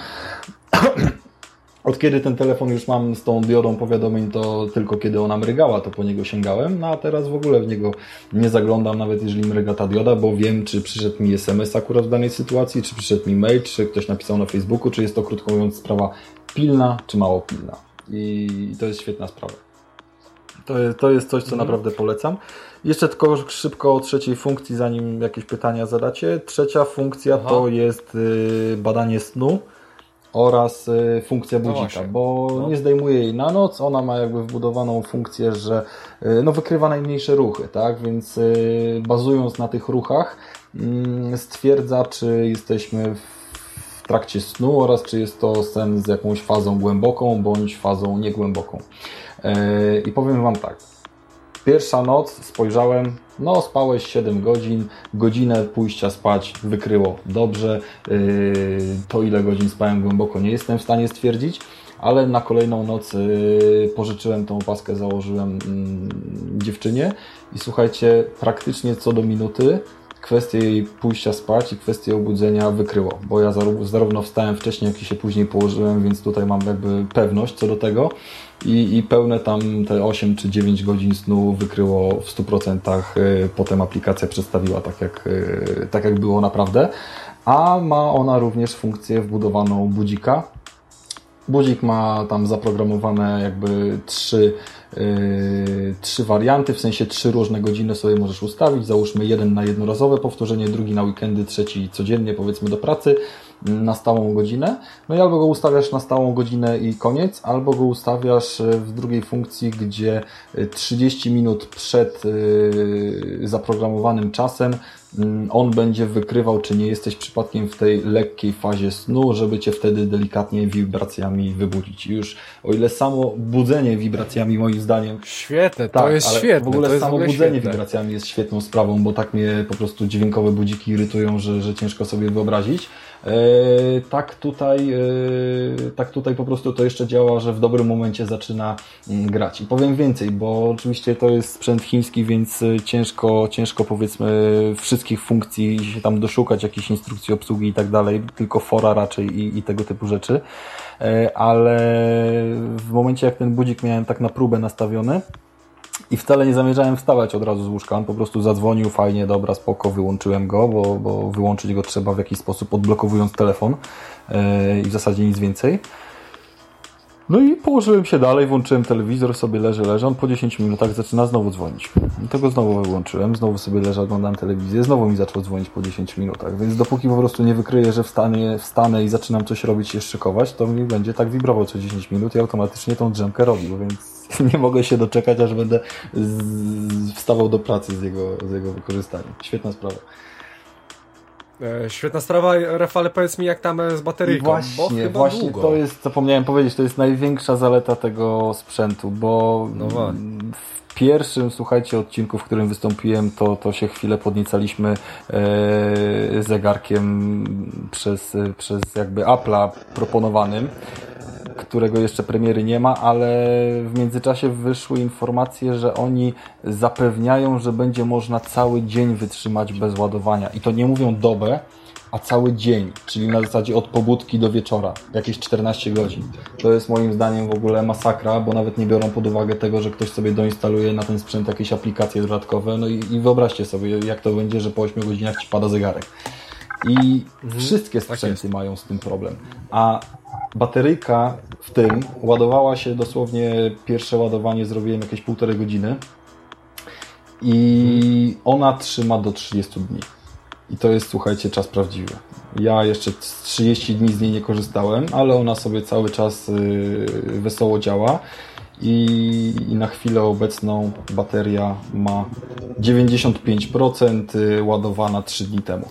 Od kiedy ten telefon już mam z tą diodą powiadomień, to tylko kiedy ona mrygała, to po niego sięgałem, no a teraz w ogóle w niego nie zaglądam, nawet jeżeli mryga ta dioda, bo wiem, czy przyszedł mi SMS akurat w danej sytuacji, czy przyszedł mi mail, czy ktoś napisał na Facebooku, czy jest to, krótko mówiąc, sprawa pilna, czy mało pilna. I to jest świetna sprawa. To jest coś, co naprawdę polecam. Jeszcze tylko szybko o trzeciej funkcji, zanim jakieś pytania zadacie. Trzecia funkcja to jest badanie snu oraz funkcja budzika, bo nie zdejmuje jej na noc. Ona ma jakby wbudowaną funkcję, że wykrywa najmniejsze ruchy, tak? Więc bazując na tych ruchach stwierdza, czy jesteśmy w trakcie snu oraz czy jest to sen z jakąś fazą głęboką bądź fazą niegłęboką. I powiem Wam tak. Pierwsza noc spojrzałem, spałeś 7 godzin, godzinę pójścia spać wykryło dobrze. To ile godzin spałem głęboko nie jestem w stanie stwierdzić, ale na kolejną noc pożyczyłem tą opaskę, założyłem dziewczynie i słuchajcie, praktycznie co do minuty kwestię jej pójścia spać i kwestię obudzenia wykryło, bo ja zarówno wstałem wcześniej, jak i się później położyłem, więc tutaj mam jakby pewność co do tego i pełne tam te 8 czy 9 godzin snu wykryło w 100%. Potem aplikacja przedstawiła tak jak było naprawdę, a ma ona również funkcję wbudowaną budzika. Budzik ma tam zaprogramowane jakby trzy warianty, w sensie 3 różne godziny sobie możesz ustawić. Załóżmy jeden na jednorazowe powtórzenie, drugi na weekendy, trzeci codziennie powiedzmy do pracy na stałą godzinę. No i albo go ustawiasz na stałą godzinę i koniec, albo go ustawiasz w drugiej funkcji, gdzie 30 minut przed zaprogramowanym czasem on będzie wykrywał, czy nie jesteś przypadkiem w tej lekkiej fazie snu, żeby Cię wtedy delikatnie wibracjami wybudzić. I już o ile samo budzenie wibracjami moim zdaniem... Świetne, to jest świetne. W ogóle samo budzenie wibracjami jest świetną sprawą, bo tak mnie po prostu dźwiękowe budziki irytują, że ciężko sobie wyobrazić. Tak tutaj po prostu to jeszcze działa, że w dobrym momencie zaczyna grać. I powiem więcej, bo oczywiście to jest sprzęt chiński, więc ciężko powiedzmy wszystkich funkcji się tam doszukać, jakichś instrukcji obsługi i tak dalej, tylko fora raczej i tego typu rzeczy. Ale w momencie jak ten budzik miałem tak na próbę nastawiony, i wcale nie zamierzałem wstawać od razu z łóżka, on po prostu zadzwonił, fajnie, dobra, spoko, wyłączyłem go, bo wyłączyć go trzeba w jakiś sposób odblokowując telefon i w zasadzie nic więcej. No i położyłem się dalej, włączyłem telewizor, sobie leżę, on po 10 minutach zaczyna znowu dzwonić. To go znowu wyłączyłem, znowu sobie leżę, oglądam telewizję, znowu mi zaczął dzwonić po 10 minutach, więc dopóki po prostu nie wykryję, że wstanę i zaczynam coś robić, się szykować, to mi będzie tak wibrował co 10 minut i automatycznie tą drzemkę robił, więc nie mogę się doczekać, aż będę wstawał do pracy z jego wykorzystaniem. Świetna sprawa. Świetna sprawa, Rafale, powiedz mi jak tam z bateryjką, Właśnie długo. To jest, zapomniałem powiedzieć, to jest największa zaleta tego sprzętu, bo w pierwszym, słuchajcie, odcinku, w którym wystąpiłem, to się chwilę podniecaliśmy zegarkiem przez jakby Apple'a proponowanym, którego jeszcze premiery nie ma, ale w międzyczasie wyszły informacje, że oni zapewniają, że będzie można cały dzień wytrzymać bez ładowania. I to nie mówią dobę, a cały dzień, czyli na zasadzie od pobudki do wieczora, jakieś 14 godzin. To jest moim zdaniem w ogóle masakra, bo nawet nie biorą pod uwagę tego, że ktoś sobie doinstaluje na ten sprzęt jakieś aplikacje dodatkowe. No i wyobraźcie sobie, jak to będzie, że po 8 godzinach Ci pada zegarek. I wszystkie sprzęty mają z tym problem. A bateryjka w tym ładowała się dosłownie, pierwsze ładowanie zrobiłem jakieś 1,5 godziny i ona trzyma do 30 dni. I to jest, słuchajcie, czas prawdziwy. Ja jeszcze 30 dni z niej nie korzystałem, ale ona sobie cały czas wesoło działa i na chwilę obecną bateria ma 95% ładowana 3 dni temu.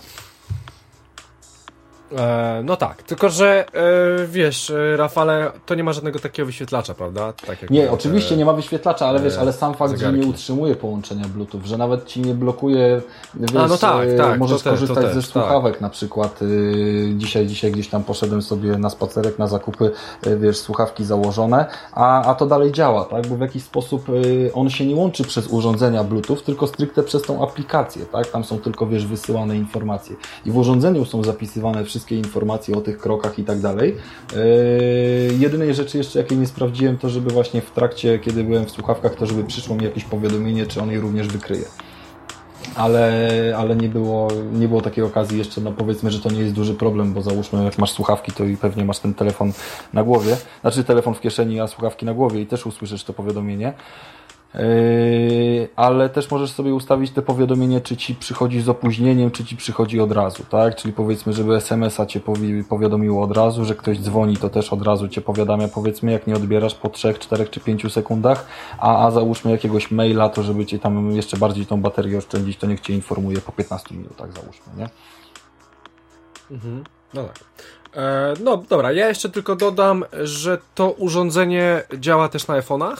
No tak, tylko że wiesz, Rafale, to nie ma żadnego takiego wyświetlacza, prawda? Tak jak nie, oczywiście nie ma wyświetlacza, ale wiesz, ale sam fakt, zegarki, że nie utrzymuje połączenia Bluetooth, że nawet Ci nie blokuje, wiesz, możesz korzystać ze słuchawek na przykład. Dzisiaj gdzieś tam poszedłem sobie na spacerek, na zakupy, wiesz, słuchawki założone, a to dalej działa, tak? Bo w jakiś sposób on się nie łączy przez urządzenia Bluetooth, tylko stricte przez tą aplikację, tak? Tam są tylko, wiesz, wysyłane informacje i w urządzeniu są zapisywane wszystkie informacje o tych krokach i tak dalej. Jedynej rzeczy jeszcze, jakiej nie sprawdziłem, to żeby właśnie w trakcie, kiedy byłem w słuchawkach, to żeby przyszło mi jakieś powiadomienie, czy on je również wykryje. Ale nie było takiej okazji jeszcze, no powiedzmy, że to nie jest duży problem, bo załóżmy, jak masz słuchawki, to i pewnie masz ten telefon na głowie, znaczy telefon w kieszeni, a słuchawki na głowie i też usłyszysz to powiadomienie. ale też możesz sobie ustawić te powiadomienie, czy ci przychodzi z opóźnieniem, czy ci przychodzi od razu, tak? Czyli powiedzmy, żeby SMS-a cię powiadomiło od razu, że ktoś dzwoni, to też od razu cię powiadamia, powiedzmy, jak nie odbierasz po 3, 4 czy 5 sekundach, a załóżmy jakiegoś maila, to żeby cię tam jeszcze bardziej tą baterię oszczędzić, to niech cię informuje po 15 minutach, załóżmy, nie? No tak. No dobra, ja jeszcze tylko dodam, że to urządzenie działa też na iPhone'ach.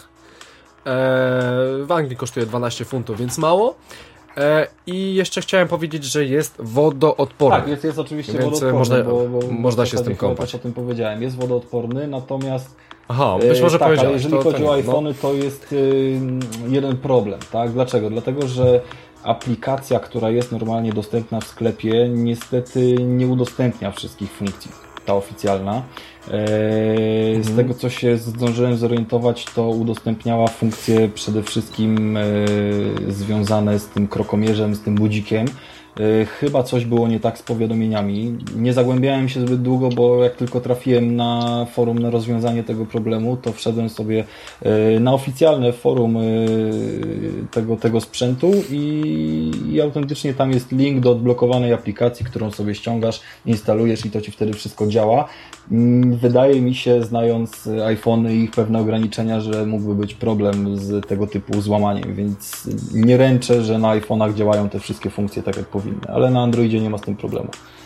W Anglii kosztuje 12 funtów, więc mało. I jeszcze chciałem powiedzieć, że jest wodoodporny. Tak, jest oczywiście więc wodoodporny, można się z tym kąpać. Też o tym powiedziałem, jest wodoodporny, natomiast być może tak, ale powiedziałeś. jeżeli chodzi o iPhony, to jest jeden problem, tak? Dlaczego? Dlatego, że aplikacja, która jest normalnie dostępna w sklepie, niestety nie udostępnia wszystkich funkcji, ta oficjalna. Z tego, co się zdążyłem zorientować, to udostępniała funkcje przede wszystkim związane z tym krokomierzem, z tym budzikiem. Chyba coś było nie tak z powiadomieniami. Nie zagłębiałem się zbyt długo, bo jak tylko trafiłem na forum na rozwiązanie tego problemu, to wszedłem sobie na oficjalne forum tego sprzętu i autentycznie tam jest link do odblokowanej aplikacji, którą sobie ściągasz, instalujesz i to ci wtedy wszystko działa. Wydaje mi się, znając iPhony i ich pewne ograniczenia, że mógłby być problem z tego typu złamaniem, więc nie ręczę, że na iPhone'ach działają te wszystkie funkcje tak jak powinny, ale na Androidzie nie ma z tym problemu.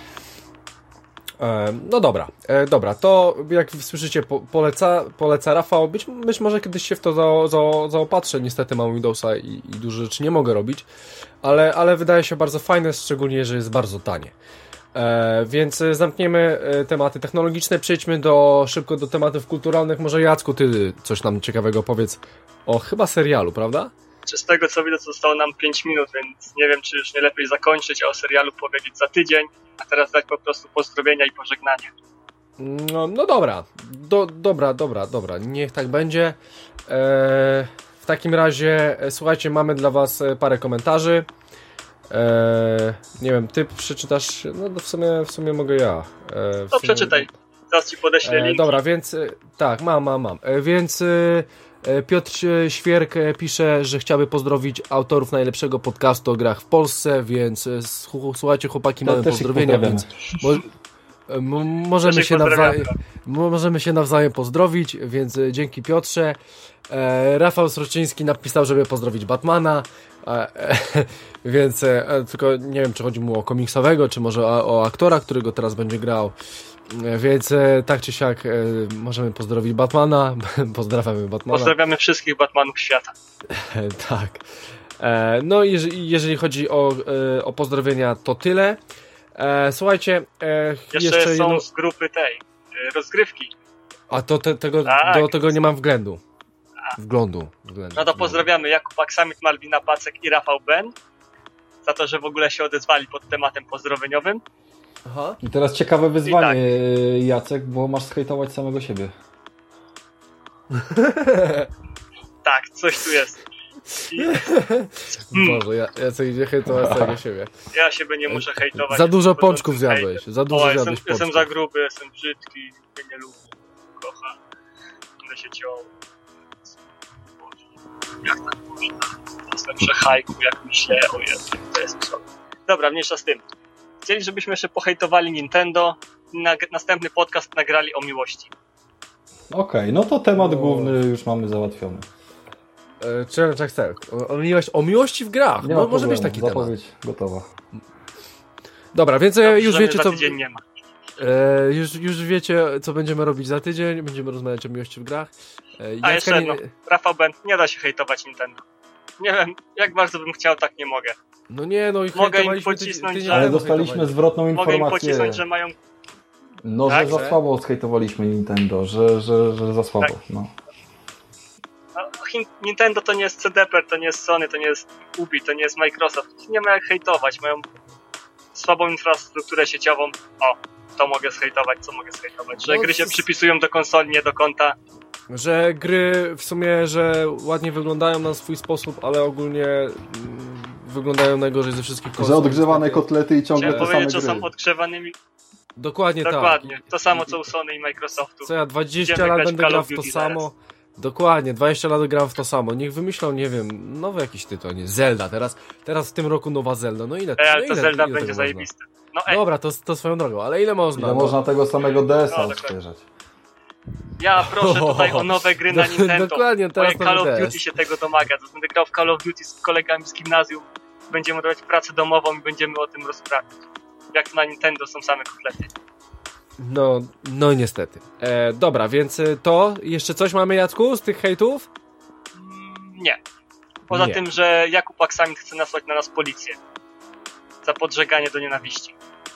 No dobra, to jak słyszycie poleca Rafał, być może kiedyś się w to zaopatrzę, niestety mam Windowsa i dużo rzeczy nie mogę robić, ale wydaje się bardzo fajne, szczególnie, że jest bardzo tanie. Więc zamkniemy tematy technologiczne, przejdźmy szybko do tematów kulturalnych. Może Jacku, ty coś nam ciekawego powiedz o chyba serialu, prawda? Czy z tego co widzę, zostało nam 5 minut, więc nie wiem, czy już nie lepiej zakończyć, a o serialu powiedzieć za tydzień, a teraz dać po prostu pozdrowienia i pożegnanie. No dobra, dobra, niech tak będzie. W takim razie, słuchajcie, mamy dla was parę komentarzy. Nie wiem, ty przeczytasz, no w sumie mogę ja. Przeczytaj, zaraz ci podeślę link. Dobra, więc tak, mam. Więc Piotr Świerk pisze, że chciałby pozdrowić autorów najlepszego podcastu o grach w Polsce, więc słuchajcie chłopaki, mamy pozdrowienia, więc możemy się nawzajem pozdrowić, więc dzięki Piotrze. Rafał Sroczyński napisał, żeby pozdrowić Batmana, więc tylko nie wiem, czy chodzi mu o komiksowego, czy może o aktora, którego teraz będzie grał, więc tak czy siak możemy pozdrowić Batmana. Pozdrawiamy Batmana. Pozdrawiamy wszystkich Batmanów świata. Tak. No i jeżeli chodzi o pozdrowienia, to tyle. Słuchajcie, jeszcze są z grupy tej rozgrywki. A to do tego nie mam wglądu. No to pozdrawiamy Jakub Aksamit, Malwina Pacek i Rafał Ben za to, że w ogóle się odezwali pod tematem pozdrowieniowym. Aha. I teraz ciekawe wyzwanie, Jacek, bo masz skejtować samego siebie. Tak, coś tu jest. Boże, Jacek nie hejtować samego siebie. Ja siebie nie muszę hejtować. Za dużo pączków zjadłeś. Jestem za gruby, jestem brzydki, mnie nie lubię, kocham. Będę się ciął. Jak tak można? Jestem przehajku, jak myślę, o Jezu, to jest co. Dobra, mniejsza z tym. Chcieli, żebyśmy jeszcze pohejtowali Nintendo i następny podcast nagrali o miłości. Okej, no to temat główny już mamy załatwiony. Czy chcę? O miłości w grach. Nie ma może być taki zapowiedź temat. Gotowa. Dobra, więc już wiecie, co... tydzień nie ma. Już wiecie, co będziemy robić za tydzień. Będziemy rozmawiać o miłości w grach. A jeszcze jedno. Rafał Bent, nie da się hejtować Nintendo. Nie wiem, jak bardzo bym chciał, tak nie mogę. No nie, no i mogę im pocisnąć, ale dostaliśmy zwrotną informację. Mogę im pocisnąć, że mają... No, tak? Że za słabo skejtowaliśmy Nintendo, że za słabo. Tak. No. Nintendo to nie jest CDPR, to nie jest Sony, to nie jest Ubi, to nie jest Microsoft. Nie ma jak hejtować. Mają słabą infrastrukturę sieciową. To mogę zhejtować, co mogę zhejtować. Że gry się przypisują do konsoli, nie do konta. Że gry w sumie, że ładnie wyglądają na swój sposób, ale ogólnie wyglądają najgorzej ze wszystkich konsol. Że odgrzewane kotlety i ciągle te same gry. Że są odgrzewanymi... Dokładnie. To samo co u Sony i Microsoftu. Co ja 20 lat będę grał w to samo. Dokładnie, 20 lat gram w to samo. Niech wymyślą, nie wiem, nowy jakiś tytuł, nie? Zelda, teraz w tym roku nowa Zelda. No ile? Ale to Zelda będzie zajebiste. No dobra, to swoją drogą, ale ile można? Ile można tego samego DS-a odświeżać? Ja proszę tutaj o nowe gry na Nintendo. Dokładnie, teraz Call of Duty się tego domaga. To będę grał w Call of Duty z kolegami z gimnazjum. Będziemy robić pracę domową i będziemy o tym rozprawiać. Jak to na Nintendo są same kotlety. No niestety. Dobra, więc to jeszcze coś mamy, Jacku, z tych hejtów? Nie. Poza tym, że Jakub Aksamit chce nasłać na nas policję. Za podżeganie do nienawiści.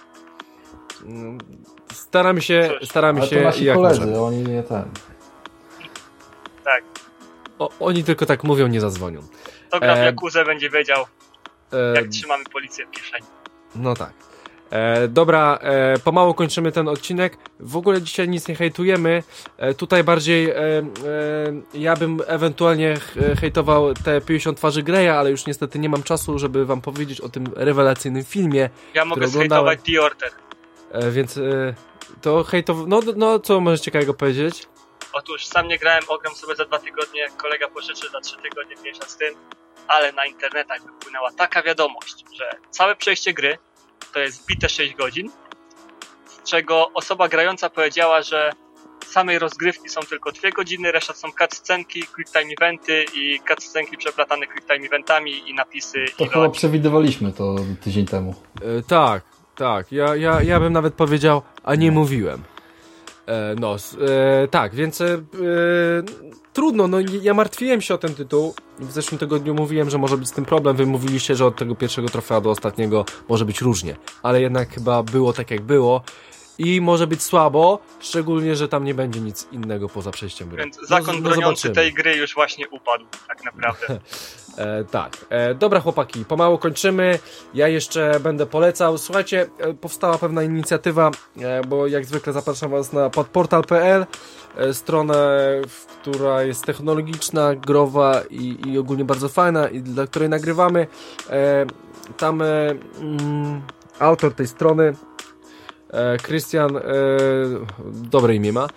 Staramy się Ale to nasi jak koledzy, możemy. oni nie ten. Tak. Oni tylko tak mówią, nie zadzwonią. To gra w Jakuzę będzie wiedział, jak trzymamy policję w kieszeni. No tak. Dobra, pomału kończymy ten odcinek. W ogóle dzisiaj nic nie hejtujemy. Tutaj bardziej ja bym ewentualnie hejtował te 50 twarzy Greya, ale już niestety nie mam czasu, żeby wam powiedzieć o tym rewelacyjnym filmie. Ja mogę zhejtować The Order. Więc to hejtował... No, co możesz ciekawego powiedzieć? Otóż sam nie grałem, ogram sobie za 2 tygodnie, kolega pożyczy za 3 tygodnie, miesiąc z tym, ale na internetach wypłynęła taka wiadomość, że całe przejście gry to jest bite 6 godzin, z czego osoba grająca powiedziała, że samej rozgrywki są tylko 2 godziny, reszta są cutscenki, quicktime eventy i cutscenki przeplatane quicktime eventami i napisy. To chyba przewidywaliśmy to tydzień temu. Tak. Ja bym nawet powiedział, a nie mówiłem. Tak, więc trudno, ja martwiłem się o ten tytuł. W zeszłym tygodniu mówiłem, że może być z tym problem. Wy mówiliście, że od tego pierwszego trofea do ostatniego może być różnie. Ale jednak chyba było tak jak było. I może być słabo, szczególnie, że tam nie będzie nic innego poza przejściem gry. Więc zakon broniący tej gry już właśnie upadł, tak naprawdę. Tak. Dobra chłopaki, pomału kończymy. Ja jeszcze będę polecał. Słuchajcie, powstała pewna inicjatywa, bo jak zwykle zapraszam was na podportal.pl, stronę, która jest technologiczna, growa i ogólnie bardzo fajna i dla której nagrywamy. Tam autor tej strony Krystian, dobre imię ma,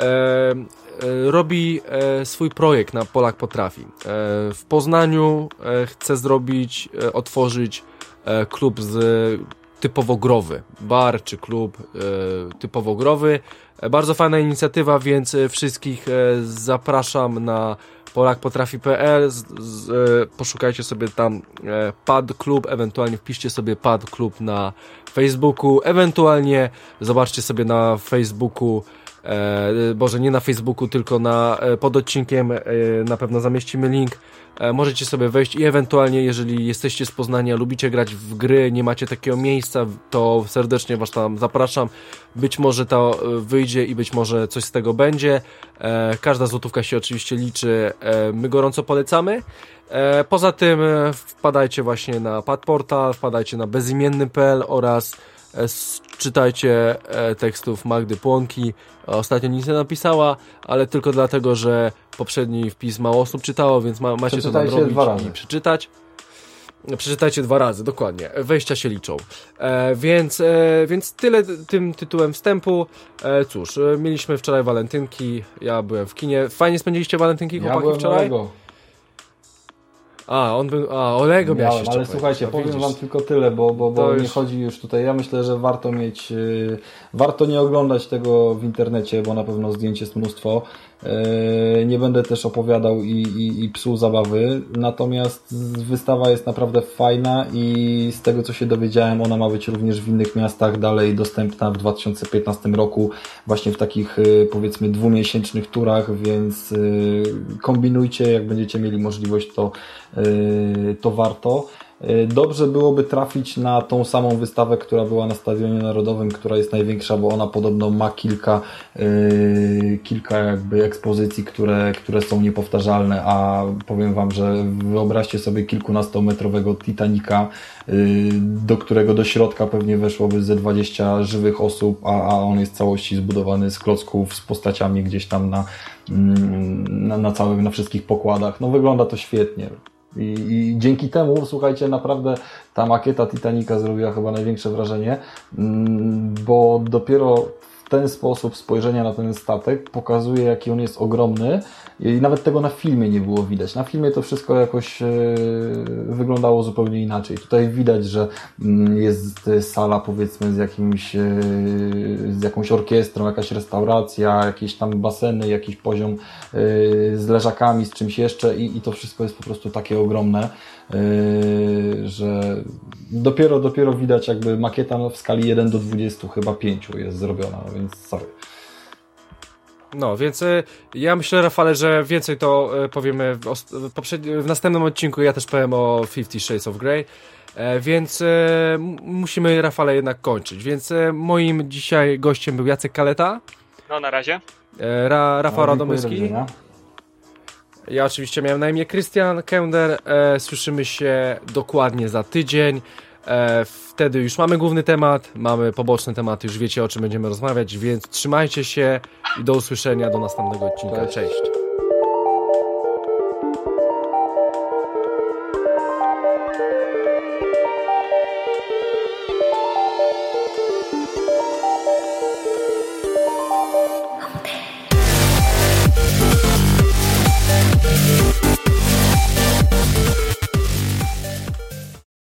robi swój projekt na Polak Potrafi. W Poznaniu chce otworzyć klub typowo growy, bar czy klub typowo growy. Bardzo fajna inicjatywa, więc wszystkich zapraszam na polakpotrafi.pl, poszukajcie sobie tam Pad Klub, ewentualnie wpiszcie sobie Pad Klub na Facebooku, ewentualnie zobaczcie sobie na Facebooku, nie na Facebooku, tylko pod odcinkiem na pewno zamieścimy link. Możecie sobie wejść i ewentualnie, jeżeli jesteście z Poznania, lubicie grać w gry, nie macie takiego miejsca, to serdecznie was tam zapraszam. Być może to wyjdzie i być może coś z tego będzie. Każda złotówka się oczywiście liczy. My gorąco polecamy. Poza tym wpadajcie właśnie na Padportal, wpadajcie na bezimienny.pl oraz czytajcie tekstów Magdy Płonki. Ostatnio nic nie napisała, ale tylko dlatego, że poprzedni wpis mało osób czytało, więc macie to nadrobić i przeczytać. Przeczytajcie 2 razy, dokładnie. Wejścia się liczą. Więc tyle tym tytułem wstępu. Cóż, mieliśmy wczoraj walentynki, ja byłem w kinie. Fajnie spędziliście walentynki, chłopaki, wczoraj? Olego miałeś jeszcze. Ale słuchajcie, powiem wam tylko tyle, bo nie chodzi już tutaj. Ja myślę, że warto nie oglądać tego w internecie, bo na pewno zdjęć jest mnóstwo. Nie będę też opowiadał i psuł zabawy, natomiast wystawa jest naprawdę fajna i z tego co się dowiedziałem, ona ma być również w innych miastach dalej dostępna w 2015 roku właśnie w takich powiedzmy 2-miesięcznych turach, więc kombinujcie, jak będziecie mieli możliwość, to warto. Dobrze byłoby trafić na tą samą wystawę, która była na Stadionie Narodowym, która jest największa, bo ona podobno ma kilka jakby ekspozycji, które są niepowtarzalne, a powiem wam, że wyobraźcie sobie kilkunastometrowego Titanica, do którego do środka pewnie weszłoby ze 20 żywych osób, a on jest w całości zbudowany z klocków, z postaciami gdzieś tam na wszystkich pokładach. No wygląda to świetnie. I dzięki temu, słuchajcie, naprawdę ta makieta Titanica zrobiła chyba największe wrażenie, bo dopiero w ten sposób spojrzenia na ten statek pokazuje, jaki on jest ogromny i nawet tego na filmie nie było widać. Na filmie to wszystko jakoś wyglądało zupełnie inaczej. Tutaj widać, że jest sala powiedzmy z jakąś orkiestrą, jakaś restauracja, jakieś tam baseny, jakiś poziom z leżakami, z czymś jeszcze i to wszystko jest po prostu takie ogromne, że dopiero widać jakby makieta w skali 1 do 20 chyba 5 jest zrobiona, więc sorry. No, więc ja myślę, Rafale, że więcej to powiemy w następnym odcinku. Ja też powiem o 50 Shades of Grey, więc musimy, Rafale, jednak kończyć. Więc moim dzisiaj gościem był Jacek Kaleta. No, na razie. Rafał Radomyski. Ja oczywiście miałem na imię Krystian Kender. Słyszymy się dokładnie za tydzień. Wtedy już mamy główny temat, mamy poboczne tematy, już wiecie, o czym będziemy rozmawiać, więc trzymajcie się i do usłyszenia do następnego odcinka. Cześć.